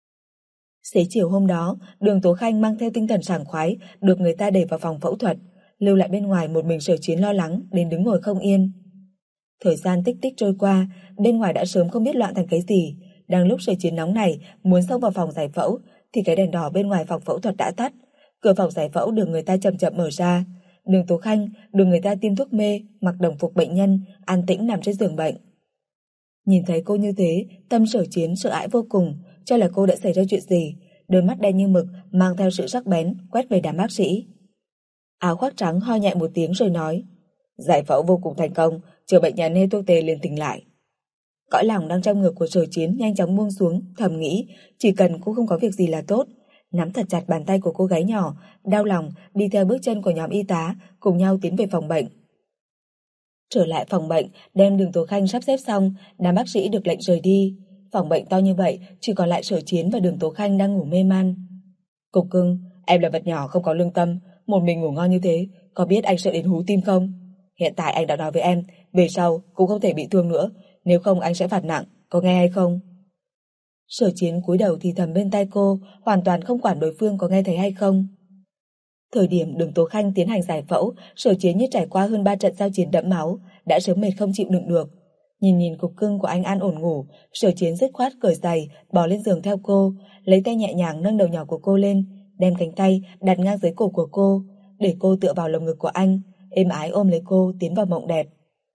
Xế chiều hôm đó, Đường Tố Khanh mang theo tinh thần sảng khoái, được người ta đẩy vào phòng phẫu thuật, lưu lại bên ngoài một mình Sở Chiến lo lắng đến đứng ngồi không yên. Thời gian tích tích trôi qua, bên ngoài đã sớm không biết loạn thành cái gì. Đang lúc Sở Chiến nóng này muốn xông vào phòng giải phẫu, thì cái đèn đỏ bên ngoài phòng phẫu thuật đã tắt. Cửa phòng giải phẫu được người ta chậm chậm mở ra. Đường Tố Khanh được người ta tiêm thuốc mê, mặc đồng phục bệnh nhân, an tĩnh nằm trên giường bệnh. Nhìn thấy cô như thế, tâm Sở Chiến sợ hãi vô cùng, cho là cô đã xảy ra chuyện gì. Đôi mắt đen như mực mang theo sự sắc bén quét về đám bác sĩ. Áo khoác trắng ho nhẹ một tiếng rồi nói: giải phẫu vô cùng thành công, chờ bệnh nhân hết thuốc tê liền tỉnh lại. Cõi lòng đang trong ngực của Sở Chiến nhanh chóng buông xuống, thầm nghĩ chỉ cần cô không có việc gì là tốt. Nắm thật chặt bàn tay của cô gái nhỏ, đau lòng đi theo bước chân của nhóm y tá, cùng nhau tiến về phòng bệnh. Trở lại phòng bệnh, đem Đường Tố Khanh sắp xếp xong, đám bác sĩ được lệnh rời đi. Phòng bệnh to như vậy, chỉ còn lại Sở Chiến và Đường Tố Khanh đang ngủ mê man. Cục cưng, em là vật nhỏ không có lương tâm, một mình ngủ ngon như thế, có biết anh sợ đến hú tim không? Hiện tại anh đã nói với em, về sau cũng không thể bị thương nữa, nếu không anh sẽ phạt nặng, có nghe hay không? Sở Chiến cúi đầu thì thầm bên tai cô, hoàn toàn không quản đối phương có nghe thấy hay không. Thời điểm Đường Tố Khanh tiến hành giải phẫu, Sở Chiến như trải qua hơn ba trận giao chiến đẫm máu, đã sớm mệt không chịu đựng được. Nhìn nhìn cục cưng của anh an ổn ngủ, Sở Chiến dứt khoát cởi giày, bò lên giường theo cô, lấy tay nhẹ nhàng nâng đầu nhỏ của cô lên, đem cánh tay đặt ngang dưới cổ của cô, để cô tựa vào lồng ngực của anh, êm ái ôm lấy cô tiến vào mộng đẹp.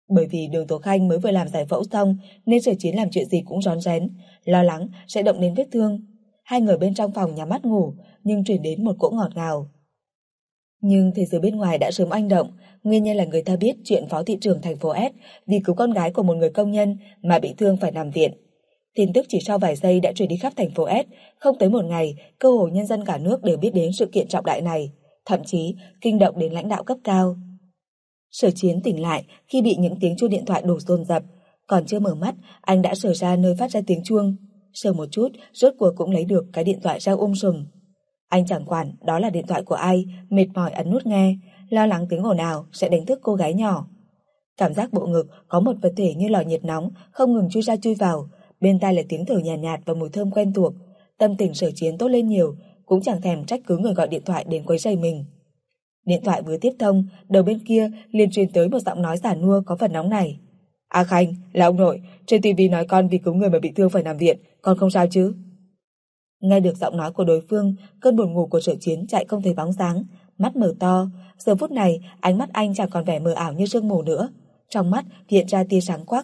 Bởi vì Đường Tố Khanh mới vừa làm giải phẫu xong nên Sở Chiến làm chuyện gì cũng rón rén, lo lắng sẽ động đến vết thương. Hai người bên trong phòng nhắm mắt ngủ, nhưng truyền đến một cỗ ngọt ngào. Nhưng thế giới bên ngoài đã sớm oanh động, nguyên nhân là người ta biết chuyện phó thị trưởng thành phố S vì cứu con gái của một người công nhân mà bị thương phải nằm viện. Tin tức chỉ sau vài giây đã truyền đi khắp thành phố S, không tới một ngày, cơ hồ nhân dân cả nước đều biết đến sự kiện trọng đại này, thậm chí kinh động đến lãnh đạo cấp cao. Sở Chiến tỉnh lại khi bị những tiếng chuông điện thoại đổ dồn dập, còn chưa mở mắt, anh đã sờ ra nơi phát ra tiếng chuông, sờ một chút, rốt cuộc cũng lấy được cái điện thoại rao um sùm. Anh chẳng quản đó là điện thoại của ai, mệt mỏi ấn nút nghe, lo lắng tiếng ồn ào sẽ đánh thức cô gái nhỏ. Cảm giác bộ ngực có một vật thể như lò nhiệt nóng không ngừng chui ra chui vào, bên tai là tiếng thở nhàn nhạt, nhạt và mùi thơm quen thuộc. Tâm tình Sở Chiến tốt lên nhiều, cũng chẳng thèm trách cứ người gọi điện thoại đến quấy rầy mình. Điện thoại vừa tiếp thông, đầu bên kia liền truyền tới một giọng nói giản nua có phần nóng nảy. A Khanh, là ông nội, trên ti vi nói con vì cứu người mà bị thương phải nằm viện, con không sao chứ? Nghe được giọng nói của đối phương, cơn buồn ngủ của Sở Chiến chạy không thấy bóng dáng, mắt mở to. Giờ phút này, ánh mắt anh chẳng còn vẻ mờ ảo như sương mù nữa, trong mắt hiện ra tia sáng quắc.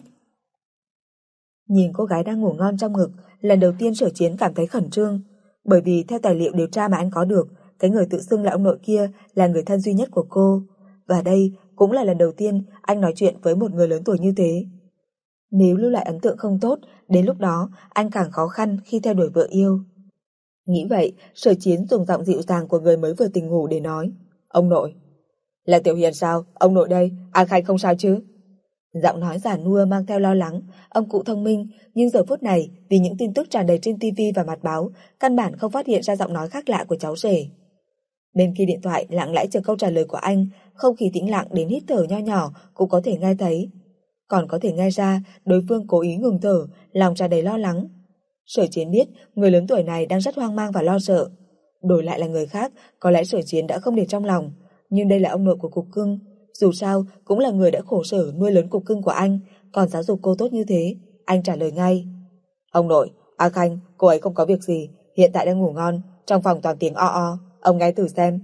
Nhìn cô gái đang ngủ ngon trong ngực, lần đầu tiên Sở Chiến cảm thấy khẩn trương, bởi vì theo tài liệu điều tra mà anh có được, cái người tự xưng là ông nội kia là người thân duy nhất của cô, và đây cũng là lần đầu tiên anh nói chuyện với một người lớn tuổi như thế. Nếu lưu lại ấn tượng không tốt, đến lúc đó anh càng khó khăn khi theo đuổi vợ yêu. Nghĩ vậy, Sở Chiến dùng giọng dịu dàng của người mới vừa tỉnh ngủ để nói. Ông nội. Là Tiểu Hiền sao? Ông nội đây, A Khanh không sao chứ? Giọng nói giản nua mang theo lo lắng. Ông cụ thông minh, nhưng giờ phút này vì những tin tức tràn đầy trên ti vi và mặt báo, căn bản không phát hiện ra giọng nói khác lạ của cháu rể. Bên kia điện thoại lặng lẽ chờ câu trả lời của anh, không khí tĩnh lặng đến hít thở nho nhỏ cũng có thể nghe thấy. Còn có thể nghe ra đối phương cố ý ngừng thở, lòng tràn đầy lo lắng. Sở Chiến biết người lớn tuổi này đang rất hoang mang và lo sợ. Đổi lại là người khác, có lẽ Sở Chiến đã không để trong lòng, nhưng đây là ông nội của Cục Cưng, dù sao cũng là người đã khổ sở nuôi lớn Cục Cưng của anh, còn giáo dục cô tốt như thế. Anh trả lời ngay. Ông nội, A Khanh, cô ấy không có việc gì, hiện tại đang ngủ ngon, trong phòng toàn tiếng o o, ông nghe thử xem.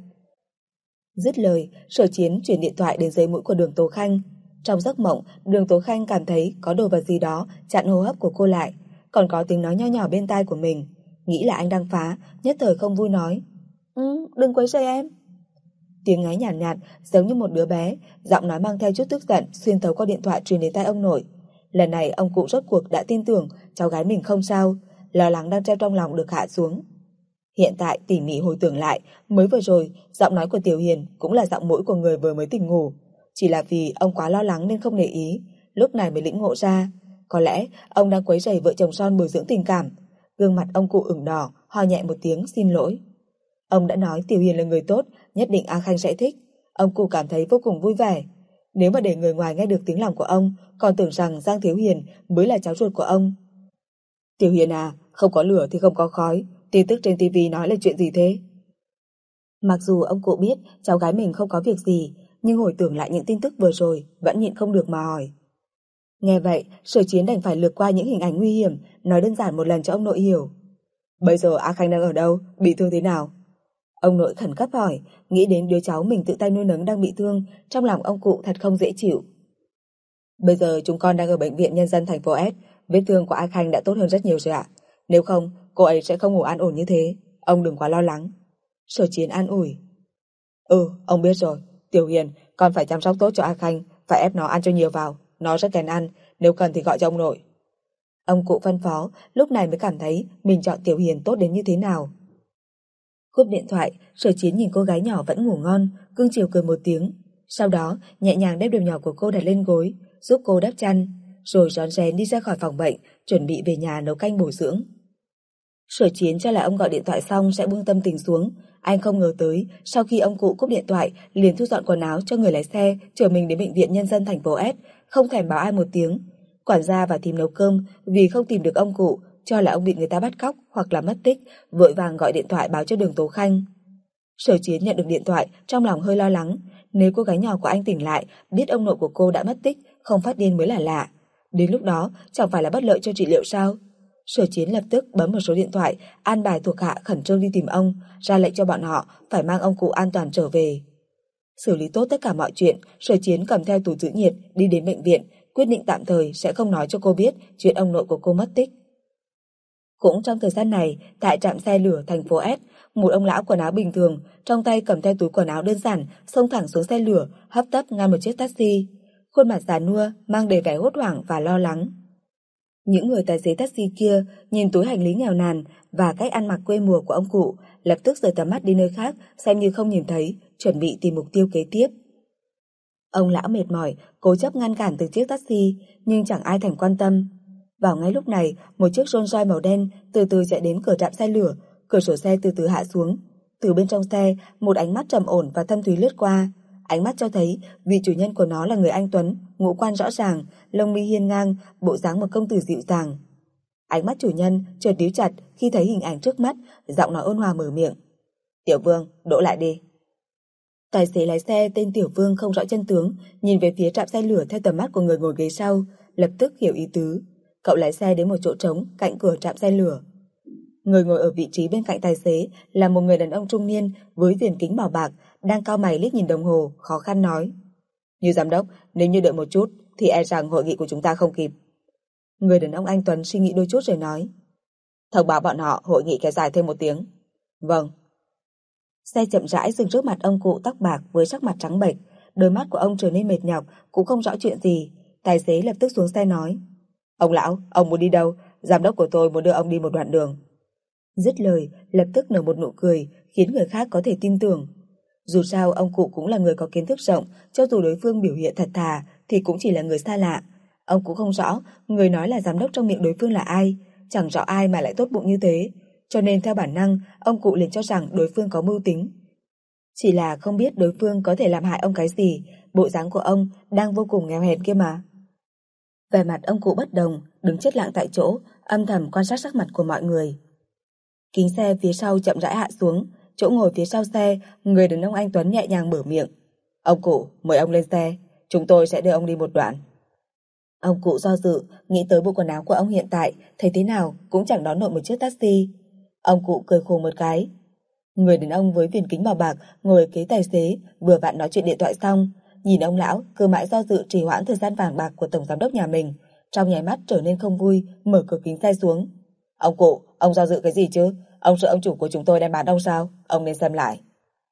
Dứt lời, Sở Chiến chuyển điện thoại đến dưới mũi của Đường Tố Khanh. Trong giấc mộng, Đường Tố Khanh cảm thấy có đồ vật gì đó chặn hô hấp của cô lại, còn có tiếng nói nho nhỏ bên tai của mình. Nghĩ là anh đang phá, nhất thời không vui nói. Ừ, đừng quấy rầy em. Tiếng ngáy nhàn nhạt, nhạt giống như một đứa bé, giọng nói mang theo chút tức giận xuyên thấu qua điện thoại truyền đến tai ông nội. Lần này ông cụ rốt cuộc đã tin tưởng cháu gái mình không sao, lo lắng đang treo trong lòng được hạ xuống. Hiện tại tỉ mỉ hồi tưởng lại, mới vừa rồi giọng nói của Tiểu Hiền cũng là giọng mũi của người vừa mới tỉnh ngủ, chỉ là vì ông quá lo lắng nên không để ý, lúc này mới lĩnh ngộ ra, có lẽ ông đang quấy rầy vợ chồng son bồi dưỡng tình cảm. Gương mặt ông cụ ửng đỏ, ho nhẹ một tiếng xin lỗi. Ông đã nói Tiểu Hiền là người tốt, nhất định A Khanh sẽ thích. Ông cụ cảm thấy vô cùng vui vẻ. Nếu mà để người ngoài nghe được tiếng lòng của ông, còn tưởng rằng Giang Thiếu Hiền mới là cháu ruột của ông. Tiểu Hiền à, không có lửa thì không có khói, tin tức trên ti vi nói là chuyện gì thế? Mặc dù ông cụ biết cháu gái mình không có việc gì, nhưng hồi tưởng lại những tin tức vừa rồi vẫn nhịn không được mà hỏi. Nghe vậy, Sở Chiến đành phải lược qua những hình ảnh nguy hiểm, nói đơn giản một lần cho ông nội hiểu. Bây giờ A Khanh đang ở đâu? Bị thương thế nào? Ông nội khẩn cấp hỏi, nghĩ đến đứa cháu mình tự tay nuôi nấng đang bị thương, trong lòng ông cụ thật không dễ chịu. Bây giờ chúng con đang ở bệnh viện nhân dân thành phố S, vết thương của A Khanh đã tốt hơn rất nhiều rồi ạ. Nếu không, cô ấy sẽ không ngủ an ổn như thế. Ông đừng quá lo lắng. Sở Chiến an ủi. Ừ, ông biết rồi. Tiểu Hiền, con phải chăm sóc tốt cho A Khanh, phải ép nó ăn cho nhiều vào. Nó rất kén ăn, nếu cần thì gọi cho ông nội. Ông cụ phân phó, lúc này mới cảm thấy mình chọn Tiểu Hiền tốt đến như thế nào. Cúp điện thoại, Sở Chiến nhìn cô gái nhỏ vẫn ngủ ngon, cưng chiều cười một tiếng. Sau đó, nhẹ nhàng đem đầu nhỏ của cô đặt lên gối, giúp cô đắp chăn, rồi rón rén đi ra khỏi phòng bệnh, chuẩn bị về nhà nấu canh bổ dưỡng. Sở Chiến cho là ông gọi điện thoại xong sẽ buông tâm tình xuống. Anh không ngờ tới, sau khi ông cụ cúp điện thoại, liền thu dọn quần áo cho người lái xe chở mình đến bệnh viện nhân dân thành phố S, không thèm báo ai một tiếng. Quản gia và thím nấu cơm vì không tìm được ông cụ, cho là ông bị người ta bắt cóc hoặc là mất tích, vội vàng gọi điện thoại báo cho Đường Tố Khanh. Sở Chiến nhận được điện thoại, trong lòng hơi lo lắng. Nếu cô gái nhỏ của anh tỉnh lại, biết ông nội của cô đã mất tích, không phát điên mới là lạ. Đến lúc đó, chẳng phải là bất lợi cho trị liệu sao? Sở Chiến lập tức bấm một số điện thoại, an bài thuộc hạ khẩn trương đi tìm ông, ra lệnh cho bọn họ phải mang ông cụ an toàn trở về. Xử lý tốt tất cả mọi chuyện, Sở Chiến cầm theo túi giữ nhiệt đi đến bệnh viện, quyết định tạm thời sẽ không nói cho cô biết chuyện ông nội của cô mất tích. Cũng trong thời gian này, tại trạm xe lửa thành phố S, một ông lão quần áo bình thường, trong tay cầm theo túi quần áo đơn giản, xông thẳng xuống xe lửa, hấp tấp ngăn một chiếc taxi. Khuôn mặt già nua, mang đầy vẻ hốt hoảng và lo lắng. Những người tài xế taxi kia nhìn túi hành lý nghèo nàn và cách ăn mặc quê mùa của ông cụ, lập tức rời tầm mắt đi nơi khác, xem như không nhìn thấy, chuẩn bị tìm mục tiêu kế tiếp. Ông lão mệt mỏi, cố chấp ngăn cản từ chiếc taxi, nhưng chẳng ai thèm quan tâm. Vào ngay lúc này, một chiếc Rolls Royce màu đen từ từ chạy đến cửa trạm xe lửa, cửa sổ xe từ từ hạ xuống. Từ bên trong xe, một ánh mắt trầm ổn và thâm thúy lướt qua. Ánh mắt cho thấy vị chủ nhân của nó là người anh tuấn, ngũ quan rõ ràng, lông mi hiên ngang, bộ dáng một công tử dịu dàng. Ánh mắt chủ nhân chợt níu chặt khi thấy hình ảnh trước mắt, giọng nói ôn hòa mở miệng. Tiểu Vương, đỗ lại đi. Tài xế lái xe tên Tiểu Vương không rõ chân tướng, nhìn về phía trạm xe lửa theo tầm mắt của người ngồi ghế sau, lập tức hiểu ý tứ. Cậu lái xe đến một chỗ trống cạnh cửa trạm xe lửa. Người ngồi ở vị trí bên cạnh tài xế là một người đàn ông trung niên với viền kính bảo bạc, đang cau mày liếc nhìn đồng hồ, khó khăn nói. Như giám đốc, nếu như đợi một chút thì e rằng hội nghị của chúng ta không kịp. Người đàn ông anh tuấn suy nghĩ đôi chút rồi nói. Thông báo bọn họ hội nghị kéo dài thêm một tiếng. Vâng. Xe chậm rãi dừng trước mặt ông cụ tóc bạc với sắc mặt trắng bệch, đôi mắt của ông trở nên mệt nhọc, cũng không rõ chuyện gì. Tài xế lập tức xuống xe nói. Ông lão, ông muốn đi đâu? Giám đốc của tôi muốn đưa ông đi một đoạn đường. Dứt lời, lập tức nở một nụ cười, khiến người khác có thể tin tưởng. Dù sao, ông cụ cũng là người có kiến thức rộng, cho dù đối phương biểu hiện thật thà, thì cũng chỉ là người xa lạ. Ông cũng không rõ, người nói là giám đốc trong miệng đối phương là ai, chẳng rõ ai mà lại tốt bụng như thế. Cho nên theo bản năng, ông cụ liền cho rằng đối phương có mưu tính. Chỉ là không biết đối phương có thể làm hại ông cái gì, bộ dáng của ông đang vô cùng nghèo hèn kia mà. Vẻ mặt ông cụ bất đồng, đứng chết lặng tại chỗ, âm thầm quan sát sắc mặt của mọi người. Kính xe phía sau chậm rãi hạ xuống, chỗ ngồi phía sau xe, người đàn ông anh tuấn nhẹ nhàng mở miệng. Ông cụ, mời ông lên xe, chúng tôi sẽ đưa ông đi một đoạn. Ông cụ do dự, nghĩ tới bộ quần áo của ông hiện tại, thấy thế nào cũng chẳng đón nổi một chiếc taxi. Ông cụ cười khổ một cái. Người đàn ông với viền kính màu bạc ngồi ở ghế tài xế, vừa vặn nói chuyện điện thoại xong, nhìn ông lão cứ mãi do dự trì hoãn thời gian vàng bạc của tổng giám đốc nhà mình, trong nháy mắt trở nên không vui, mở cửa kính xe xuống. Ông cụ, ông do dự cái gì chứ? Ông sợ ông chủ của chúng tôi đem bán ông sao? Ông nên xem lại.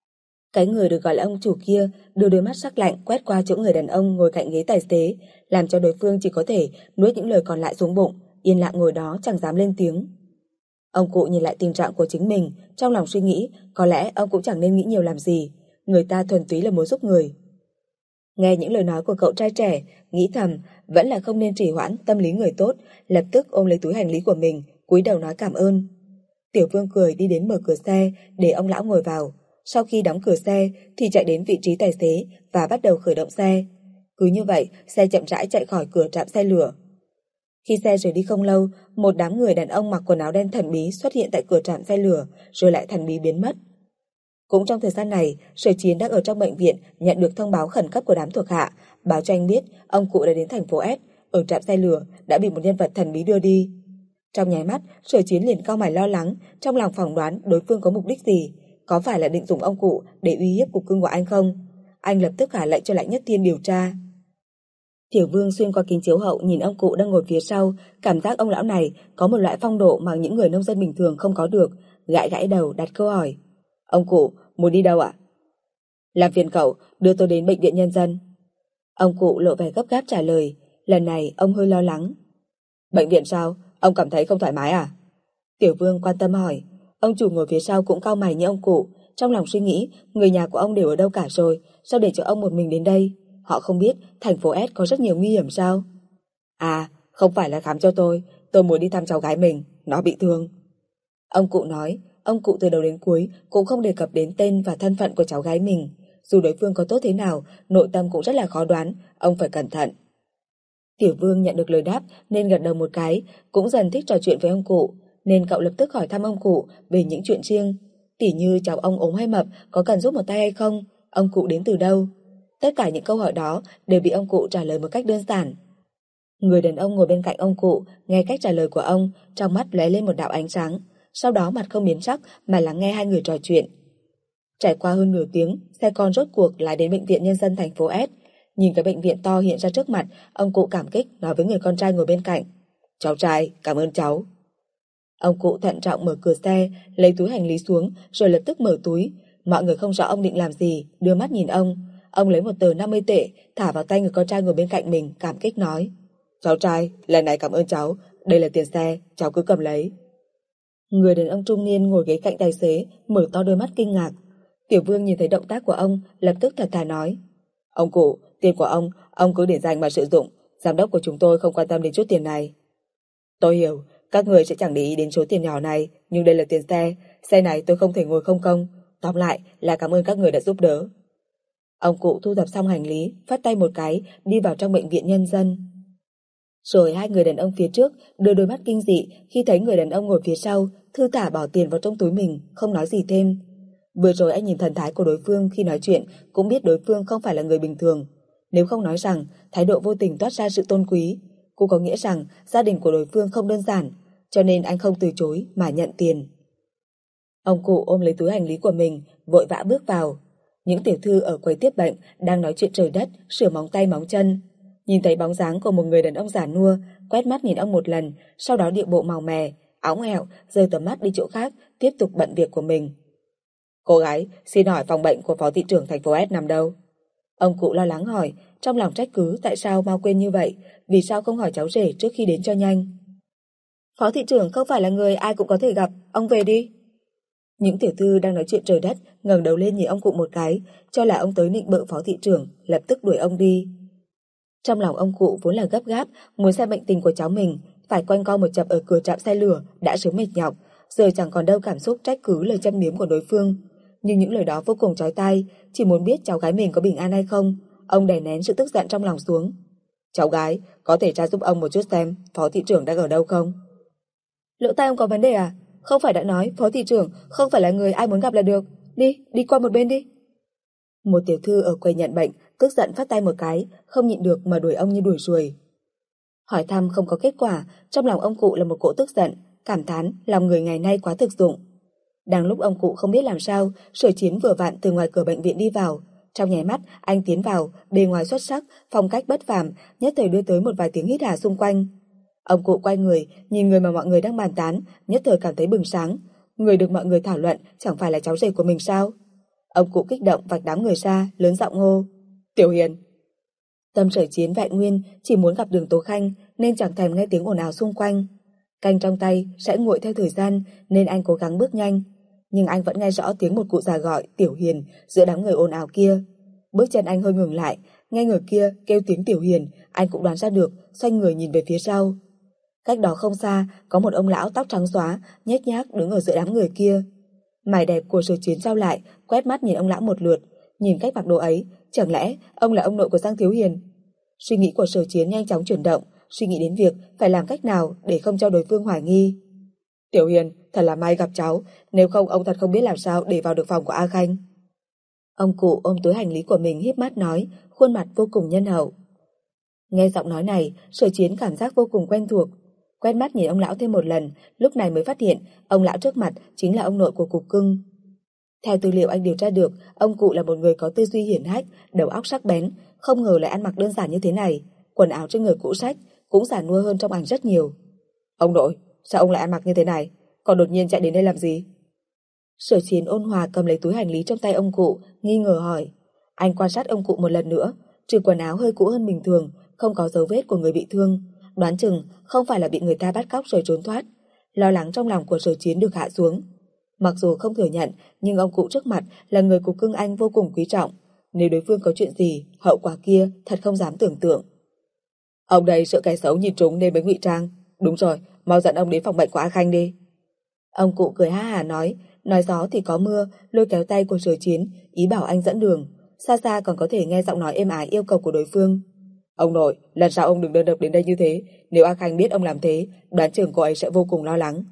Cái người được gọi là ông chủ kia đưa đôi mắt sắc lạnh quét qua chỗ người đàn ông ngồi cạnh ghế tài xế, làm cho đối phương chỉ có thể nuốt những lời còn lại xuống bụng, yên lặng ngồi đó chẳng dám lên tiếng. Ông cụ nhìn lại tình trạng của chính mình, trong lòng suy nghĩ, có lẽ ông cũng chẳng nên nghĩ nhiều làm gì, người ta thuần túy là muốn giúp người. Nghe những lời nói của cậu trai trẻ, nghĩ thầm, vẫn là không nên trì hoãn tâm lý người tốt, lập tức ôm lấy túi hành lý của mình, cúi đầu nói cảm ơn. Tiểu Vương cười đi đến mở cửa xe để ông lão ngồi vào, sau khi đóng cửa xe thì chạy đến vị trí tài xế và bắt đầu khởi động xe. Cứ như vậy, xe chậm rãi chạy khỏi cửa trạm xe lửa. Khi xe rời đi không lâu, một đám người đàn ông mặc quần áo đen thần bí xuất hiện tại cửa trạm xe lửa, rồi lại thần bí biến mất. Cũng trong thời gian này, Sở Chiến đang ở trong bệnh viện nhận được thông báo khẩn cấp của đám thuộc hạ, báo cho anh biết ông cụ đã đến thành phố S, ở trạm xe lửa đã bị một nhân vật thần bí đưa đi. Trong nháy mắt, Sở Chiến liền cau mày lo lắng, trong lòng phỏng đoán đối phương có mục đích gì, có phải là định dùng ông cụ để uy hiếp cục cưng của anh không? Anh lập tức hạ lệnh cho Lãnh Nhất Thiên điều tra. Tiểu Vương xuyên qua kính chiếu hậu nhìn ông cụ đang ngồi phía sau, cảm giác ông lão này có một loại phong độ mà những người nông dân bình thường không có được, gãi gãi đầu đặt câu hỏi. Ông cụ, muốn đi đâu ạ? Làm phiền cậu, đưa tôi đến bệnh viện nhân dân. Ông cụ lộ vẻ gấp gáp trả lời, lần này ông hơi lo lắng. Bệnh viện sao? Ông cảm thấy không thoải mái à? Tiểu Vương quan tâm hỏi. Ông chủ ngồi phía sau cũng cau mày như ông cụ, trong lòng suy nghĩ người nhà của ông đều ở đâu cả rồi, sao để cho ông một mình đến đây? Họ không biết thành phố S có rất nhiều nguy hiểm sao? À, không phải là khám cho tôi, tôi muốn đi thăm cháu gái mình, nó bị thương. Ông cụ nói, ông cụ từ đầu đến cuối cũng không đề cập đến tên và thân phận của cháu gái mình. Dù đối phương có tốt thế nào, nội tâm cũng rất là khó đoán, ông phải cẩn thận. Tiểu Vương nhận được lời đáp nên gật đầu một cái, cũng dần thích trò chuyện với ông cụ, nên cậu lập tức hỏi thăm ông cụ về những chuyện riêng, tỉ như cháu ông ốm hay mập, có cần giúp một tay hay không, ông cụ đến từ đâu. Tất cả những câu hỏi đó đều bị ông cụ trả lời một cách đơn giản. Người đàn ông ngồi bên cạnh ông cụ nghe cách trả lời của ông, trong mắt lóe lên một đạo ánh sáng, sau đó mặt không biến sắc mà lắng nghe hai người trò chuyện. Trải qua hơn nửa tiếng, xe con rốt cuộc lái đến bệnh viện nhân dân thành phố S. Nhìn cái bệnh viện to hiện ra trước mặt, ông cụ cảm kích nói với người con trai ngồi bên cạnh. Cháu trai, cảm ơn cháu. Ông cụ thận trọng mở cửa xe, lấy túi hành lý xuống, rồi lập tức mở túi. Mọi người không rõ ông định làm gì, đưa mắt nhìn ông. Ông lấy một tờ năm mươi tệ, thả vào tay người con trai ngồi bên cạnh mình, cảm kích nói. Cháu trai, lần này cảm ơn cháu, đây là tiền xe, cháu cứ cầm lấy. Người đàn ông trung niên ngồi ghế cạnh tài xế, mở to đôi mắt kinh ngạc. Tiểu Vương nhìn thấy động tác của ông, lập tức thật thà nói. Ông cụ, tiền của ông, ông cứ để dành mà sử dụng, giám đốc của chúng tôi không quan tâm đến chút tiền này. Tôi hiểu, các người sẽ chẳng để ý đến số tiền nhỏ này, nhưng đây là tiền xe, xe này tôi không thể ngồi không công. Tóm lại là cảm ơn các người đã giúp đỡ. Ông cụ thu thập xong hành lý, phất tay một cái, đi vào trong bệnh viện nhân dân. Rồi hai người đàn ông phía trước đưa đôi mắt kinh dị khi thấy người đàn ông ngồi phía sau thư thả bỏ tiền vào trong túi mình, không nói gì thêm. Vừa rồi anh nhìn thần thái của đối phương khi nói chuyện cũng biết đối phương không phải là người bình thường. Nếu không nói rằng thái độ vô tình toát ra sự tôn quý, cũng có nghĩa rằng gia đình của đối phương không đơn giản, cho nên anh không từ chối mà nhận tiền. Ông cụ ôm lấy túi hành lý của mình, vội vã bước vào. Những tiểu thư ở quầy tiếp bệnh đang nói chuyện trời đất, sửa móng tay móng chân. Nhìn thấy bóng dáng của một người đàn ông già nua, quét mắt nhìn ông một lần, sau đó điệu bộ màu mè, óng ẹo, rời tầm mắt đi chỗ khác, tiếp tục bận việc của mình. Cô gái, xin hỏi phòng bệnh của phó thị trưởng thành phố S nằm đâu? Ông cụ lo lắng hỏi, trong lòng trách cứ tại sao mau quên như vậy, vì sao không hỏi cháu rể trước khi đến cho nhanh. Phó thị trưởng không phải là người ai cũng có thể gặp, ông về đi. Những tiểu thư đang nói chuyện trời đất ngẩng đầu lên nhìn ông cụ một cái, cho là ông tới nịnh bợ phó thị trưởng, lập tức đuổi ông đi. Trong lòng ông cụ vốn là gấp gáp, muốn xem bệnh tình của cháu mình, phải quanh co một chập ở cửa trạm xe lửa, đã sớm mệt nhọc, giờ chẳng còn đâu cảm xúc trách cứ lời châm biếm của đối phương. Nhưng những lời đó vô cùng chói tai, chỉ muốn biết cháu gái mình có bình an hay không. Ông đè nén sự tức giận trong lòng xuống. Cháu gái, có thể tra giúp ông một chút xem phó thị trưởng đang ở đâu không? Lỗ tai ông có vấn đề à? Không phải đã nói phó thị trưởng không phải là người ai muốn gặp là được. Đi, đi qua một bên đi. Một tiểu thư ở quầy nhận bệnh tức giận phát tay một cái, không nhịn được mà đuổi ông như đuổi ruồi. Hỏi thăm không có kết quả, trong lòng ông cụ là một cỗ tức giận, cảm thán lòng người ngày nay quá thực dụng. Đang lúc ông cụ không biết làm sao, Sở Chiến vừa vặn từ ngoài cửa bệnh viện đi vào. Trong nháy mắt, anh tiến vào, bề ngoài xuất sắc, phong cách bất phàm, nhất thời đưa tới một vài tiếng hít hà xung quanh. Ông cụ quay người, nhìn người mà mọi người đang bàn tán, nhất thời cảm thấy bừng sáng. Người được mọi người thảo luận chẳng phải là cháu rể của mình sao? Ông cụ kích động vạch đám người ra, lớn giọng hô. Tiểu Hiền. Tâm Sở Chiến vẹn nguyên, chỉ muốn gặp Đường Tố Khanh nên chẳng thèm nghe tiếng ồn ào xung quanh. Canh trong tay sẽ nguội theo thời gian nên anh cố gắng bước nhanh. Nhưng anh vẫn nghe rõ tiếng một cụ già gọi Tiểu Hiền giữa đám người ồn ào kia. Bước chân anh hơi ngừng lại, nghe người kia kêu tiếng Tiểu Hiền, anh cũng đoán ra được, xoay người nhìn về phía sau. Cách đó không xa, có một ông lão tóc trắng xóa, nhếch nhác đứng ở giữa đám người kia. Mày đẹp của Sở Chiến trao lại, quét mắt nhìn ông lão một lượt, nhìn cách mặc đồ ấy, chẳng lẽ ông là ông nội của Giang Thiếu Hiền? Suy nghĩ của Sở Chiến nhanh chóng chuyển động, suy nghĩ đến việc phải làm cách nào để không cho đối phương hoài nghi. Tiểu Hiền, thật là may gặp cháu, nếu không ông thật không biết làm sao để vào được phòng của A Khanh. Ông cụ ôm túi hành lý của mình híp mắt nói, khuôn mặt vô cùng nhân hậu. Nghe giọng nói này, Sở Chiến cảm giác vô cùng quen thuộc. Quét mắt nhìn ông lão thêm một lần, lúc này mới phát hiện ông lão trước mặt chính là ông nội của Cục Cưng. Theo tư liệu anh điều tra được, ông cụ là một người có tư duy hiển hách, đầu óc sắc bén, không ngờ lại ăn mặc đơn giản như thế này, quần áo trên người cũ rách, cũng giản nua hơn trong ảnh rất nhiều. Ông nội, sao ông lại ăn mặc như thế này? Còn đột nhiên chạy đến đây làm gì? Sở Chiến ôn hòa cầm lấy túi hành lý trong tay ông cụ, nghi ngờ hỏi. Anh quan sát ông cụ một lần nữa, trừ quần áo hơi cũ hơn bình thường, không có dấu vết của người bị thương, đoán chừng không phải là bị người ta bắt cóc rồi trốn thoát. Lo lắng trong lòng của Sở Chiến được hạ xuống. Mặc dù không thừa nhận, nhưng ông cụ trước mặt là người Cục Cưng anh vô cùng quý trọng. Nếu đối phương có chuyện gì, hậu quả kia thật không dám tưởng tượng. Ông đây sợ kẻ xấu nhìn trúng nên mới ngụy trang. Đúng rồi, mau dẫn ông đến phòng bệnh của A Khanh đi. Ông cụ cười ha hả nói, nói gió thì có mưa, lôi kéo tay của Sở Chiến, ý bảo anh dẫn đường. Xa xa còn có thể nghe giọng nói êm ái yêu cầu của đối phương. Ông nội, lần sau ông đừng đơn độc đến đây như thế, nếu A Khanh biết ông làm thế, đoán chừng cô ấy sẽ vô cùng lo lắng.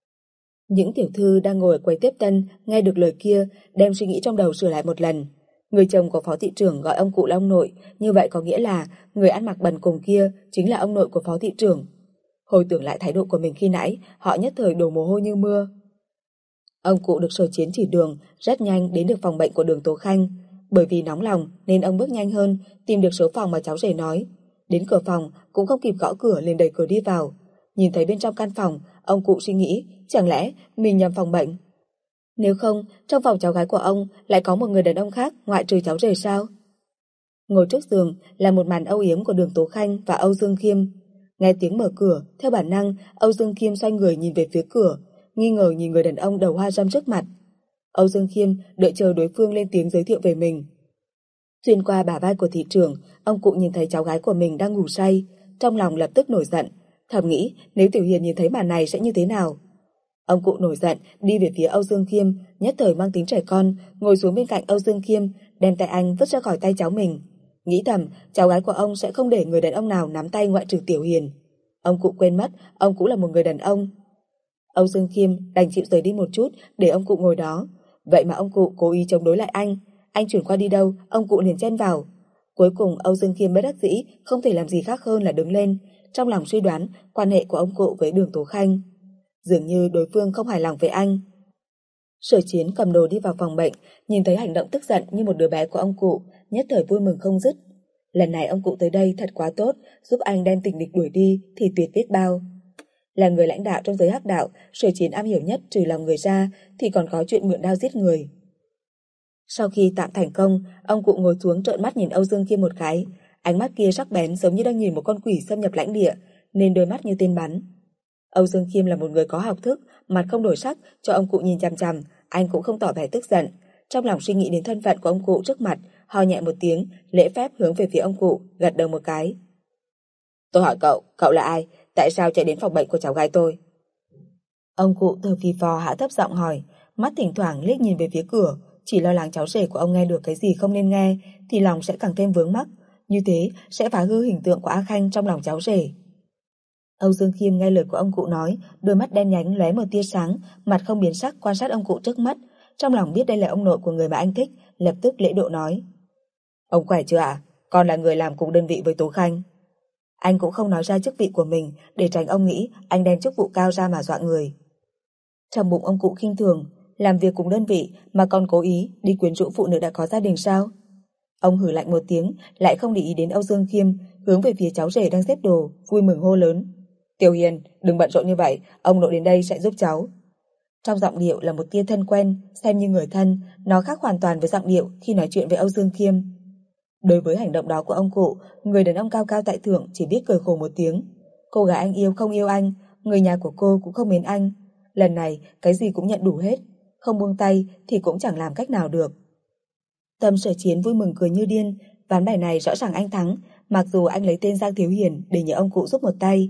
Những tiểu thư đang ngồi ở quầy tiếp tân nghe được lời kia, đem suy nghĩ trong đầu sửa lại một lần. Người chồng của phó thị trưởng gọi ông cụ là ông nội, như vậy có nghĩa là người ăn mặc bần cùng kia chính là ông nội của phó thị trưởng. Hồi tưởng lại thái độ của mình khi nãy, họ nhất thời đổ mồ hôi như mưa. Ông cụ được Sở Chiến chỉ đường, rất nhanh đến được phòng bệnh của Đường Tố Khanh. Bởi vì nóng lòng nên ông bước nhanh hơn, tìm được số phòng mà cháu rể nói. Đến cửa phòng cũng không kịp gõ cửa liền đẩy cửa đi vào. Nhìn thấy bên trong căn phòng, ông cụ suy nghĩ, chẳng lẽ mình nhầm phòng bệnh? Nếu không, trong phòng cháu gái của ông lại có một người đàn ông khác ngoại trừ cháu rể sao? Ngồi trước giường là một màn âu yếm của Đường Tố Khanh và Âu Dương Khiêm. Nghe tiếng mở cửa, theo bản năng, Âu Dương Khiêm xoay người nhìn về phía cửa, nghi ngờ nhìn người đàn ông đầu hoa râm trước mặt. Âu Dương Khiêm đợi chờ đối phương lên tiếng giới thiệu về mình. Xuyên qua bả vai của thị trưởng, ông cụ nhìn thấy cháu gái của mình đang ngủ say, trong lòng lập tức nổi giận, thầm nghĩ nếu Tiểu Hiền nhìn thấy màn này sẽ như thế nào. Ông cụ nổi giận đi về phía Âu Dương Khiêm, nhất thời mang tính trẻ con, ngồi xuống bên cạnh Âu Dương Khiêm, đem tay anh vứt ra khỏi tay cháu mình. Nghĩ thầm cháu gái của ông sẽ không để người đàn ông nào nắm tay ngoại trừ Tiểu Hiền. Ông cụ quên mất ông cũng là một người đàn ông. Âu Dương Khiêm đành chịu rời đi một chút để ông cụ ngồi đó. Vậy mà ông cụ cố ý chống đối lại anh. Anh chuyển qua đi đâu, ông cụ liền chen vào. Cuối cùng Âu Dương Khiêm bất đắc dĩ, không thể làm gì khác hơn là đứng lên, trong lòng suy đoán quan hệ của ông cụ với Đường Tố Khanh. Dường như đối phương không hài lòng với anh. Sở Chiến cầm đồ đi vào phòng bệnh, nhìn thấy hành động tức giận như một đứa bé của ông cụ, nhất thời vui mừng không dứt. Lần này ông cụ tới đây thật quá tốt, giúp anh đem tình địch đuổi đi thì tuyệt biết bao. Là người lãnh đạo trong giới hắc đạo, Sở Chiến am hiểu nhất trừ lòng người ra thì còn có chuyện mượn đao giết người. Sau khi tạm thành công, ông cụ ngồi xuống trợn mắt nhìn Âu Dương Khiêm một cái, ánh mắt kia sắc bén giống như đang nhìn một con quỷ xâm nhập lãnh địa, nên đôi mắt như tên bắn. Âu Dương Khiêm là một người có học thức, mặt không đổi sắc, cho ông cụ nhìn chằm chằm, anh cũng không tỏ vẻ tức giận. Trong lòng suy nghĩ đến thân phận của ông cụ trước mặt, ho nhẹ một tiếng, lễ phép hướng về phía ông cụ, gật đầu một cái. Tôi hỏi cậu, cậu là ai? Tại sao chạy đến phòng bệnh của cháu gái tôi? Ông cụ thở phì phò hạ thấp giọng hỏi, mắt thỉnh thoảng liếc nhìn về phía cửa, chỉ lo lắng cháu rể của ông nghe được cái gì không nên nghe, thì lòng sẽ càng thêm vướng mắc, như thế sẽ phá hư hình tượng của A Khanh trong lòng cháu rể. Âu Dương Khiêm nghe lời của ông cụ nói, đôi mắt đen nhánh lóe một tia sáng, mặt không biến sắc quan sát ông cụ trước mắt, trong lòng biết đây là ông nội của người mà anh thích, lập tức lễ độ nói. Ông khỏe chưa ạ? À? Con là người làm cùng đơn vị với Tố Khanh. Anh cũng không nói ra chức vị của mình để tránh ông nghĩ anh đem chức vụ cao ra mà dọa người. Trong bụng ông cụ khinh thường, làm việc cùng đơn vị mà còn cố ý đi quyến rũ phụ nữ đã có gia đình sao? Ông hử lạnh một tiếng, lại không để ý đến Âu Dương Khiêm, hướng về phía cháu rể đang xếp đồ, vui mừng hô lớn. Tiểu Hiền, đừng bận rộn như vậy, ông nội đến đây sẽ giúp cháu. Trong giọng điệu là một tia thân quen, xem như người thân, nó khác hoàn toàn với giọng điệu khi nói chuyện với Âu Dương Khiêm. Đối với hành động đó của ông cụ, người đàn ông cao cao tại thượng chỉ biết cười khổ một tiếng. Cô gái anh yêu không yêu anh, người nhà của cô cũng không mến anh. Lần này, cái gì cũng nhận đủ hết, không buông tay thì cũng chẳng làm cách nào được. Tâm Sở Chiến vui mừng cười như điên, ván bài này rõ ràng anh thắng, mặc dù anh lấy tên Giang Thiếu Hiền để nhờ ông cụ giúp một tay.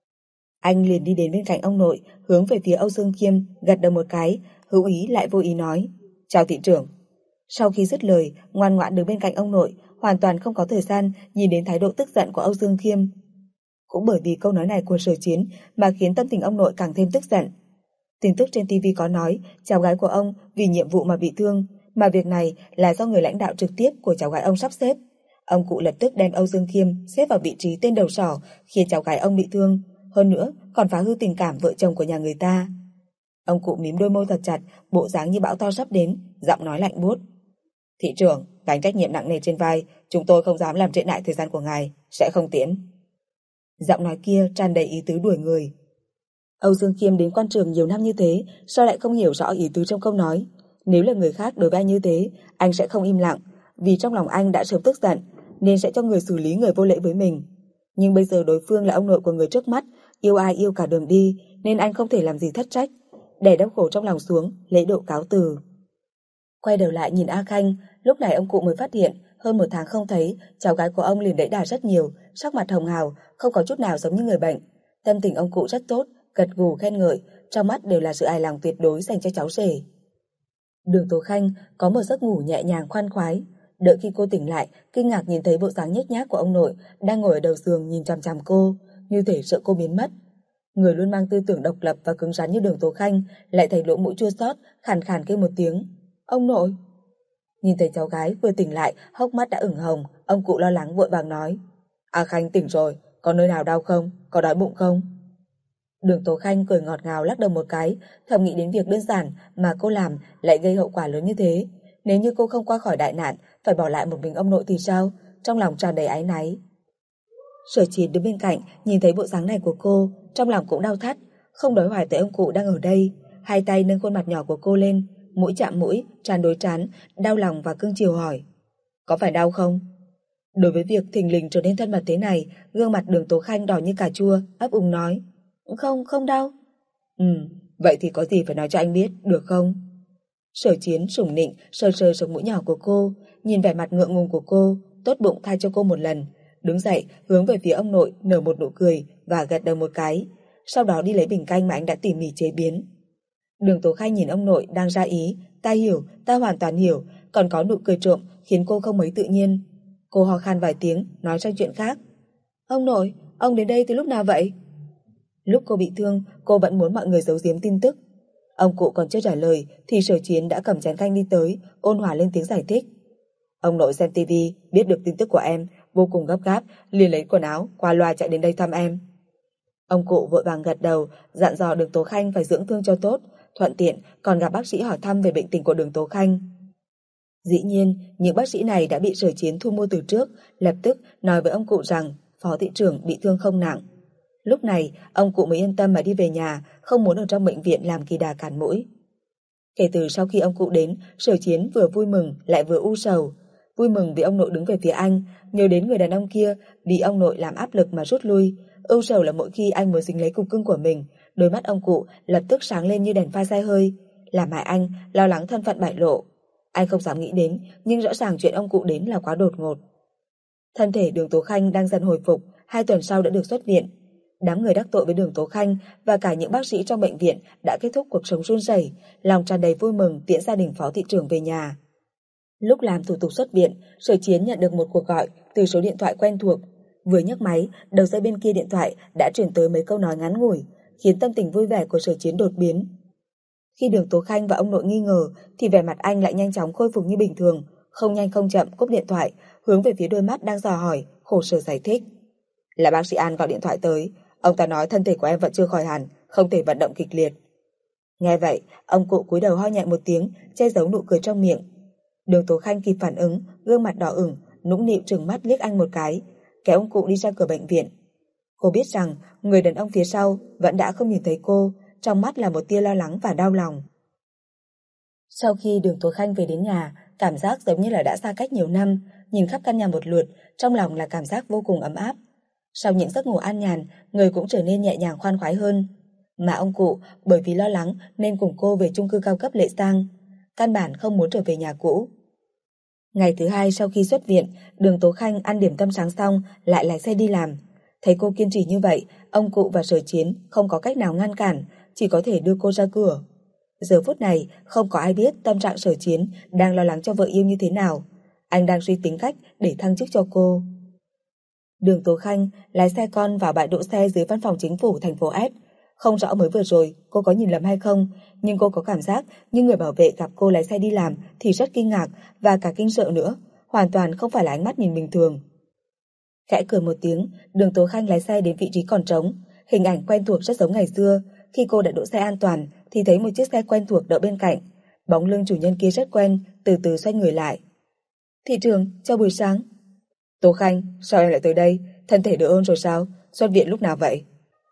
Anh liền đi đến bên cạnh ông nội, hướng về phía Âu Dương Khiêm, gật đầu một cái, hữu ý lại vô ý nói. Chào thị trưởng. Sau khi dứt lời, ngoan ngoãn đứng bên cạnh ông nội, hoàn toàn không có thời gian nhìn đến thái độ tức giận của Âu Dương Khiêm. Cũng bởi vì câu nói này của Sở Chiến mà khiến tâm tình ông nội càng thêm tức giận. Tin tức trên ti vi có nói cháu gái của ông vì nhiệm vụ mà bị thương, mà việc này là do người lãnh đạo trực tiếp của cháu gái ông sắp xếp. Ông cụ lập tức đem Âu Dương Khiêm xếp vào vị trí tên đầu sỏ, khiến cháu gái ông bị thương, hơn nữa còn phá hư tình cảm vợ chồng của nhà người ta. Ông cụ mím đôi môi thật chặt, bộ dáng như bão to sắp đến, giọng nói lạnh buốt. Thị trưởng, gánh trách nhiệm nặng nề trên vai, chúng tôi không dám làm trễ nải thời gian của ngài, sẽ không tiễn. Giọng nói kia tràn đầy ý tứ đuổi người. Âu Dương Khiêm đến quan trường nhiều năm như thế, sao lại không hiểu rõ ý tứ trong câu nói? Nếu là người khác đối với anh như thế, anh sẽ không im lặng, vì trong lòng anh đã sớm tức giận, nên sẽ cho người xử lý người vô lễ với mình. Nhưng bây giờ đối phương là ông nội của người trước mắt, yêu ai yêu cả đường đi, nên anh không thể làm gì thất trách. Đè đau khổ trong lòng xuống, lễ độ cáo từ. Quay đầu lại nhìn A Khanh, lúc này ông cụ mới phát hiện, hơn một tháng không thấy, cháu gái của ông liền đẫy đà rất nhiều, sắc mặt hồng hào, không có chút nào giống như người bệnh. Tâm tình ông cụ rất tốt, gật gù khen ngợi, trong mắt đều là sự hài lòng tuyệt đối dành cho cháu rể. Đường Tố Khanh có một giấc ngủ nhẹ nhàng khoan khoái, đợi khi cô tỉnh lại, kinh ngạc nhìn thấy bộ dáng nhếch nhác của ông nội đang ngồi ở đầu giường nhìn chằm chằm cô, như thể sợ cô biến mất. Người luôn mang tư tưởng độc lập và cứng rắn như Đường Tố Khanh lại thấy lỗ mũi chua xót, khàn khàn kêu một tiếng, ông nội. Nhìn thấy cháu gái vừa tỉnh lại, hốc mắt đã ửng hồng, ông cụ lo lắng vội vàng nói, A Khanh tỉnh rồi, có nơi nào đau không, có đói bụng không? Đường Tố Khanh cười ngọt ngào lắc đầu một cái, thầm nghĩ đến việc đơn giản mà cô làm lại gây hậu quả lớn như thế. Nếu như cô không qua khỏi đại nạn, phải bỏ lại một mình ông nội thì sao? Trong lòng tràn đầy áy náy. Sở Chiến đứng bên cạnh, nhìn thấy bộ dáng này của cô, trong lòng cũng đau thắt, không đối hoài tới ông cụ đang ở đây. Hai tay nâng khuôn mặt nhỏ của cô lên, mũi chạm mũi, trán đối trán, đau lòng và cưng chiều hỏi. Có phải đau không? Đối với việc thình lình trở nên thân mật thế này, gương mặt Đường Tố Khanh đỏ như cà chua, ấp úng nói. Không, không đau. Ừ, vậy thì có gì phải nói cho anh biết, được không? Sở Chiến sủng nịnh, sờ sờ sống mũi nhỏ của cô, nhìn vẻ mặt ngượng ngùng của cô, tốt bụng tha cho cô một lần. Đứng dậy, hướng về phía ông nội, nở một nụ cười và gật đầu một cái. Sau đó đi lấy bình canh mà anh đã tỉ mỉ chế biến. Đường Tố Khanh nhìn ông nội đang ra ý, ta hiểu, ta hoàn toàn hiểu, còn có nụ cười trộm khiến cô không mấy tự nhiên. Cô ho khan vài tiếng, nói sang chuyện khác. Ông nội, ông đến đây từ lúc nào vậy? Lúc cô bị thương, cô vẫn muốn mọi người giấu giếm tin tức. Ông cụ còn chưa trả lời thì Sở Chiến đã cầm chén canh đi tới, ôn hòa lên tiếng giải thích. Ông nội xem tivi, biết được tin tức của em, vô cùng gấp gáp, liền lấy quần áo, qua loa chạy đến đây thăm em. Ông cụ vội vàng gật đầu, dặn dò Đường Tố Khanh phải dưỡng thương cho tốt, thuận tiện còn gặp bác sĩ hỏi thăm về bệnh tình của Đường Tố Khanh. Dĩ nhiên, những bác sĩ này đã bị Sở Chiến thu mua từ trước, lập tức nói với ông cụ rằng phó thị trưởng bị thương không nặng. Lúc này, ông cụ mới yên tâm mà đi về nhà, không muốn ở trong bệnh viện làm kỳ đà cản mũi. Kể từ sau khi ông cụ đến, Sở Chiến vừa vui mừng lại vừa u sầu. Vui mừng vì ông nội đứng về phía anh, nhớ đến người đàn ông kia bị ông nội làm áp lực mà rút lui. Ưu sầu là mỗi khi anh muốn dính lấy cục cưng của mình, đôi mắt ông cụ lập tức sáng lên như đèn pha xe hơi, làm hại anh lo lắng thân phận bại lộ. Anh không dám nghĩ đến, nhưng rõ ràng chuyện ông cụ đến là quá đột ngột. Thân thể Đường Tố Khanh đang dần hồi phục, hai tuần sau đã được xuất viện. Đám người đắc tội với Đường Tố Khanh và cả những bác sĩ trong bệnh viện đã kết thúc cuộc sống suôn sẻ, lòng tràn đầy vui mừng tiễn gia đình phó thị trưởng về nhà. Lúc làm thủ tục xuất viện, Sở Chiến nhận được một cuộc gọi từ số điện thoại quen thuộc. Vừa nhấc máy, đầu dây bên kia điện thoại đã chuyển tới mấy câu nói ngắn ngủi, khiến tâm tình vui vẻ của Sở Chiến đột biến. Khi Đường Tố Khanh và ông nội nghi ngờ, thì vẻ mặt anh lại nhanh chóng khôi phục như bình thường, không nhanh không chậm cúp điện thoại, hướng về phía đôi mắt đang dò hỏi, khổ sở giải thích. Là bác sĩ An gọi điện thoại tới, ông ta nói thân thể của em vẫn chưa khỏi hẳn, không thể vận động kịch liệt. Nghe vậy, ông cụ cúi đầu ho nhẹ một tiếng, che giấu nụ cười trong miệng. Đường Tố Khanh kịp phản ứng, gương mặt đỏ ửng, nũng nịu trừng mắt liếc anh một cái, kéo ông cụ đi ra cửa bệnh viện. Cô biết rằng người đàn ông phía sau vẫn đã không nhìn thấy cô, trong mắt là một tia lo lắng và đau lòng. Sau khi Đường Tố Khanh về đến nhà, cảm giác giống như là đã xa cách nhiều năm, nhìn khắp căn nhà một lượt, trong lòng là cảm giác vô cùng ấm áp. Sau những giấc ngủ an nhàn, người cũng trở nên nhẹ nhàng khoan khoái hơn. Mà ông cụ bởi vì lo lắng nên cùng cô về chung cư cao cấp Lệ Sang, căn bản không muốn trở về nhà cũ. Ngày thứ hai sau khi xuất viện, Đường Tố Khanh ăn điểm tâm sáng xong lại lái xe đi làm. Thấy cô kiên trì như vậy, ông cụ và Sở Chiến không có cách nào ngăn cản, chỉ có thể đưa cô ra cửa. Giờ phút này, không có ai biết tâm trạng Sở Chiến đang lo lắng cho vợ yêu như thế nào. Anh đang suy tính cách để thăng chức cho cô. Đường Tố Khanh lái xe con vào bãi đỗ xe dưới văn phòng chính phủ thành phố S. Không rõ mới vừa rồi cô có nhìn lầm hay không, nhưng cô có cảm giác như người bảo vệ gặp cô lái xe đi làm thì rất kinh ngạc và cả kinh sợ nữa, hoàn toàn không phải là ánh mắt nhìn bình thường. Khẽ cười một tiếng, Đường Tố Khanh lái xe đến vị trí còn trống, hình ảnh quen thuộc rất giống ngày xưa. Khi cô đã đỗ xe an toàn thì thấy một chiếc xe quen thuộc đậu bên cạnh, bóng lưng chủ nhân kia rất quen, từ từ xoay người lại. Thị trưởng, chào buổi sáng. Tố Khanh, sao em lại tới đây? Thân thể đỡ ơn rồi sao? Xuất viện lúc nào vậy?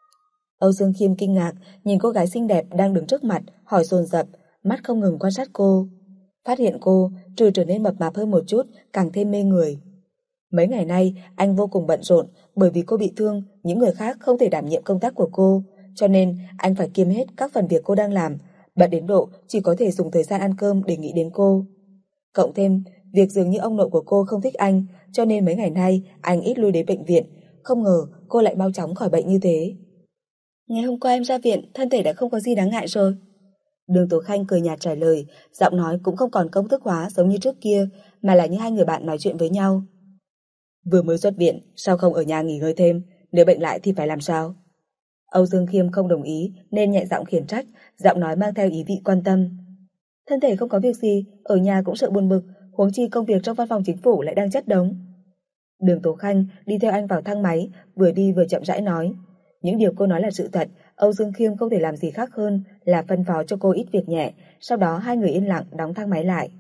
Âu Dương Khiêm kinh ngạc nhìn cô gái xinh đẹp đang đứng trước mặt, hỏi dồn dập, mắt không ngừng quan sát cô. Phát hiện cô trừ trở nên mập mạp hơn một chút, càng thêm mê người. Mấy ngày nay anh vô cùng bận rộn, bởi vì cô bị thương, những người khác không thể đảm nhiệm công tác của cô, cho nên anh phải kiêm hết các phần việc cô đang làm, bận đến độ chỉ có thể dùng thời gian ăn cơm để nghĩ đến cô. Cộng thêm việc dường như ông nội của cô không thích anh, cho nên mấy ngày nay anh ít lui đến bệnh viện. Không ngờ cô lại mau chóng khỏi bệnh như thế. Ngày hôm qua em ra viện, thân thể đã không có gì đáng ngại rồi. Đường Tố Khanh cười nhạt trả lời, giọng nói cũng không còn công thức hóa giống như trước kia, mà là như hai người bạn nói chuyện với nhau. Vừa mới xuất viện, sao không ở nhà nghỉ ngơi thêm? Nếu bệnh lại thì phải làm sao? Âu Dương Khiêm không đồng ý nên nhẹ giọng khiển trách, giọng nói mang theo ý vị quan tâm. Thân thể không có việc gì, ở nhà cũng sợ buồn bực, huống chi công việc trong văn phòng chính phủ lại đang chất đống. Đường Tố Khanh đi theo anh vào thang máy, vừa đi vừa chậm rãi nói. Những điều cô nói là sự thật, Âu Dương Khiêm không thể làm gì khác hơn là phân phó cho cô ít việc nhẹ, sau đó hai người yên lặng đóng thang máy lại.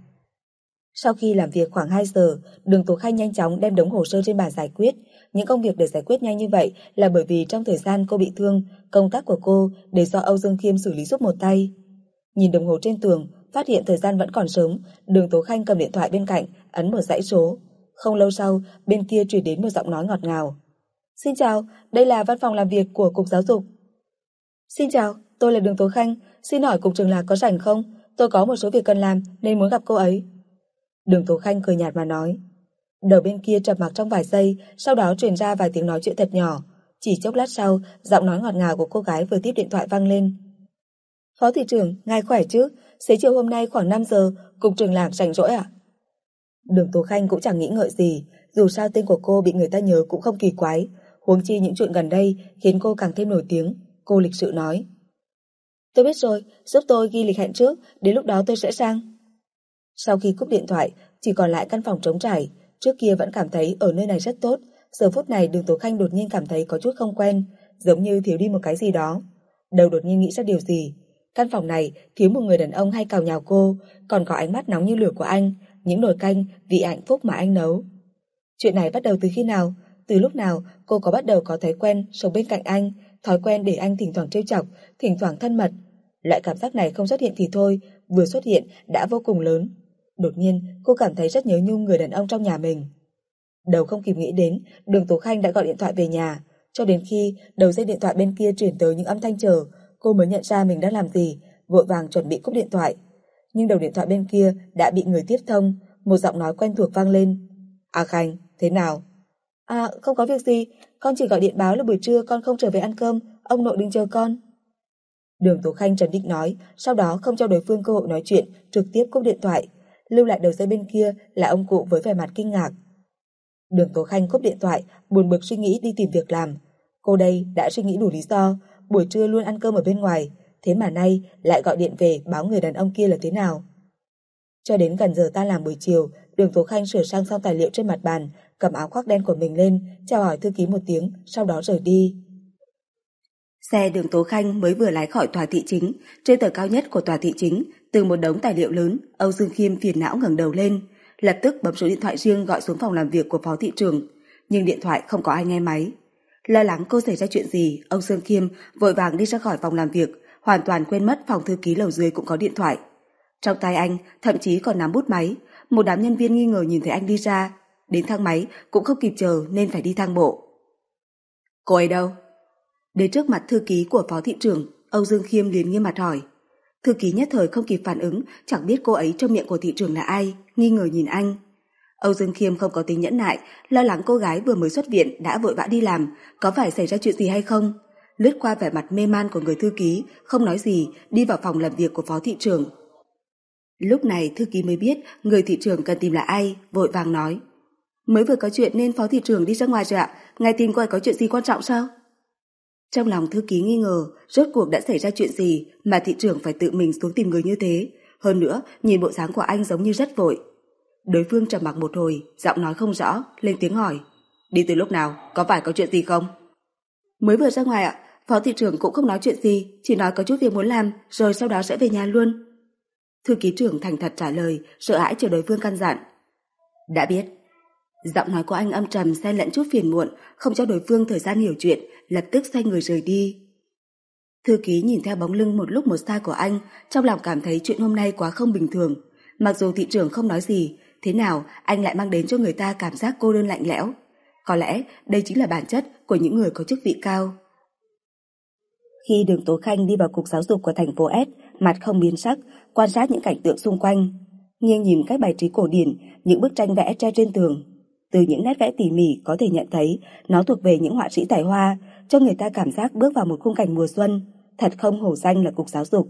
Sau khi làm việc khoảng hai giờ, Đường Tố Khanh nhanh chóng đem đống hồ sơ trên bàn giải quyết. Những công việc để giải quyết nhanh như vậy là bởi vì trong thời gian cô bị thương, công tác của cô để do Âu Dương Khiêm xử lý giúp một tay. Nhìn đồng hồ trên tường, phát hiện thời gian vẫn còn sớm, Đường Tố Khanh cầm điện thoại bên cạnh, ấn một dãy số. Không lâu sau, bên kia truyền đến một giọng nói ngọt ngào. Xin chào, đây là văn phòng làm việc của Cục Giáo dục. Xin chào, tôi là Đường Tố Khanh, xin hỏi Cục Trường Lạc có rảnh không? Tôi có một số việc cần làm nên muốn gặp cô ấy. Đường Tố Khanh cười nhạt mà nói. Đầu bên kia trầm mặc trong vài giây, sau đó truyền ra vài tiếng nói chuyện thật nhỏ. Chỉ chốc lát sau, giọng nói ngọt ngào của cô gái vừa tiếp điện thoại vang lên. Phó thị trưởng, ngài khỏe chứ? Xế chiều hôm nay khoảng năm giờ, Cục Trường Lạc rảnh rỗi ạ? Đường Tố Khanh cũng chẳng nghĩ ngợi gì, dù sao tên của cô bị người ta nhớ cũng không kỳ quái, huống chi những chuyện gần đây khiến cô càng thêm nổi tiếng. Cô lịch sự nói. Tôi biết rồi, giúp tôi ghi lịch hẹn trước, đến lúc đó tôi sẽ sang. Sau khi cúp điện thoại, chỉ còn lại căn phòng trống trải. Trước kia vẫn cảm thấy ở nơi này rất tốt, giờ phút này Đường Tố Khanh đột nhiên cảm thấy có chút không quen, giống như thiếu đi một cái gì đó. Đầu đột nhiên nghĩ ra điều gì. Căn phòng này thiếu một người đàn ông hay cào nhào cô, còn có ánh mắt nóng như lửa của anh, những nồi canh vì hạnh phúc mà anh nấu. Chuyện này bắt đầu từ khi nào? Từ lúc nào cô có bắt đầu có thói quen sống bên cạnh anh, thói quen để anh thỉnh thoảng trêu chọc, thỉnh thoảng thân mật. Loại cảm giác này không xuất hiện thì thôi, vừa xuất hiện đã vô cùng lớn. Đột nhiên cô cảm thấy rất nhớ nhung người đàn ông trong nhà mình. Đầu không kịp nghĩ đến, Đường Tố Khanh đã gọi điện thoại về nhà. Cho đến khi đầu dây điện thoại bên kia truyền tới những âm thanh chờ, cô mới nhận ra mình đang làm gì, vội vàng chuẩn bị cúp điện thoại. Nhưng đầu điện thoại bên kia đã bị người tiếp thông, một giọng nói quen thuộc vang lên. À Khanh, thế nào? À, không có việc gì, con chỉ gọi điện báo là buổi trưa con không trở về ăn cơm, ông nội đừng chờ con. Đường Tố Khanh trấn định nói, sau đó không cho đối phương cơ hội nói chuyện, trực tiếp cúp điện thoại. Lưu lại đầu dây bên kia là ông cụ với vẻ mặt kinh ngạc. Đường Tố Khanh cúp điện thoại, buồn bực suy nghĩ đi tìm việc làm. Cô đây đã suy nghĩ đủ lý do, buổi trưa luôn ăn cơm ở bên ngoài, thế mà nay lại gọi điện về báo người đàn ông kia là thế nào. Cho đến gần giờ tan làm buổi chiều, Đường Tố Khanh sửa sang xong tài liệu trên mặt bàn, cầm áo khoác đen của mình lên, chào hỏi thư ký một tiếng, sau đó rời đi. Xe Đường Tố Khanh mới vừa lái khỏi tòa thị chính, trên tầng cao nhất của tòa thị chính, từ một đống tài liệu lớn, Âu Dương Khiêm phiền não ngẩng đầu lên, lập tức bấm số điện thoại riêng gọi xuống phòng làm việc của phó thị trưởng, nhưng điện thoại không có ai nghe máy. Lo lắng cô xảy ra chuyện gì, Âu Dương Khiêm vội vàng đi ra khỏi phòng làm việc, hoàn toàn quên mất phòng thư ký lầu dưới cũng có điện thoại. Trong tay anh thậm chí còn nắm bút máy, một đám nhân viên nghi ngờ nhìn thấy anh đi ra, đến thang máy cũng không kịp chờ nên phải đi thang bộ. Cô ấy đâu? Đến trước mặt thư ký của phó thị trưởng, Âu Dương Khiêm liền nghiêm mặt hỏi. Thư ký nhất thời không kịp phản ứng, chẳng biết cô ấy trong miệng của thị trưởng là ai, nghi ngờ nhìn anh. Âu Dương Khiêm không có tính nhẫn nại, lo lắng cô gái vừa mới xuất viện đã vội vã đi làm, có phải xảy ra chuyện gì hay không. Lướt qua vẻ mặt mê man của người thư ký, không nói gì, đi vào phòng làm việc của phó thị trưởng. Lúc này thư ký mới biết người thị trưởng cần tìm là ai, vội vàng nói. Mới vừa có chuyện nên phó thị trưởng đi ra ngoài rồi ạ, ngài tìm cô ấy có chuyện gì quan trọng sao? Trong lòng thư ký nghi ngờ, rốt cuộc đã xảy ra chuyện gì mà thị trưởng phải tự mình xuống tìm người như thế. Hơn nữa, nhìn bộ dáng của anh giống như rất vội. Đối phương trầm mặc một hồi, giọng nói không rõ, lên tiếng hỏi. Đi từ lúc nào, có phải có chuyện gì không? Mới vừa ra ngoài ạ, phó thị trưởng cũng không nói chuyện gì, chỉ nói có chút việc muốn làm, rồi sau đó sẽ về nhà luôn. Thư ký trưởng thành thật trả lời, sợ hãi chờ đối phương căn dặn. Đã biết. Giọng nói của anh âm trầm xen lẫn chút phiền muộn, không cho đối phương thời gian hiểu chuyện, lập tức xoay người rời đi. Thư ký nhìn theo bóng lưng một lúc một xa của anh, trong lòng cảm thấy chuyện hôm nay quá không bình thường. Mặc dù thị trưởng không nói gì, thế nào anh lại mang đến cho người ta cảm giác cô đơn lạnh lẽo. Có lẽ đây chính là bản chất của những người có chức vị cao. Khi Đường Tố Khanh đi vào cục giáo dục của thành phố S, mặt không biến sắc, quan sát những cảnh tượng xung quanh, nghiêng nhìn cách bài trí cổ điển, những bức tranh vẽ treo trên tường. Từ những nét vẽ tỉ mỉ có thể nhận thấy nó thuộc về những họa sĩ tài hoa, cho người ta cảm giác bước vào một khung cảnh mùa xuân, thật không hổ danh là cục giáo dục.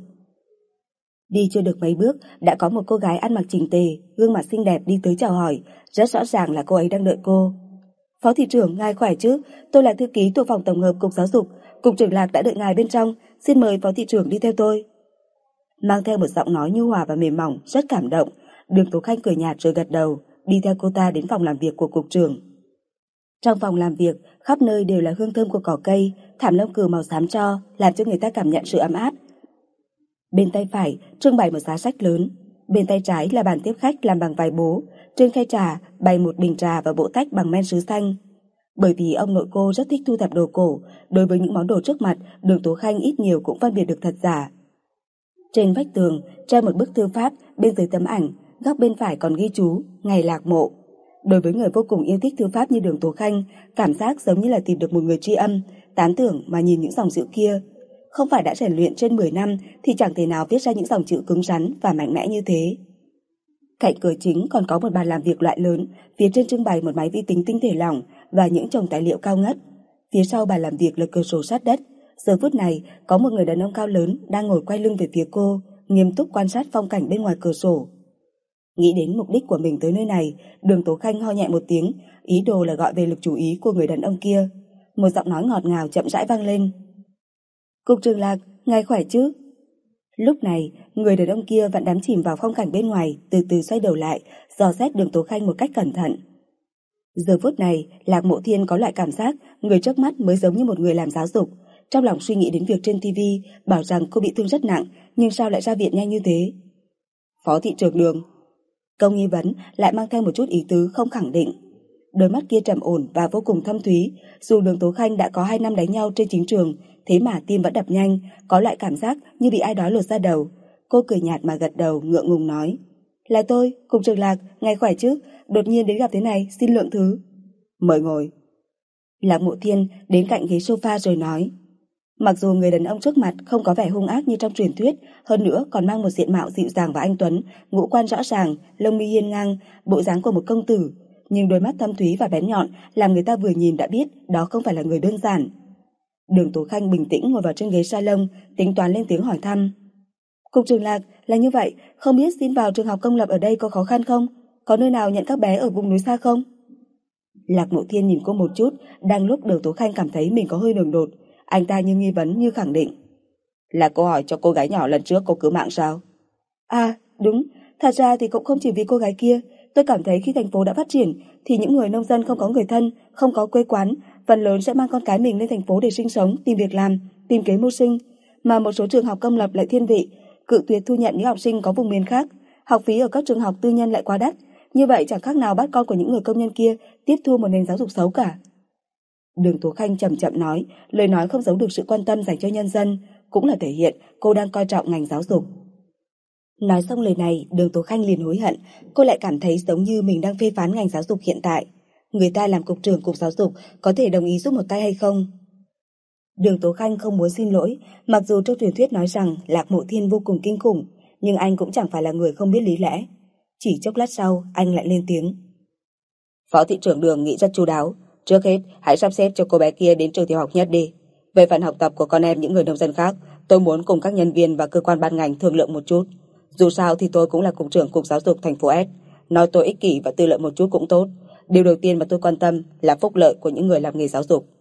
Đi chưa được mấy bước, đã có một cô gái ăn mặc chỉnh tề, gương mặt xinh đẹp đi tới chào hỏi, rất rõ ràng là cô ấy đang đợi cô. Phó thị trưởng, ngài khỏe chứ? Tôi là thư ký thuộc phòng tổng hợp cục giáo dục, cục trưởng Lạc đã đợi ngài bên trong, xin mời phó thị trưởng đi theo tôi. Mang theo một giọng nói nhu hòa và mềm mỏng, rất cảm động, Đường Tố Khanh cười nhạt rồi gật đầu, đi theo cô ta đến phòng làm việc của cục trưởng. Trong phòng làm việc, khắp nơi đều là hương thơm của cỏ cây, thảm lông cừu màu xám tro, làm cho người ta cảm nhận sự ấm áp. Bên tay phải trưng bày một giá sách lớn, bên tay trái là bàn tiếp khách làm bằng vải bố, trên khay trà bày một bình trà và bộ tách bằng men sứ xanh. Bởi vì ông nội cô rất thích thu thập đồ cổ, đối với những món đồ trước mặt, Đường Tố Khanh ít nhiều cũng phân biệt được thật giả. Trên vách tường treo một bức thư pháp, bên dưới tấm ảnh, góc bên phải còn ghi chú ngày lạc mộ. Đối với người vô cùng yêu thích thư pháp như Đường Tố Khanh, cảm giác giống như là tìm được một người tri âm, tán tưởng mà nhìn những dòng chữ kia. Không phải đã rèn luyện trên mười năm thì chẳng thể nào viết ra những dòng chữ cứng rắn và mạnh mẽ như thế. Cạnh cửa chính còn có một bàn làm việc loại lớn, phía trên trưng bày một máy vi tính tinh thể lỏng và những chồng tài liệu cao ngất. Phía sau bàn làm việc là cửa sổ sát đất. Giờ phút này, có một người đàn ông cao lớn đang ngồi quay lưng về phía cô, nghiêm túc quan sát phong cảnh bên ngoài cửa sổ. Nghĩ đến mục đích của mình tới nơi này, Đường Tố Khanh ho nhẹ một tiếng, ý đồ là gọi về lực chú ý của người đàn ông kia. Một giọng nói ngọt ngào chậm rãi vang lên. Cục trưởng Lạc, ngài khỏe chứ? Lúc này, người đàn ông kia vẫn đắm chìm vào phong cảnh bên ngoài, từ từ xoay đầu lại, dò xét Đường Tố Khanh một cách cẩn thận. Giờ phút này, Lạc Mộ Thiên có loại cảm giác người trước mắt mới giống như một người làm giáo dục. Trong lòng suy nghĩ đến việc trên ti vi bảo rằng cô bị thương rất nặng, nhưng sao lại ra viện nhanh như thế? Phó thị trưởng Đường. Câu nghi vấn lại mang theo một chút ý tứ không khẳng định. Đôi mắt kia trầm ổn và vô cùng thâm thúy, dù Đường Tố Khanh đã có hai năm đánh nhau trên chính trường, thế mà tim vẫn đập nhanh, có loại cảm giác như bị ai đó lột ra đầu. Cô cười nhạt mà gật đầu, ngượng ngùng nói. Là tôi, Cục trưởng Lạc, ngài khỏe chứ? Đột nhiên đến gặp thế này, xin lượng thứ. Mời ngồi. Lạc Mộ Thiên đến cạnh ghế sofa rồi nói. Mặc dù người đàn ông trước mặt không có vẻ hung ác như trong truyền thuyết, hơn nữa còn mang một diện mạo dịu dàng và anh tuấn, ngũ quan rõ ràng, lông mi hiên ngang, bộ dáng của một công tử, nhưng đôi mắt thâm thúy và bén nhọn làm người ta vừa nhìn đã biết đó không phải là người đơn giản. Đường Tố Khanh bình tĩnh ngồi vào trên ghế salon, tính toán lên tiếng hỏi thăm. Cục trưởng Lạc, là như vậy, không biết xin vào trường học công lập ở đây có khó khăn không? Có nơi nào nhận các bé ở vùng núi xa không? Lạc Mộ Thiên nhìn cô một chút, đang lúc Đường Tố Khanh cảm thấy mình có hơi đường đột, anh ta như nghi vấn như khẳng định. Là cô hỏi cho cô gái nhỏ lần trước cô cứu mạng sao? À, đúng, thật ra thì cũng không chỉ vì cô gái kia. Tôi cảm thấy khi thành phố đã phát triển thì những người nông dân không có người thân, không có quê quán, phần lớn sẽ mang con cái mình lên thành phố để sinh sống, tìm việc làm, tìm kế mưu sinh. Mà một số trường học công lập lại thiên vị, cự tuyệt thu nhận những học sinh có vùng miền khác. Học phí ở các trường học tư nhân lại quá đắt. Như vậy chẳng khác nào bắt con của những người công nhân kia tiếp thu một nền giáo dục xấu cả. Đường Tố Khanh chậm chậm nói, lời nói không giấu được sự quan tâm dành cho nhân dân, cũng là thể hiện cô đang coi trọng ngành giáo dục. Nói xong lời này, Đường Tố Khanh liền hối hận, cô lại cảm thấy giống như mình đang phê phán ngành giáo dục hiện tại. Người ta làm cục trưởng cục giáo dục có thể đồng ý giúp một tay hay không? Đường Tố Khanh không muốn xin lỗi, mặc dù trong truyền thuyết nói rằng Lạc Mộ Thiên vô cùng kinh khủng, nhưng anh cũng chẳng phải là người không biết lý lẽ. Chỉ chốc lát sau, anh lại lên tiếng. Phó thị trưởng Đường nghĩ rất chu đáo. Trước hết, hãy sắp xếp cho cô bé kia đến trường tiểu học Nhất đi. Về phần học tập của con em những người nông dân khác, tôi muốn cùng các nhân viên và cơ quan ban ngành thương lượng một chút. Dù sao thì tôi cũng là cục trưởng cục giáo dục thành phố S. Nói tôi ích kỷ và tư lợi một chút cũng tốt. Điều đầu tiên mà tôi quan tâm là phúc lợi của những người làm nghề giáo dục.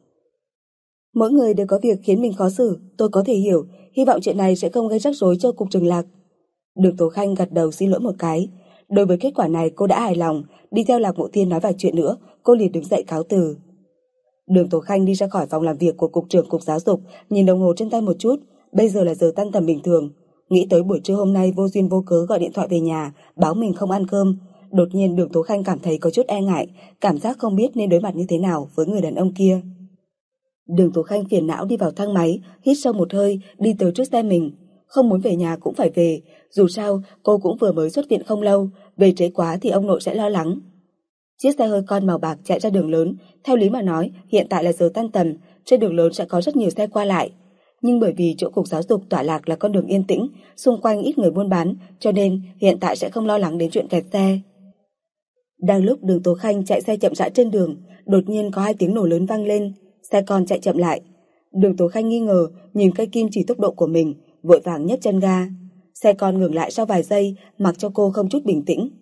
Mỗi người đều có việc khiến mình khó xử, tôi có thể hiểu. Hy vọng chuyện này sẽ không gây rắc rối cho cục trưởng Lạc. Đường Tố Khanh gật đầu xin lỗi một cái. Đối với kết quả này cô đã hài lòng. Đi theo Lạc Mộ Thiên nói vài chuyện nữa, cô liền đứng dậy cáo từ. Đường Tố Khanh đi ra khỏi phòng làm việc của cục trưởng cục giáo dục, nhìn đồng hồ trên tay một chút. Bây giờ là giờ tan tầm bình thường. Nghĩ tới buổi trưa hôm nay vô duyên vô cớ gọi điện thoại về nhà báo mình không ăn cơm, đột nhiên Đường Tố Khanh cảm thấy có chút e ngại, cảm giác không biết nên đối mặt như thế nào với người đàn ông kia. Đường Tố Khanh phiền não đi vào thang máy, hít sâu một hơi, đi tới trước xe mình. Không muốn về nhà cũng phải về, dù sao cô cũng vừa mới xuất viện không lâu, về trễ quá thì ông nội sẽ lo lắng. Chiếc xe hơi con màu bạc chạy ra đường lớn, theo lý mà nói hiện tại là giờ tan tầm, trên đường lớn sẽ có rất nhiều xe qua lại. Nhưng bởi vì chỗ cục giáo dục tọa lạc là con đường yên tĩnh, xung quanh ít người buôn bán, cho nên hiện tại sẽ không lo lắng đến chuyện kẹt xe. Đang lúc Đường Tố Khanh chạy xe chậm rãi trên đường, đột nhiên có hai tiếng nổ lớn vang lên, xe con chạy chậm lại. Đường Tố Khanh nghi ngờ, nhìn cây kim chỉ tốc độ của mình, vội vàng nhấc chân ga. Xe con ngừng lại sau vài giây, mặc cho cô không chút bình tĩnh.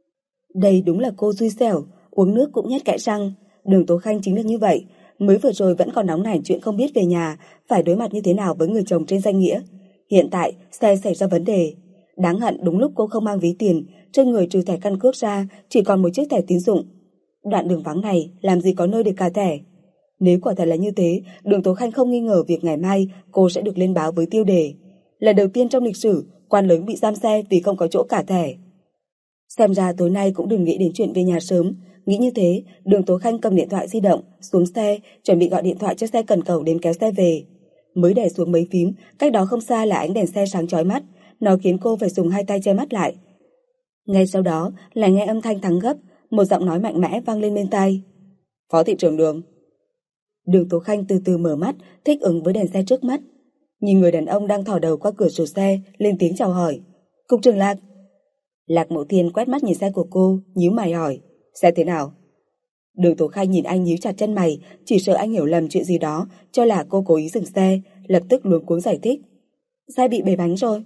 Đây đúng là cô xui xẻo, uống nước cũng nhét kẽ răng. Đường Tố Khanh chính là như vậy, mới vừa rồi vẫn còn nóng nảy chuyện không biết về nhà, phải đối mặt như thế nào với người chồng trên danh nghĩa. Hiện tại, xe xảy ra vấn đề. Đáng hận đúng lúc cô không mang ví tiền, trên người trừ thẻ căn cước ra, chỉ còn một chiếc thẻ tín dụng. Đoạn đường vắng này làm gì có nơi để cà thẻ. Nếu quả thật là như thế, Đường Tố Khanh không nghi ngờ việc ngày mai cô sẽ được lên báo với tiêu đề. Lần đầu tiên trong lịch sử, quan lớn bị giam xe vì không có chỗ cà thẻ. Xem ra tối nay cũng đừng nghĩ đến chuyện về nhà sớm. Nghĩ như thế, Đường Tố Khanh cầm điện thoại di động, xuống xe, chuẩn bị gọi điện thoại cho xe cần cẩu đến kéo xe về. Mới đè xuống mấy phím, cách đó không xa là ánh đèn xe sáng chói mắt, nó khiến cô phải dùng hai tay che mắt lại. Ngay sau đó là nghe âm thanh thắng gấp, một giọng nói mạnh mẽ vang lên bên tai. Phó thị trưởng Đường. Đường Tố Khanh từ từ mở mắt, thích ứng với đèn xe trước mắt. Nhìn người đàn ông đang thò đầu qua cửa sổ xe, lên tiếng chào hỏi. Cục trưởng Lạc. Lạc Mộ Thiên quét mắt nhìn xe của cô, nhíu mày hỏi. Xe thế nào? Đường Tố Khanh nhìn anh nhíu chặt chân mày, chỉ sợ anh hiểu lầm chuyện gì đó, cho là cô cố ý dừng xe, lập tức luống cuống giải thích. Xe bị bể bánh rồi.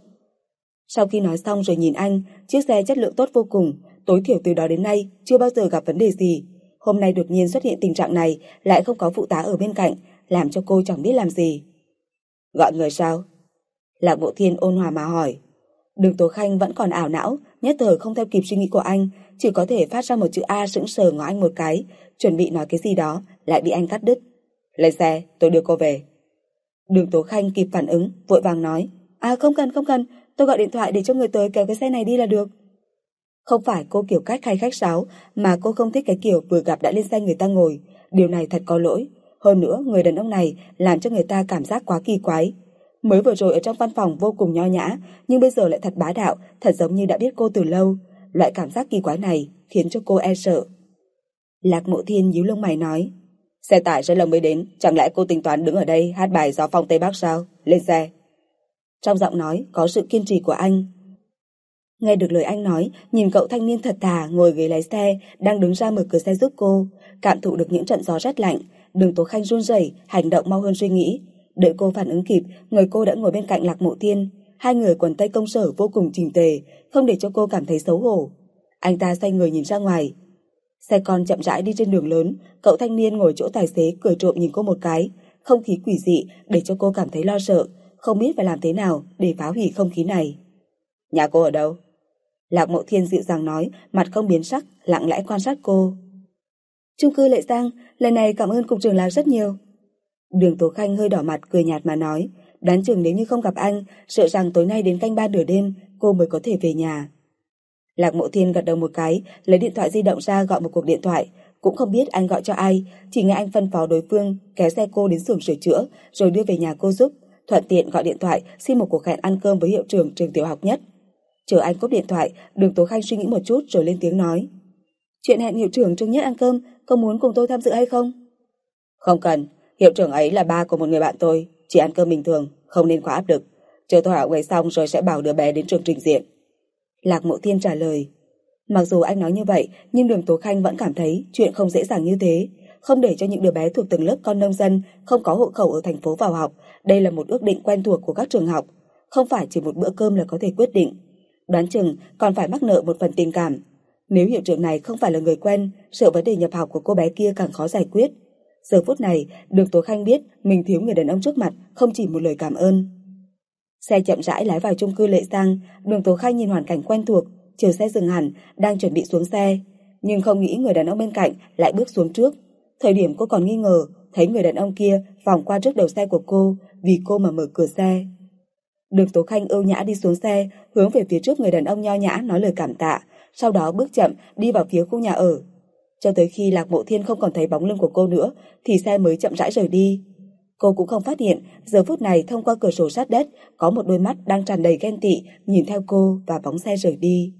Sau khi nói xong rồi nhìn anh, chiếc xe chất lượng tốt vô cùng, tối thiểu từ đó đến nay chưa bao giờ gặp vấn đề gì. Hôm nay đột nhiên xuất hiện tình trạng này, lại không có phụ tá ở bên cạnh, làm cho cô chẳng biết làm gì. Gọi người sao? Lạc Mộ Thiên ôn hòa mà hỏi. Đường Tố Khanh vẫn còn ảo não, nhất thời không theo kịp suy nghĩ của anh, chỉ có thể phát ra một chữ A sững sờ ngó anh một cái, chuẩn bị nói cái gì đó, lại bị anh cắt đứt. Lên xe, tôi đưa cô về. Đường Tố Khanh kịp phản ứng, vội vàng nói. À không cần, không cần, tôi gọi điện thoại để cho người tới kéo cái xe này đi là được. Không phải cô kiểu cách hay khách sáo, mà cô không thích cái kiểu vừa gặp đã lên xe người ta ngồi. Điều này thật có lỗi. Hơn nữa, người đàn ông này làm cho người ta cảm giác quá kỳ quái. Mới vừa rồi ở trong văn phòng vô cùng nho nhã, nhưng bây giờ lại thật bá đạo, thật giống như đã biết cô từ lâu. Loại cảm giác kỳ quái này khiến cho cô e sợ. Lạc Mộ Thiên nhíu lông mày nói. Xe tải rất lâu mới đến, chẳng lẽ cô tính toán đứng ở đây hát bài Gió Phong Tây Bắc sao? Lên xe. Trong giọng nói có sự kiên trì của anh. Nghe được lời anh nói, nhìn cậu thanh niên thật thà ngồi ghế lái xe, đang đứng ra mở cửa xe giúp cô, cảm thụ được những trận gió rét lạnh. Đường Tố Khanh run rẩy, hành động mau hơn suy nghĩ. Đợi cô phản ứng kịp, người cô đã ngồi bên cạnh Lạc Mộ Thiên. Hai người quần tây công sở vô cùng chỉnh tề, không để cho cô cảm thấy xấu hổ. Anh ta xoay người nhìn ra ngoài. Xe con chậm rãi đi trên đường lớn, cậu thanh niên ngồi chỗ tài xế cười trộm nhìn cô một cái. Không khí quỷ dị để cho cô cảm thấy lo sợ, không biết phải làm thế nào để phá hủy không khí này. Nhà cô ở đâu? Lạc Mộ Thiên dịu dàng nói, mặt không biến sắc, lặng lẽ quan sát cô. Chung cư Lệ Giang, lần này cảm ơn cục trưởng Lạc rất nhiều. Đường Tố Khanh hơi đỏ mặt cười nhạt mà nói, đoán chừng nếu như không gặp anh, sợ rằng tối nay đến canh ba nửa đêm cô mới có thể về nhà. Lạc Mộ Thiên gật đầu một cái, lấy điện thoại di động ra gọi một cuộc điện thoại, cũng không biết anh gọi cho ai, chỉ nghe anh phân phó đối phương kéo xe cô đến xưởng sửa chữa rồi đưa về nhà cô giúp, thuận tiện gọi điện thoại xin một cuộc hẹn ăn cơm với hiệu trưởng trường tiểu học Nhất. Chờ anh cúp điện thoại, Đường Tố Khanh suy nghĩ một chút rồi lên tiếng nói. Chuyện hẹn hiệu trưởng trường Nhất ăn cơm, có muốn cùng tôi tham dự hay không? Không cần, hiệu trưởng ấy là ba của một người bạn tôi, chỉ ăn cơm bình thường, không nên quá áp lực. Chờ tôi hỏi người xong rồi sẽ bảo đứa bé đến trường trình diện. Lạc Mộ Thiên trả lời. Mặc dù anh nói như vậy, nhưng Đường Tố Khanh vẫn cảm thấy chuyện không dễ dàng như thế. Không để cho những đứa bé thuộc tầng lớp con nông dân không có hộ khẩu ở thành phố vào học, đây là một ước định quen thuộc của các trường học, không phải chỉ một bữa cơm là có thể quyết định. Đoán chừng còn phải mắc nợ một phần tình cảm. Nếu hiệu trưởng này không phải là người quen, sợ vấn đề nhập học của cô bé kia càng khó giải quyết. Giờ phút này, Đường Tố Khanh biết mình thiếu người đàn ông trước mặt, không chỉ một lời cảm ơn. Xe chậm rãi lái vào chung cư Lệ Giang, Đường Tố Khanh nhìn hoàn cảnh quen thuộc, chờ xe dừng hẳn, đang chuẩn bị xuống xe, nhưng không nghĩ người đàn ông bên cạnh lại bước xuống trước. Thời điểm cô còn nghi ngờ, thấy người đàn ông kia vòng qua trước đầu xe của cô, vì cô mà mở cửa xe. Đường Tố Khanh ưu nhã đi xuống xe, hướng về phía trước người đàn ông nho nhã nói lời cảm tạ, sau đó bước chậm đi vào phía khu nhà ở. Cho tới khi Lạc Mộ Thiên không còn thấy bóng lưng của cô nữa, thì xe mới chậm rãi rời đi. Cô cũng không phát hiện, giờ phút này thông qua cửa sổ sát đất, có một đôi mắt đang tràn đầy ghen tị nhìn theo cô và bóng xe rời đi.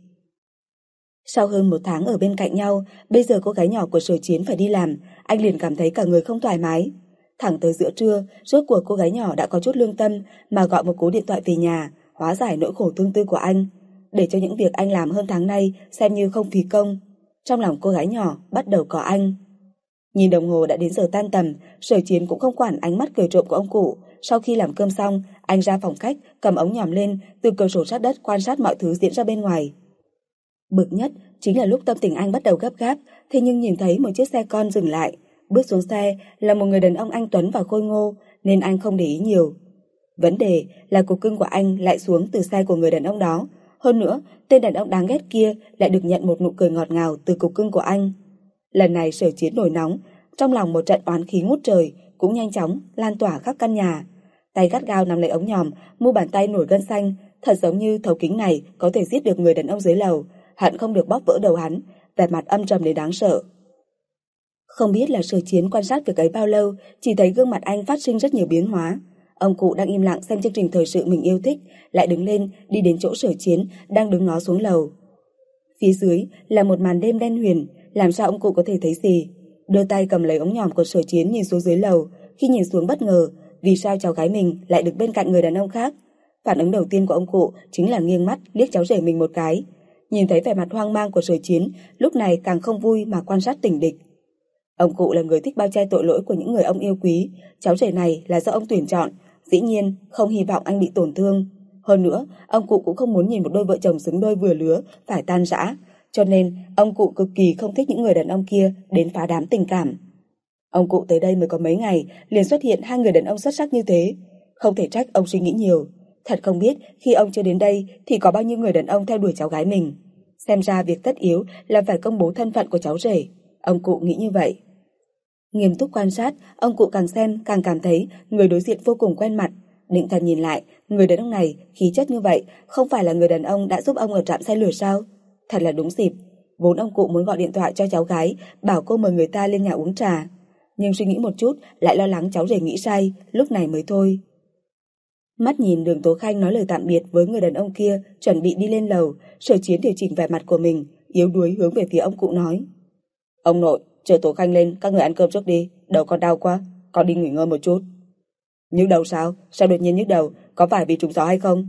Sau hơn một tháng ở bên cạnh nhau, bây giờ cô gái nhỏ của Sở Chiến phải đi làm, anh liền cảm thấy cả người không thoải mái. Thẳng tới giữa trưa, rốt cuộc cô gái nhỏ đã có chút lương tâm mà gọi một cú điện thoại về nhà, hóa giải nỗi khổ tương tư của anh, để cho những việc anh làm hơn tháng nay xem như không phí công. Trong lòng cô gái nhỏ bắt đầu có anh. Nhìn đồng hồ đã đến giờ tan tầm, Sở Chiến cũng không quản ánh mắt cười trộm của ông cụ. Sau khi làm cơm xong, anh ra phòng khách, cầm ống nhòm lên, từ cửa sổ sát đất quan sát mọi thứ diễn ra bên ngoài. Bực nhất chính là lúc tâm tình anh bắt đầu gấp gáp, thế nhưng nhìn thấy một chiếc xe con dừng lại. Bước xuống xe là một người đàn ông anh tuấn và khôi ngô, nên anh không để ý nhiều. Vấn đề là cục cưng của anh lại xuống từ xe của người đàn ông đó. Hơn nữa, tên đàn ông đáng ghét kia lại được nhận một nụ cười ngọt ngào từ cục cưng của anh. Lần này Sở Chiến nổi nóng, trong lòng một trận oán khí ngút trời cũng nhanh chóng lan tỏa khắp căn nhà. Tay gắt gao nắm lấy ống nhòm, mu bàn tay nổi gân xanh, thật giống như thấu kính này có thể giết được người đàn ông dưới lầu, hận không được bóp vỡ đầu hắn, vẻ mặt âm trầm đến đáng sợ. Không biết là Sở Chiến quan sát việc ấy bao lâu, chỉ thấy gương mặt anh phát sinh rất nhiều biến hóa. Ông cụ đang im lặng xem chương trình thời sự mình yêu thích, lại đứng lên đi đến chỗ Sở Chiến đang đứng ngó xuống lầu. Phía dưới là một màn đêm đen huyền, làm sao ông cụ có thể thấy gì? Đưa tay cầm lấy ống nhòm của Sở Chiến nhìn xuống dưới lầu, khi nhìn xuống bất ngờ, vì sao cháu gái mình lại được bên cạnh người đàn ông khác? Phản ứng đầu tiên của ông cụ chính là nghiêng mắt liếc cháu rể mình một cái. Nhìn thấy vẻ mặt hoang mang của Sở Chiến, lúc này càng không vui mà quan sát tình địch. Ông cụ là người thích bao che tội lỗi của những người ông yêu quý, cháu rể này là do ông tuyển chọn, dĩ nhiên không hy vọng anh bị tổn thương. Hơn nữa, ông cụ cũng không muốn nhìn một đôi vợ chồng xứng đôi vừa lứa phải tan rã, cho nên ông cụ cực kỳ không thích những người đàn ông kia đến phá đám tình cảm. Ông cụ tới đây mới có mấy ngày, liền xuất hiện hai người đàn ông xuất sắc như thế, không thể trách ông suy nghĩ nhiều. Thật không biết khi ông chưa đến đây thì có bao nhiêu người đàn ông theo đuổi cháu gái mình. Xem ra việc tất yếu là phải công bố thân phận của cháu rể, ông cụ nghĩ như vậy. Nghiêm túc quan sát, ông cụ càng xem càng cảm thấy người đối diện vô cùng quen mặt. Định thần nhìn lại, người đàn ông này khí chất như vậy không phải là người đàn ông đã giúp ông ở trạm xe lửa sao? Thật là đúng dịp. Vốn ông cụ muốn gọi điện thoại cho cháu gái, bảo cô mời người ta lên nhà uống trà, nhưng suy nghĩ một chút lại lo lắng cháu rể nghĩ sai, lúc này mới thôi. Mắt nhìn Đường Tố Khanh nói lời tạm biệt với người đàn ông kia, chuẩn bị đi lên lầu, Sở Chiến điều chỉnh vẻ mặt của mình, yếu đuối hướng về phía ông cụ nói: "Ông nội, chờ Tố Khanh lên, các người ăn cơm trước đi, đầu con đau quá, con đi nghỉ ngơi một chút." "Nhức đầu sao? Sao đột nhiên nhức đầu? Có phải vì trúng gió hay không?"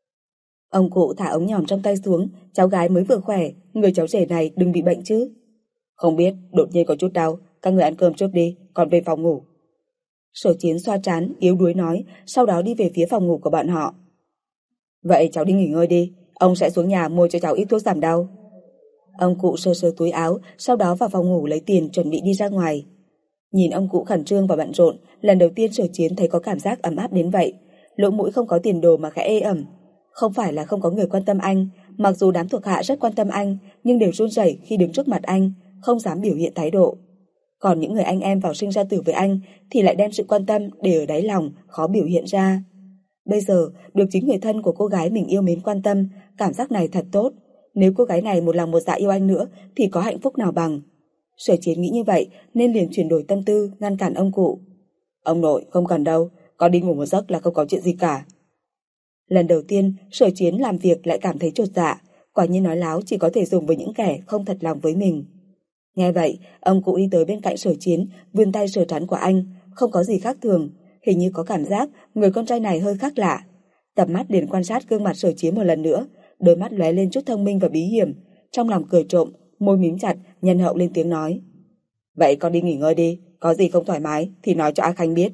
Ông cụ thả ống nhòm trong tay xuống, cháu gái mới vừa khỏe, người cháu rể này đừng bị bệnh chứ. "Không biết, đột nhiên có chút đau, các người ăn cơm trước đi, con về phòng ngủ." Sở Chiến xoa trán, yếu đuối nói, sau đó đi về phía phòng ngủ của bọn họ. "Vậy cháu đi nghỉ ngơi đi, ông sẽ xuống nhà mua cho cháu ít thuốc giảm đau." Ông cụ sơ sơ túi áo, sau đó vào phòng ngủ lấy tiền chuẩn bị đi ra ngoài. Nhìn ông cụ khẩn trương và bận rộn, lần đầu tiên Sở Chiến thấy có cảm giác ấm áp đến vậy. Lỗ mũi không có tiền đồ mà khẽ ê ẩm. Không phải là không có người quan tâm anh, mặc dù đám thuộc hạ rất quan tâm anh, nhưng đều run rẩy khi đứng trước mặt anh, không dám biểu hiện thái độ. Còn những người anh em vào sinh ra tử với anh thì lại đem sự quan tâm để ở đáy lòng, khó biểu hiện ra. Bây giờ được chính người thân của cô gái mình yêu mến quan tâm, cảm giác này thật tốt. Nếu cô gái này một lòng một dạ yêu anh nữa thì có hạnh phúc nào bằng. Sở Chiến nghĩ như vậy nên liền chuyển đổi tâm tư, ngăn cản ông cụ. "Ông nội, không cần đâu, con đi ngủ một giấc là không có chuyện gì cả." Lần đầu tiên Sở Chiến làm việc lại cảm thấy chột dạ, quả nhiên nói láo chỉ có thể dùng với những kẻ không thật lòng với mình. Nghe vậy, ông cụ đi tới bên cạnh Sở Chiến, vươn tay sờ trán của anh, không có gì khác thường, hình như có cảm giác người con trai này hơi khác lạ. Tập mắt liền quan sát gương mặt Sở Chiến một lần nữa, đôi mắt lóe lên chút thông minh và bí hiểm, trong lòng cười trộm, môi mím chặt, nhân hậu lên tiếng nói: "Vậy con đi nghỉ ngơi đi, có gì không thoải mái thì nói cho A Khanh biết."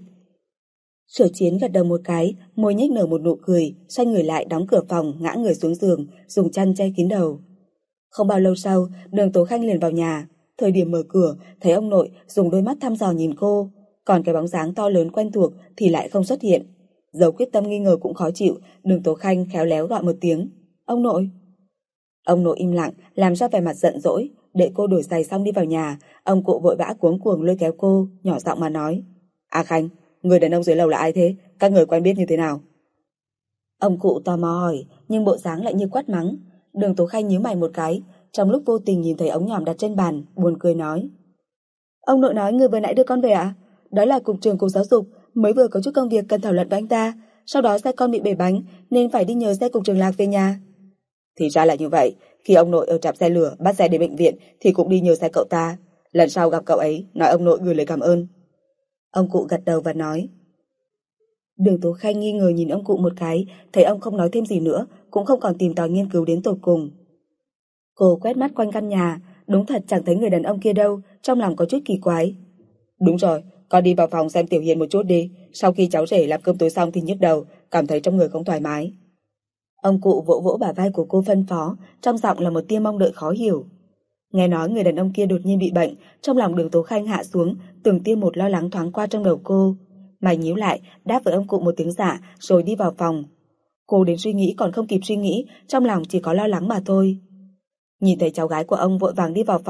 Sở Chiến gật đầu một cái, môi nhếch nở một nụ cười, xoay người lại đóng cửa phòng, ngã người xuống giường, dùng chăn che kín đầu. Không bao lâu sau, Đường Tố Khanh liền vào nhà. Thời điểm mở cửa, thấy ông nội dùng đôi mắt thăm dò nhìn cô, còn cái bóng dáng to lớn quen thuộc thì lại không xuất hiện. Dẫu quyết tâm nghi ngờ cũng khó chịu, Đường Tố Khanh khéo léo gọi một tiếng: "Ông nội." Ông nội im lặng, làm ra vẻ mặt giận dỗi. Đợi cô đổi giày xong đi vào nhà, ông cụ vội vã cuống cuồng lôi kéo cô, nhỏ giọng mà nói: "A Khanh, người đàn ông dưới lầu là ai thế? Các người quen biết như thế nào?" Ông cụ tò mò hỏi, nhưng bộ dáng lại như quát mắng. Đường Tố Khanh nhíu mày một cái, trong lúc vô tình nhìn thấy ống nhòm đặt trên bàn, buồn cười nói: "Ông nội nói người vừa nãy đưa con về ạ? À? Đó là cục trưởng cục giáo dục, mới vừa có chút công việc cần thảo luận với anh ta, sau đó xe con bị bể bánh nên phải đi nhờ xe cục trưởng Lạc về nhà." "Thì ra là như vậy, khi ông nội ở trạm xe lửa bắt xe đến bệnh viện thì cũng đi nhờ xe cậu ta. Lần sau gặp cậu ấy, nói ông nội gửi lời cảm ơn." Ông cụ gật đầu và nói. Đường Tố Khanh nghi ngờ nhìn ông cụ một cái, thấy ông không nói thêm gì nữa, cũng không còn tìm tòi nghiên cứu đến tột cùng. Cô quét mắt quanh căn nhà, đúng thật chẳng thấy người đàn ông kia đâu, trong lòng có chút kỳ quái. "Đúng rồi, con đi vào phòng xem Tiểu Hiền một chút đi, sau khi cháu rể làm cơm tối xong thì nhức đầu, cảm thấy trong người không thoải mái." Ông cụ vỗ vỗ bả vai của cô phân phó, trong giọng là một tia mong đợi khó hiểu. Nghe nói người đàn ông kia đột nhiên bị bệnh, trong lòng Đường Tố Khanh hạ xuống, từng tia một lo lắng thoáng qua trong đầu cô. Mày nhíu lại, đáp với ông cụ một tiếng dạ, rồi đi vào phòng. Cô đến suy nghĩ còn không kịp suy nghĩ, trong lòng chỉ có lo lắng mà thôi. Nhìn thấy cháu gái của ông vội vàng đi vào phòng,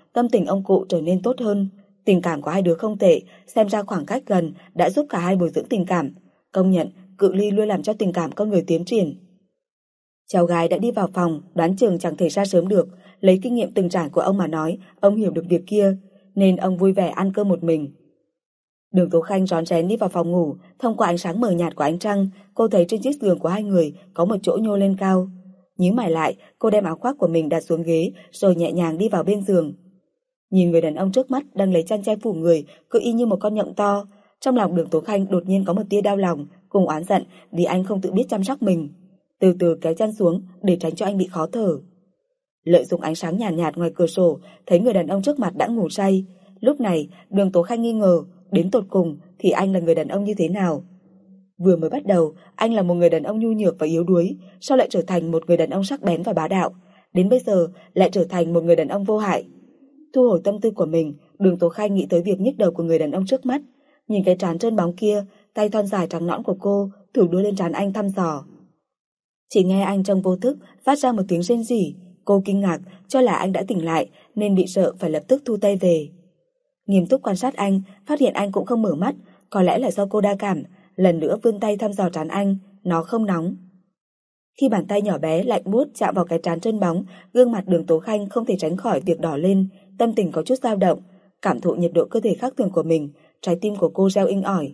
tâm tình ông cụ trở nên tốt hơn. Tình cảm của hai đứa không tệ, xem ra khoảng cách gần đã giúp cả hai bồi dưỡng tình cảm. Công nhận, cự ly luôn làm cho tình cảm con người tiến triển. Cháu gái đã đi vào phòng, đoán chừng chẳng thể ra sớm được. Lấy kinh nghiệm từng trải của ông mà nói, ông hiểu được việc kia, nên ông vui vẻ ăn cơm một mình. Đường Tố Khanh rón rén đi vào phòng ngủ. Thông qua ánh sáng mờ nhạt của ánh trăng, cô thấy trên chiếc giường của hai người có một chỗ nhô lên cao. Nhíu mày lại, cô đem áo khoác của mình đặt xuống ghế, rồi nhẹ nhàng đi vào bên giường. Nhìn người đàn ông trước mắt đang lấy chăn che phủ người, cứ y như một con nhộng to. Trong lòng Đường Tố Khanh đột nhiên có một tia đau lòng, cùng oán giận vì anh không tự biết chăm sóc mình. Từ từ kéo chăn xuống để tránh cho anh bị khó thở. Lợi dụng ánh sáng nhàn nhạt, nhạt ngoài cửa sổ, thấy người đàn ông trước mặt đã ngủ say. Lúc này, Đường Tố Khanh nghi ngờ, đến tột cùng thì anh là người đàn ông như thế nào? Vừa mới bắt đầu, anh là một người đàn ông nhu nhược và yếu đuối, sao lại trở thành một người đàn ông sắc bén và bá đạo? Đến bây giờ lại trở thành một người đàn ông vô hại. Thu hồi tâm tư của mình, Đường Tố Khanh nghĩ tới việc nhức đầu của người đàn ông trước mắt. Nhìn cái trán trơn bóng kia, tay thon dài trắng nõn của cô thử đưa lên trán anh thăm dò. Chỉ nghe anh trong vô thức phát ra một tiếng rên rỉ. Cô kinh ngạc, cho là anh đã tỉnh lại nên bị sợ phải lập tức thu tay về. Nghiêm túc quan sát anh, phát hiện anh cũng không mở mắt, có lẽ là do cô đa cảm, lần nữa vươn tay thăm dò trán anh, nó không nóng. Khi bàn tay nhỏ bé lạnh buốt chạm vào cái trán trơn bóng, gương mặt Đường Tố Khanh không thể tránh khỏi việc đỏ lên, tâm tình có chút dao động, cảm thụ nhiệt độ cơ thể khác thường của mình, trái tim của cô reo inh ỏi.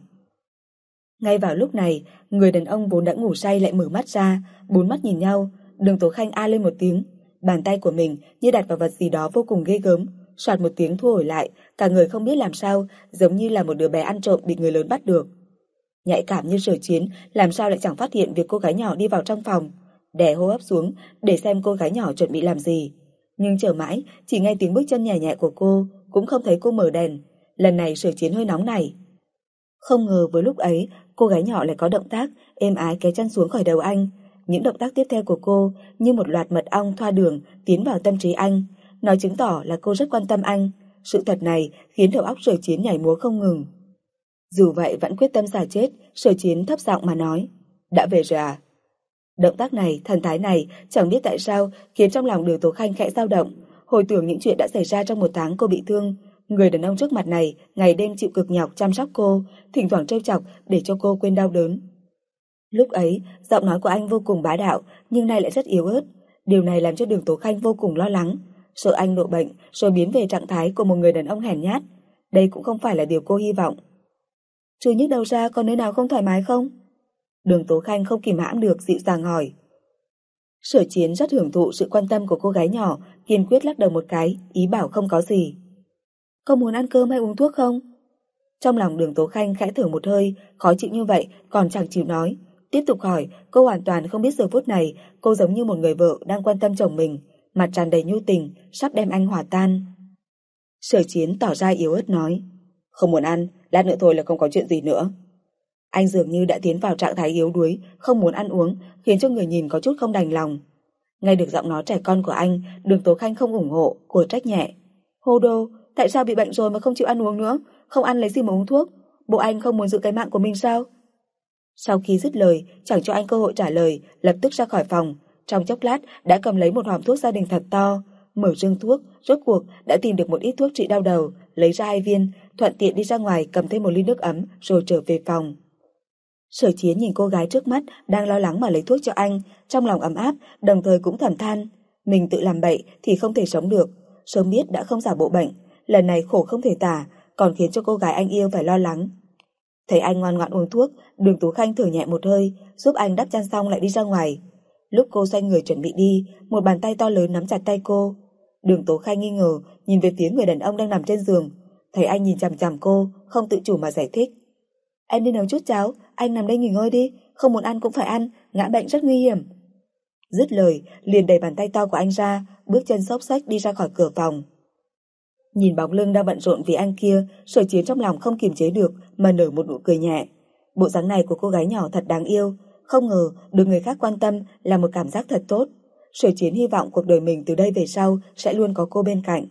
Ngay vào lúc này, người đàn ông vốn đã ngủ say lại mở mắt ra, bốn mắt nhìn nhau. Đường Tố Khanh a lên một tiếng, bàn tay của mình như đặt vào vật gì đó vô cùng ghê gớm, soạt một tiếng thu hồi lại, cả người không biết làm sao, giống như là một đứa bé ăn trộm bị người lớn bắt được. Nhạy cảm như Sở Chiến, làm sao lại chẳng phát hiện việc cô gái nhỏ đi vào trong phòng, đè hô hấp xuống để xem cô gái nhỏ chuẩn bị làm gì. Nhưng chờ mãi, chỉ nghe tiếng bước chân nhẹ nhẹ của cô, cũng không thấy cô mở đèn. Lần này Sở Chiến hơi nóng nảy. Không ngờ với lúc ấy, cô gái nhỏ lại có động tác êm ái kéo chân xuống khỏi đầu anh. Những động tác tiếp theo của cô như một loạt mật ong thoa đường tiến vào tâm trí anh, nói chứng tỏ là cô rất quan tâm anh. Sự thật này khiến đầu óc Sở Chiến nhảy múa không ngừng. Dù vậy vẫn quyết tâm giả chết, Sở Chiến thấp giọng mà nói, đã về rồi à? Động tác này, thần thái này, chẳng biết tại sao khiến trong lòng Đường Tố Khanh khẽ dao động. Hồi tưởng những chuyện đã xảy ra trong một tháng cô bị thương, người đàn ông trước mặt này ngày đêm chịu cực nhọc chăm sóc cô, thỉnh thoảng trêu chọc để cho cô quên đau đớn. Lúc ấy, giọng nói của anh vô cùng bá đạo, nhưng nay lại rất yếu ớt. Điều này làm cho Đường Tố Khanh vô cùng lo lắng, sợ anh nộ bệnh rồi biến về trạng thái của một người đàn ông hèn nhát. Đây cũng không phải là điều cô hy vọng. Trừ nhức đầu ra có nơi nào không thoải mái không? Đường Tố Khanh không kìm hãm được dịu dàng hỏi. Sở Chiến rất hưởng thụ sự quan tâm của cô gái nhỏ, kiên quyết lắc đầu một cái, ý bảo không có gì. Có muốn ăn cơm hay uống thuốc không? Trong lòng Đường Tố Khanh khẽ thở một hơi, khó chịu như vậy còn chẳng chịu nói. Tiếp tục hỏi, cô hoàn toàn không biết giờ phút này cô giống như một người vợ đang quan tâm chồng mình, mặt tràn đầy nhu tình, sắp đem anh hòa tan. Sở Chiến tỏ ra yếu ớt nói, không muốn ăn, lát nữa thôi là không có chuyện gì nữa. Anh dường như đã tiến vào trạng thái yếu đuối, không muốn ăn uống, khiến cho người nhìn có chút không đành lòng. Nghe được giọng nói trẻ con của anh, Đường Tố Khanh không ủng hộ, cô trách nhẹ. Hồ đồ, tại sao bị bệnh rồi mà không chịu ăn uống nữa, không ăn lấy gì mà uống thuốc? Bộ anh không muốn giữ cái mạng của mình sao? Sau khi dứt lời, chẳng cho anh cơ hội trả lời, lập tức ra khỏi phòng. Trong chốc lát đã cầm lấy một hòm thuốc gia đình thật to, mở rương thuốc, rốt cuộc đã tìm được một ít thuốc trị đau đầu, lấy ra hai viên, thuận tiện đi ra ngoài cầm thêm một ly nước ấm rồi trở về phòng. Sở Chiến nhìn cô gái trước mắt đang lo lắng mà lấy thuốc cho anh, trong lòng ấm áp, đồng thời cũng thầm than, mình tự làm bậy thì không thể sống được, sớm biết đã không giả bộ bệnh, lần này khổ không thể tả, còn khiến cho cô gái anh yêu phải lo lắng. Thấy anh ngoan ngoãn uống thuốc, Đường Tú Khanh thở nhẹ một hơi, giúp anh đắp chăn xong lại đi ra ngoài. Lúc cô xoay người chuẩn bị đi, một bàn tay to lớn nắm chặt tay cô. Đường Tố Khanh nghi ngờ nhìn về phía người đàn ông đang nằm trên giường, thấy anh nhìn chằm chằm cô, không tự chủ mà giải thích. Em đi nấu chút cháo, anh nằm đây nghỉ ngơi đi, không muốn ăn cũng phải ăn, ngã bệnh rất nguy hiểm. Dứt lời, liền đẩy bàn tay to của anh ra, bước chân xốc xách đi ra khỏi cửa phòng. Nhìn bóng lưng đang bận rộn vì anh kia, Sở Chiến trong lòng không kiềm chế được mà nở một nụ cười nhẹ. Bộ dáng này của cô gái nhỏ thật đáng yêu, không ngờ được người khác quan tâm là một cảm giác thật tốt. Sở Chiến hy vọng cuộc đời mình từ đây về sau sẽ luôn có cô bên cạnh.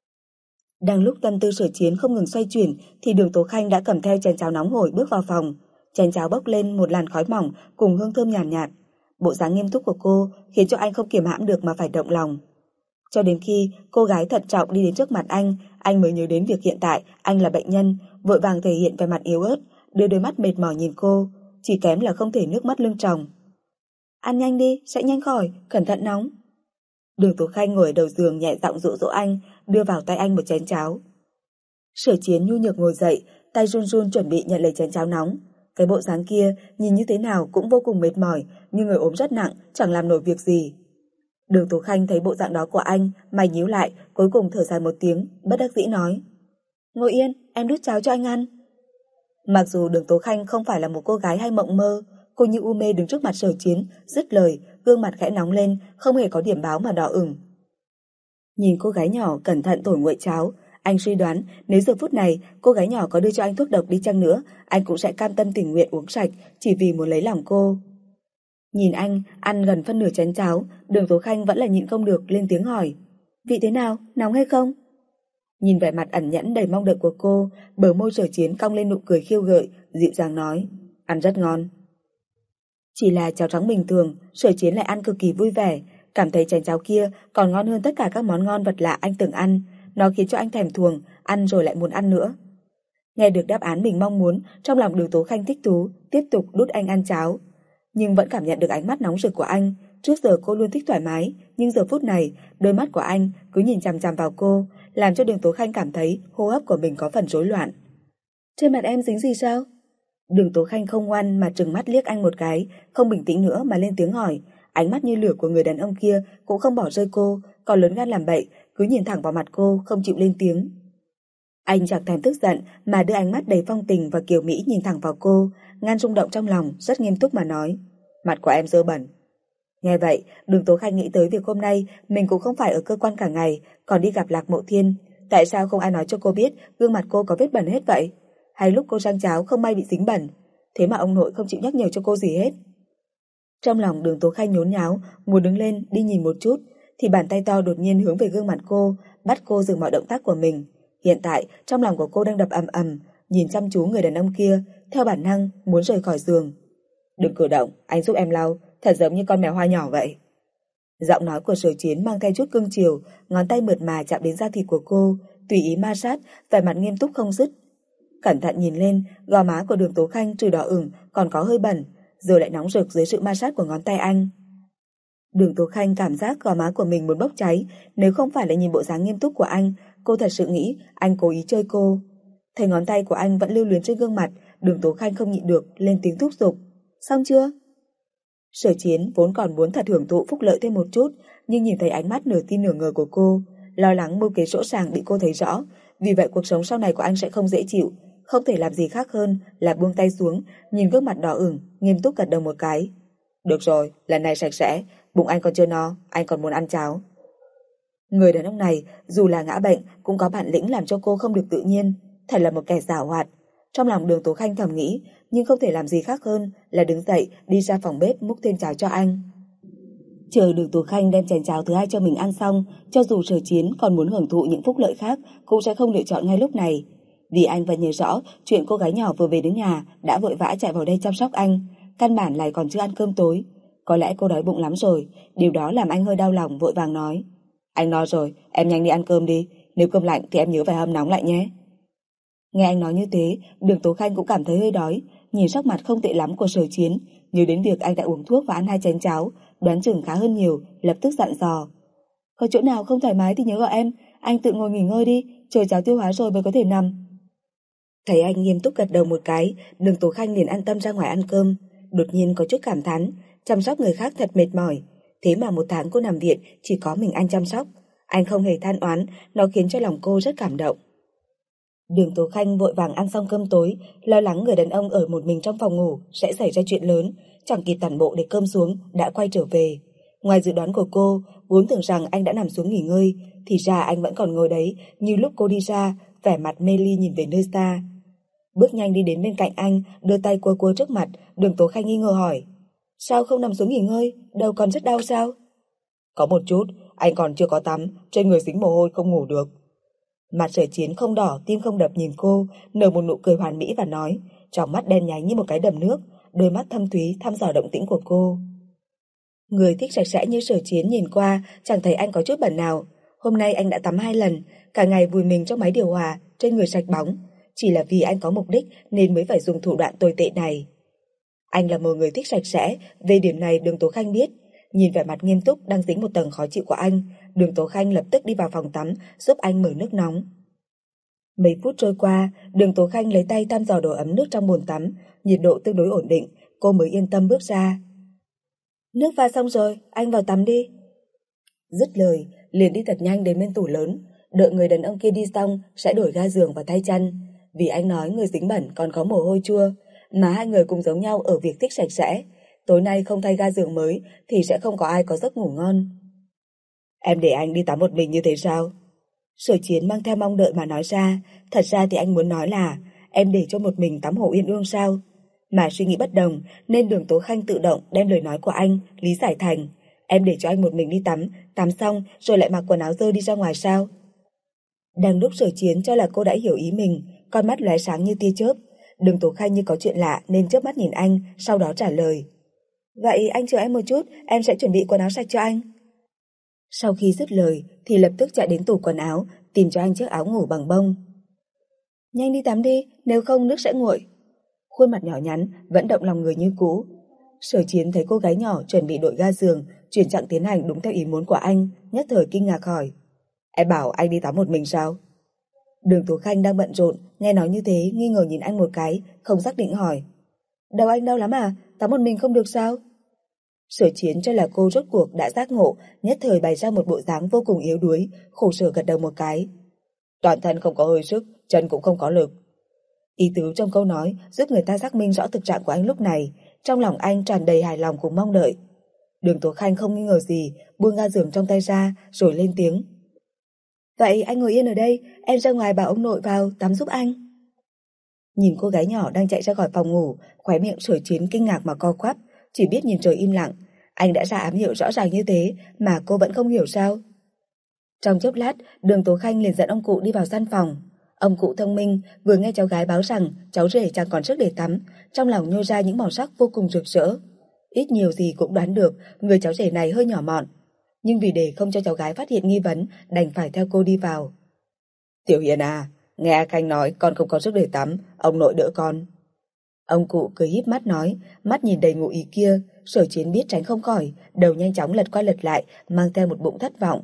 Đang lúc tâm tư Sở Chiến không ngừng xoay chuyển thì Đường Tố Khanh đã cầm theo chén cháo nóng hổi bước vào phòng. Chén cháo bốc lên một làn khói mỏng cùng hương thơm nhàn nhạt, nhạt. Bộ dáng nghiêm túc của cô khiến cho anh không kiềm hãm được mà phải động lòng. Cho đến khi cô gái thận trọng đi đến trước mặt anh, anh mới nhớ đến việc hiện tại anh là bệnh nhân, vội vàng thể hiện vẻ mặt yếu ớt, đưa đôi mắt mệt mỏi nhìn cô, chỉ kém là không thể nước mắt lưng tròng. Ăn nhanh đi, sẽ nhanh khỏi, cẩn thận nóng. Đường Tố Khanh ngồi ở đầu giường nhẹ giọng dụ dỗ anh, đưa vào tay anh một chén cháo. Sở Chiến nhu nhược ngồi dậy, tay run run chuẩn bị nhận lấy chén cháo nóng. Cái bộ dáng kia nhìn như thế nào cũng vô cùng mệt mỏi, như người ốm rất nặng, chẳng làm nổi việc gì. Đường Tố Khanh thấy bộ dạng đó của anh, mày nhíu lại, cuối cùng thở dài một tiếng, bất đắc dĩ nói. Ngồi yên, em đút cháo cho anh ăn. Mặc dù Đường Tố Khanh không phải là một cô gái hay mộng mơ, cô như u mê đứng trước mặt Sở Chiến, dứt lời, gương mặt khẽ nóng lên, không hề có điểm báo mà đỏ ửng. Nhìn cô gái nhỏ cẩn thận thổi nguội cháo, anh suy đoán nếu giờ phút này cô gái nhỏ có đưa cho anh thuốc độc đi chăng nữa, anh cũng sẽ cam tâm tình nguyện uống sạch, chỉ vì muốn lấy lòng cô. Nhìn anh ăn gần phân nửa chén cháo, Đường Tố Khanh vẫn là nhịn không được lên tiếng hỏi. Vị thế nào, nóng hay không? Nhìn vẻ mặt ẩn nhẫn đầy mong đợi của cô, bờ môi Sở Chiến cong lên nụ cười khiêu gợi, dịu dàng nói. Ăn rất ngon. Chỉ là cháo trắng bình thường, Sở Chiến lại ăn cực kỳ vui vẻ, cảm thấy chén cháo kia còn ngon hơn tất cả các món ngon vật lạ anh từng ăn. Nó khiến cho anh thèm thuồng, ăn rồi lại muốn ăn nữa. Nghe được đáp án mình mong muốn, trong lòng Đường Tố Khanh thích thú, tiếp tục đút anh ăn cháo. Nhưng vẫn cảm nhận được ánh mắt nóng rực của anh. Trước giờ cô luôn thích thoải mái, nhưng giờ phút này, đôi mắt của anh cứ nhìn chằm chằm vào cô, làm cho Đường Tố Khanh cảm thấy hô hấp của mình có phần rối loạn. Trên mặt em dính gì sao? Đường Tố Khanh không ngoan mà trừng mắt liếc anh một cái, không bình tĩnh nữa mà lên tiếng hỏi. Ánh mắt như lửa của người đàn ông kia cũng không bỏ rơi cô, còn lớn gan làm bậy, cứ nhìn thẳng vào mặt cô, không chịu lên tiếng. Anh chẳng thèm tức giận mà đưa ánh mắt đầy phong tình và kiều mỹ nhìn thẳng vào cô, ngăn rung động trong lòng, rất nghiêm túc mà nói. Mặt của em dơ bẩn. Nghe vậy, Đường Tố Khanh nghĩ tới việc hôm nay mình cũng không phải ở cơ quan cả ngày, còn đi gặp Lạc Mộ Thiên. Tại sao không ai nói cho cô biết gương mặt cô có vết bẩn hết vậy? Hay lúc cô rang cháo không may bị dính bẩn? Thế mà ông nội không chịu nhắc nhở cho cô gì hết. Trong lòng Đường Tố Khanh nhốn nháo, muốn đứng lên đi nhìn một chút, thì bàn tay to đột nhiên hướng về gương mặt cô, bắt cô dừng mọi động tác của mình. Hiện tại, trong lòng của cô đang đập ầm ầm, nhìn chăm chú người đàn ông kia, theo bản năng muốn rời khỏi giường. Đừng cử động, anh giúp em lau, thật giống như con mèo hoa nhỏ vậy. Giọng nói của Sở Chiến mang theo chút cương chiều, ngón tay mượt mà chạm đến da thịt của cô, tùy ý ma sát, vẻ mặt nghiêm túc không dứt. Cẩn thận nhìn lên, gò má của Đường Tố Khanh trừ đỏ ửng còn có hơi bẩn, rồi lại nóng rực dưới sự ma sát của ngón tay anh. Đường Tố Khanh cảm giác gò má của mình muốn bốc cháy, nếu không phải là nhìn bộ dáng nghiêm túc của anh, cô thật sự nghĩ anh cố ý chơi cô. Thấy ngón tay của anh vẫn lưu luyến trên gương mặt, Đường Tố Khanh không nhịn được lên tiếng thúc giục. Xong chưa? Sở Chiến vốn còn muốn thật hưởng thụ phúc lợi thêm một chút, nhưng nhìn thấy ánh mắt nửa tin nửa ngờ của cô, lo lắng mưu kế sỗ sàng bị cô thấy rõ, vì vậy cuộc sống sau này của anh sẽ không dễ chịu, không thể làm gì khác hơn là buông tay xuống, nhìn gương mặt đỏ ửng, nghiêm túc gật đầu một cái. Được rồi, lần này sạch sẽ, bụng anh còn chưa no, anh còn muốn ăn cháo. Người đàn ông này dù là ngã bệnh cũng có bản lĩnh làm cho cô không được tự nhiên, thật là một kẻ giảo hoạt. Trong lòng Đường Tố Khanh thầm nghĩ, nhưng không thể làm gì khác hơn là đứng dậy đi ra phòng bếp múc thêm cháo cho anh. Chờ Đường Tố Khanh đem chén cháo thứ hai cho mình ăn xong, cho dù Sở Chiến còn muốn hưởng thụ những phúc lợi khác cũng sẽ không lựa chọn ngay lúc này. Vì anh vẫn nhớ rõ chuyện cô gái nhỏ vừa về đến nhà đã vội vã chạy vào đây chăm sóc anh, căn bản lại còn chưa ăn cơm tối. Có lẽ cô đói bụng lắm rồi, điều đó làm anh hơi đau lòng, vội vàng nói. Anh no rồi, em nhanh đi ăn cơm đi, nếu cơm lạnh thì em nhớ phải hâm nóng lại nhé. Nghe anh nói như thế, Đường Tố Khanh cũng cảm thấy hơi đói, nhìn sắc mặt không tệ lắm của Sở Chiến, nhớ đến việc anh đã uống thuốc và ăn hai chén cháo, đoán chừng khá hơn nhiều, lập tức dặn dò. Có chỗ nào không thoải mái thì nhớ gọi em, anh tự ngồi nghỉ ngơi đi, chờ cháo tiêu hóa rồi mới có thể nằm. Thấy anh nghiêm túc gật đầu một cái, Đường Tố Khanh liền an tâm ra ngoài ăn cơm, đột nhiên có chút cảm thán, chăm sóc người khác thật mệt mỏi, thế mà một tháng cô nằm viện chỉ có mình anh chăm sóc, anh không hề than oán, nó khiến cho lòng cô rất cảm động. Đường Tố Khanh vội vàng ăn xong cơm tối, lo lắng người đàn ông ở một mình trong phòng ngủ sẽ xảy ra chuyện lớn, chẳng kịp tản bộ để cơm xuống đã quay trở về. Ngoài dự đoán của cô, vốn tưởng rằng anh đã nằm xuống nghỉ ngơi, thì ra anh vẫn còn ngồi đấy, như lúc cô đi ra, vẻ mặt mê ly nhìn về nơi xa. Bước nhanh đi đến bên cạnh anh, đưa tay cua cua trước mặt, Đường Tố Khanh nghi ngờ hỏi. Sao không nằm xuống nghỉ ngơi, đầu còn rất đau sao? Có một chút, anh còn chưa có tắm, trên người dính mồ hôi không ngủ được. Mặt Sở Chiến không đỏ, tim không đập nhìn cô, nở một nụ cười hoàn mỹ và nói, trong mắt đen nhánh như một cái đầm nước, đôi mắt thâm thúy thăm dò động tĩnh của cô. Người thích sạch sẽ như Sở Chiến nhìn qua, chẳng thấy anh có chút bẩn nào. Hôm nay anh đã tắm hai lần, cả ngày vùi mình trong máy điều hòa, trên người sạch bóng. Chỉ là vì anh có mục đích nên mới phải dùng thủ đoạn tồi tệ này. Anh là một người thích sạch sẽ, về điểm này Đường Tố Khanh biết. Nhìn vẻ mặt nghiêm túc đang dính một tầng khó chịu của anh, Đường Tố Khanh lập tức đi vào phòng tắm giúp anh mở nước nóng. Mấy phút trôi qua, Đường Tố Khanh lấy tay thăm dò độ ấm nước trong bồn tắm, nhiệt độ tương đối ổn định, cô mới yên tâm bước ra. Nước pha xong rồi, anh vào tắm đi. Dứt lời, liền đi thật nhanh đến bên tủ lớn, đợi người đàn ông kia đi xong sẽ đổi ga giường và thay chăn. Vì anh nói người dính bẩn còn có mồ hôi chua, mà hai người cùng giống nhau ở việc thích sạch sẽ. Tối nay không thay ga giường mới thì sẽ không có ai có giấc ngủ ngon. Em để anh đi tắm một mình như thế sao? Sở Chiến mang theo mong đợi mà nói ra. Thật ra thì anh muốn nói là em để cho một mình tắm hồ Yên Ương sao? Mà suy nghĩ bất đồng nên Đường Tố Khanh tự động đem lời nói của anh lý giải thành em để cho anh một mình đi tắm, tắm xong rồi lại mặc quần áo dơ đi ra ngoài sao? Đang lúc Sở Chiến cho là cô đã hiểu ý mình, con mắt lóe sáng như tia chớp. Đường Tố Khanh như có chuyện lạ nên chớp mắt nhìn anh, sau đó trả lời. Vậy anh chờ em một chút, em sẽ chuẩn bị quần áo sạch cho anh. Sau khi dứt lời thì lập tức chạy đến tủ quần áo, tìm cho anh chiếc áo ngủ bằng bông. Nhanh đi tắm đi, nếu không nước sẽ nguội. Khuôn mặt nhỏ nhắn vẫn động lòng người như cũ. Sở Chiến thấy cô gái nhỏ chuẩn bị đội ga giường, chuyển trạng tiến hành đúng theo ý muốn của anh, nhất thời kinh ngạc hỏi. Em bảo anh đi tắm một mình sao? Đường Tố Khanh đang bận rộn, nghe nói như thế nghi ngờ nhìn anh một cái, không xác định hỏi. Đầu anh đau lắm à, tắm một mình không được sao? Sở Chiến cho là cô rốt cuộc đã giác ngộ, nhất thời bày ra một bộ dáng vô cùng yếu đuối, khổ sở gật đầu một cái. Toàn thân không có hơi sức, chân cũng không có lực. Ý tứ trong câu nói giúp người ta xác minh rõ thực trạng của anh lúc này, trong lòng anh tràn đầy hài lòng cùng mong đợi. Đường Tố Khanh không nghi ngờ gì, buông ga giường trong tay ra rồi lên tiếng. Vậy anh ngồi yên ở đây, em ra ngoài bảo ông nội vào tắm giúp anh. Nhìn cô gái nhỏ đang chạy ra khỏi phòng ngủ, khóe miệng Sở Chiến kinh ngạc mà co quắp, chỉ biết nhìn trời im lặng. Anh đã ra ám hiệu rõ ràng như thế mà cô vẫn không hiểu sao? Trong chốc lát, Đường Tố Khanh liền dẫn ông cụ đi vào gian phòng. Ông cụ thông minh vừa nghe cháu gái báo rằng cháu rể chẳng còn sức để tắm, trong lòng nhô ra những màu sắc vô cùng rực rỡ. Ít nhiều gì cũng đoán được người cháu rể này hơi nhỏ mọn, nhưng vì để không cho cháu gái phát hiện nghi vấn, đành phải theo cô đi vào. Tiểu Hiền à, nghe A Khanh nói con không có sức để tắm, ông nội đỡ con. Ông cụ cười híp mắt nói, mắt nhìn đầy ngụ ý kia. Sở Chiến biết tránh không khỏi, đầu nhanh chóng lật qua lật lại, mang theo một bụng thất vọng.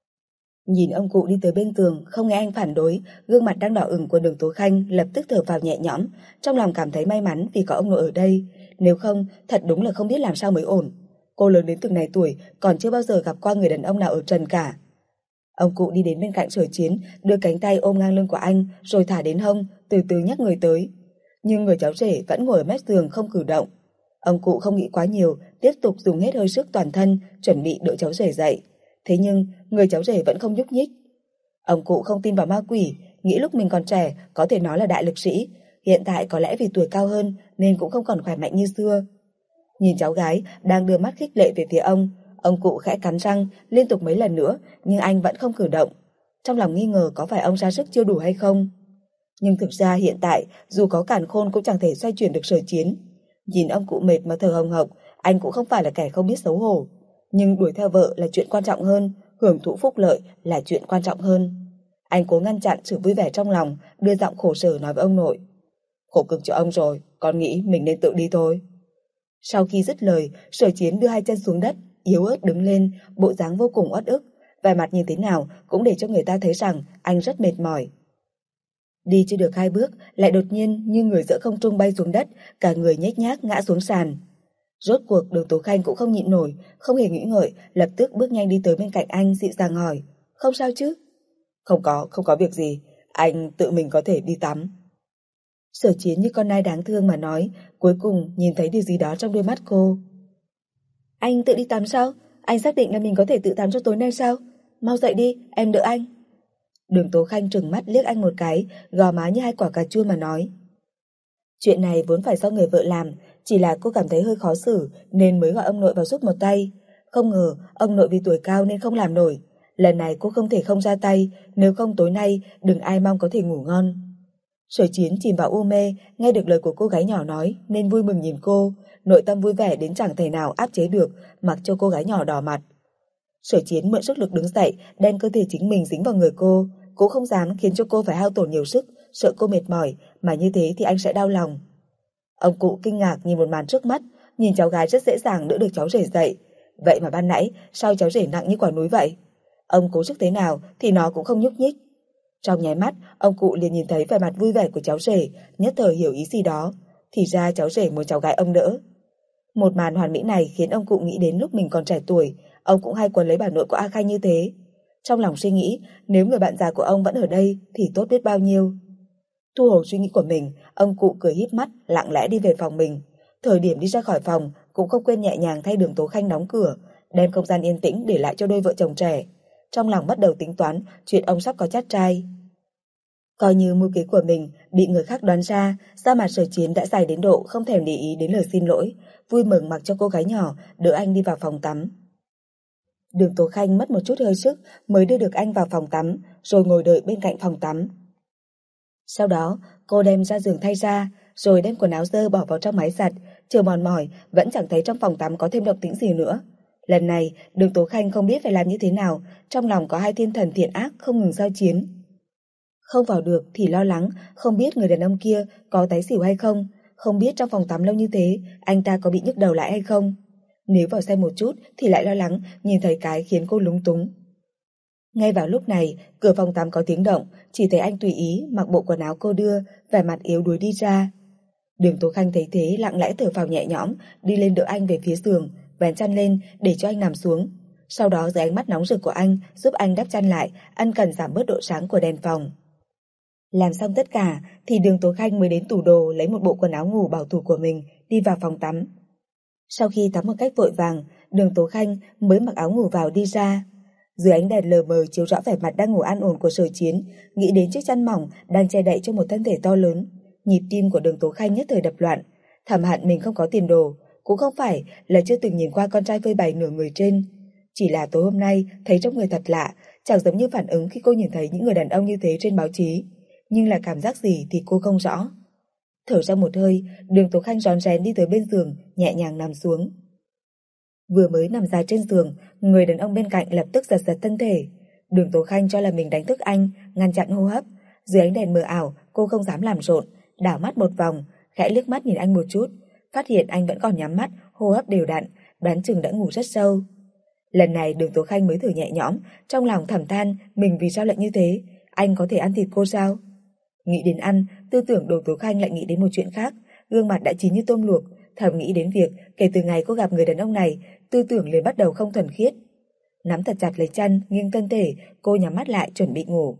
Nhìn ông cụ đi tới bên tường, không nghe anh phản đối, gương mặt đang đỏ ửng của Đường Tố Khanh lập tức thở phào nhẹ nhõm, trong lòng cảm thấy may mắn vì có ông nội ở đây, nếu không thật đúng là không biết làm sao mới ổn. Cô lớn đến từng này tuổi còn chưa bao giờ gặp qua người đàn ông nào ở trần cả. Ông cụ đi đến bên cạnh Sở Chiến, đưa cánh tay ôm ngang lưng của anh rồi thả đến hông, từ từ nhấc người tới. Nhưng người cháu rể vẫn ngồi ở mép giường không cử động. Ông cụ không nghĩ quá nhiều, tiếp tục dùng hết hơi sức toàn thân chuẩn bị đỡ cháu rể dậy. Thế nhưng người cháu rể vẫn không nhúc nhích. Ông cụ không tin vào ma quỷ, nghĩ lúc mình còn trẻ có thể nói là đại lực sĩ, hiện tại có lẽ vì tuổi cao hơn nên cũng không còn khỏe mạnh như xưa. Nhìn cháu gái đang đưa mắt khích lệ về phía ông, ông cụ khẽ cắn răng liên tục mấy lần nữa, nhưng anh vẫn không cử động. Trong lòng nghi ngờ có phải ông ra sức chưa đủ hay không. Nhưng thực ra hiện tại dù có càn khôn cũng chẳng thể xoay chuyển được Sở Chiến. Nhìn ông cụ mệt mà thở hồng hộc, anh cũng không phải là kẻ không biết xấu hổ. Nhưng đuổi theo vợ là chuyện quan trọng hơn, hưởng thụ phúc lợi là chuyện quan trọng hơn. Anh cố ngăn chặn sự vui vẻ trong lòng, đưa giọng khổ sở nói với ông nội. Khổ cực cho ông rồi, con nghĩ mình nên tự đi thôi. Sau khi dứt lời, Sở Chiến đưa hai chân xuống đất, yếu ớt đứng lên, bộ dáng vô cùng uất ức, vẻ mặt như thế nào cũng để cho người ta thấy rằng anh rất mệt mỏi. Đi chưa được hai bước, lại đột nhiên như người giữa không trung bay xuống đất, cả người nhếch nhác ngã xuống sàn. Rốt cuộc Đường Tố Khanh cũng không nhịn nổi, không hề nghĩ ngợi, lập tức bước nhanh đi tới bên cạnh anh dịu dàng hỏi, không sao chứ? Không có, không có việc gì, anh tự mình có thể đi tắm. Sở Chiến như con nai đáng thương mà nói, cuối cùng nhìn thấy điều gì đó trong đôi mắt cô. Anh tự đi tắm sao? Anh xác định là mình có thể tự tắm cho tối nay sao? Mau dậy đi, em đỡ anh. Đường Tố Khanh trừng mắt liếc anh một cái, gò má như hai quả cà chua mà nói. Chuyện này vốn phải do người vợ làm, chỉ là cô cảm thấy hơi khó xử nên mới gọi ông nội vào giúp một tay. Không ngờ ông nội vì tuổi cao nên không làm nổi. Lần này cô không thể không ra tay, nếu không tối nay đừng ai mong có thể ngủ ngon. Sở Chiến chìm vào u mê, nghe được lời của cô gái nhỏ nói nên vui mừng nhìn cô, nội tâm vui vẻ đến chẳng thể nào áp chế được, mặc cho cô gái nhỏ đỏ mặt. Sở Chiến mượn sức lực đứng dậy, đem cơ thể chính mình dính vào người cô, cũng không dám khiến cho cô phải hao tổn nhiều sức, sợ cô mệt mỏi, mà như thế thì anh sẽ đau lòng. Ông cụ kinh ngạc nhìn một màn trước mắt, nhìn cháu gái rất dễ dàng đỡ được cháu rể dậy. Vậy mà ban nãy, sao cháu rể nặng như quả núi vậy? Ông cố sức thế nào thì nó cũng không nhúc nhích. Trong nháy mắt, ông cụ liền nhìn thấy vẻ mặt vui vẻ của cháu rể, nhất thời hiểu ý gì đó. Thì ra cháu rể muốn cháu gái ông đỡ. Một màn hoàn mỹ này khiến ông cụ nghĩ đến lúc mình còn trẻ tuổi, ông cũng hay quấn lấy bà nội của A Khanh như thế. Trong lòng suy nghĩ, nếu người bạn già của ông vẫn ở đây thì tốt biết bao nhiêu. Thu hồi suy nghĩ của mình, ông cụ cười híp mắt, lặng lẽ đi về phòng mình. Thời điểm đi ra khỏi phòng, cũng không quên nhẹ nhàng thay Đường Tố Khanh đóng cửa, đem không gian yên tĩnh để lại cho đôi vợ chồng trẻ. Trong lòng bắt đầu tính toán chuyện ông sắp có chát trai. Coi như mưu kế của mình bị người khác đoán ra, da mặt Sở Chiến đã dài đến độ không thèm để ý đến lời xin lỗi, vui mừng mặc cho cô gái nhỏ đỡ anh đi vào phòng tắm. Đường Tố Khanh mất một chút hơi sức mới đưa được anh vào phòng tắm, rồi ngồi đợi bên cạnh phòng tắm. Sau đó, cô đem ra giường thay ra, rồi đem quần áo dơ bỏ vào trong máy giặt, chờ mòn mỏi vẫn chẳng thấy trong phòng tắm có thêm động tĩnh gì nữa. Lần này, Đường Tố Khanh không biết phải làm như thế nào, trong lòng có hai thiên thần thiện ác không ngừng giao chiến. Không vào được thì lo lắng, không biết người đàn ông kia có tái xỉu hay không, không biết trong phòng tắm lâu như thế, anh ta có bị nhức đầu lại hay không. Nếu vào xem một chút thì lại lo lắng, nhìn thấy cái khiến cô lúng túng. Ngay vào lúc này, cửa phòng tắm có tiếng động, chỉ thấy anh tùy ý mặc bộ quần áo cô đưa, vẻ mặt yếu đuối đi ra. Đường Tố Khanh thấy thế lặng lẽ thở phào nhẹ nhõm, đi lên đỡ anh về phía giường, vén chăn lên để cho anh nằm xuống. Sau đó dưới ánh mắt nóng rực của anh, giúp anh đắp chăn lại, ân cần giảm bớt độ sáng của đèn phòng. Làm xong tất cả thì Đường Tố Khanh mới đến tủ đồ lấy một bộ quần áo ngủ bảo thủ của mình, đi vào phòng tắm. Sau khi tắm một cách vội vàng, Đường Tố Khanh mới mặc áo ngủ vào đi ra. Dưới ánh đèn lờ mờ chiếu rõ vẻ mặt đang ngủ an ổn của Sở Chiến, nghĩ đến chiếc chăn mỏng đang che đậy cho một thân thể to lớn, nhịp tim của Đường Tố Khanh nhất thời đập loạn. Thầm hận mình không có tiền đồ, cũng không phải là chưa từng nhìn qua con trai phơi bày nửa người trên, chỉ là tối hôm nay thấy trong người thật lạ, chẳng giống như phản ứng khi cô nhìn thấy những người đàn ông như thế trên báo chí, nhưng là cảm giác gì thì cô không rõ. Thở ra một hơi, Đường Tố Khanh rón rén đi tới bên giường, nhẹ nhàng nằm xuống. Vừa mới nằm ra trên giường, người đàn ông bên cạnh lập tức giật giật thân thể. Đường Tố Khanh cho là mình đánh thức anh, ngăn chặn hô hấp. Dưới ánh đèn mờ ảo, cô không dám làm rộn, đảo mắt một vòng, khẽ liếc mắt nhìn anh một chút, phát hiện anh vẫn còn nhắm mắt, hô hấp đều đặn, đoán chừng đã ngủ rất sâu. Lần này Đường Tố Khanh mới thở nhẹ nhõm, trong lòng thầm than mình vì sao lại như thế, anh có thể ăn thịt cô sao? Nghĩ đến ăn, tư tưởng Đường Tố Khanh lại nghĩ đến một chuyện khác, gương mặt đã chín như tôm luộc, thầm nghĩ đến việc kể từ ngày cô gặp người đàn ông này, tư tưởng liền bắt đầu không thuần khiết. Nắm thật chặt lấy chăn, nghiêng thân thể, cô nhắm mắt lại chuẩn bị ngủ.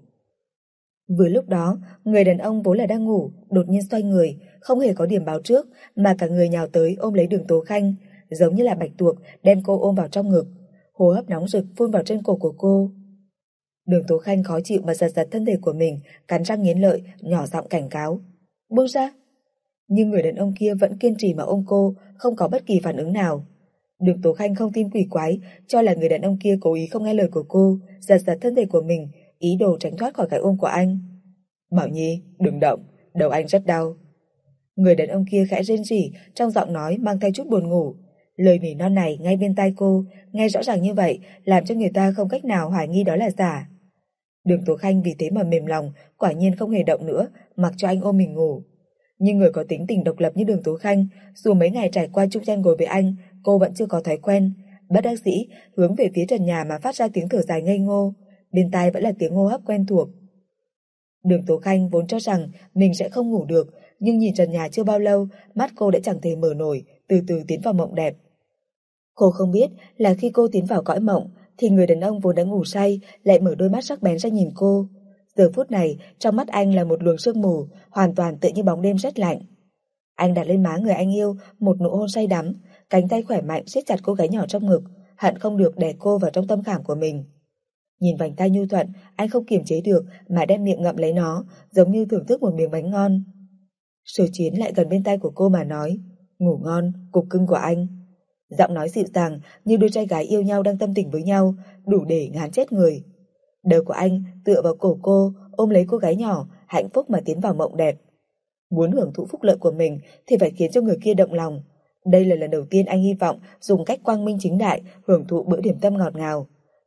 Vừa lúc đó, người đàn ông vốn là đang ngủ, đột nhiên xoay người, không hề có điểm báo trước, mà cả người nhào tới ôm lấy Đường Tố Khanh, giống như là bạch tuộc đem cô ôm vào trong ngực, hô hấp nóng rực phun vào trên cổ của cô. Đường Tố Khanh khó chịu mà giật giật thân thể của mình, cắn răng nghiến lợi, nhỏ giọng cảnh cáo: "Buông ra!" Nhưng người đàn ông kia vẫn kiên trì mà ôm cô, không có bất kỳ phản ứng nào. Đường Tố Khanh không tin quỷ quái, cho là người đàn ông kia cố ý không nghe lời của cô, giật giật thân thể của mình, ý đồ tránh thoát khỏi cái ôm của anh. "Bảo Nhi, đừng động, đầu anh rất đau." Người đàn ông kia khẽ rên rỉ, trong giọng nói mang theo chút buồn ngủ. Lời nỉ non này ngay bên tai cô, nghe rõ ràng như vậy, làm cho người ta không cách nào hoài nghi đó là giả. Đường Tố Khanh vì thế mà mềm lòng, quả nhiên không hề động nữa, mặc cho anh ôm mình ngủ. Nhưng người có tính tình độc lập như Đường Tố Khanh, dù mấy ngày trải qua chung chăn gối với anh, cô vẫn chưa có thói quen. Bất đắc dĩ, hướng về phía trần nhà mà phát ra tiếng thở dài ngây ngô, bên tai vẫn là tiếng hô hấp quen thuộc. Đường Tố Khanh vốn cho rằng mình sẽ không ngủ được, nhưng nhìn trần nhà chưa bao lâu, mắt cô đã chẳng thể mở nổi, từ từ tiến vào mộng đẹp. Cô không biết là khi cô tiến vào cõi mộng, thì người đàn ông vốn đã ngủ say lại mở đôi mắt sắc bén ra nhìn cô. Giờ phút này, trong mắt anh là một luồng sương mù, hoàn toàn tựa như bóng đêm rét lạnh. Anh đặt lên má người anh yêu một nụ hôn say đắm, cánh tay khỏe mạnh siết chặt cô gái nhỏ trong ngực, hận không được đè cô vào trong tâm khảm của mình. Nhìn vành tay nhu thuận, anh không kiềm chế được mà đem miệng ngậm lấy nó, giống như thưởng thức một miếng bánh ngon. Sở Chiến lại gần bên tay của cô mà nói: "Ngủ ngon, cục cưng của anh." Giọng nói dịu dàng như đôi trai gái yêu nhau đang tâm tình với nhau, đủ để ngán chết người. Đầu của anh tựa vào cổ cô, ôm lấy cô gái nhỏ, hạnh phúc mà tiến vào mộng đẹp. Muốn hưởng thụ phúc lợi của mình thì phải khiến cho người kia động lòng. Đây là lần đầu tiên anh hy vọng dùng cách quang minh chính đại hưởng thụ bữa điểm tâm ngọt ngào.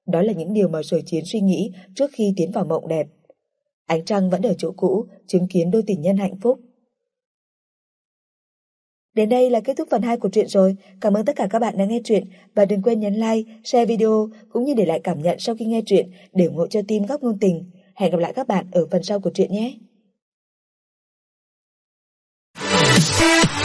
Đó là những điều mà Sở Chiến suy nghĩ trước khi tiến vào mộng đẹp. Ánh trăng vẫn ở chỗ cũ, chứng kiến đôi tình nhân hạnh phúc. Đến đây là kết thúc phần hai của truyện rồi. Cảm ơn tất cả các bạn đã nghe truyện và đừng quên nhấn like, share video cũng như để lại cảm nhận sau khi nghe truyện để ủng hộ cho team Góc Ngôn Tình. Hẹn gặp lại các bạn ở phần sau của truyện nhé.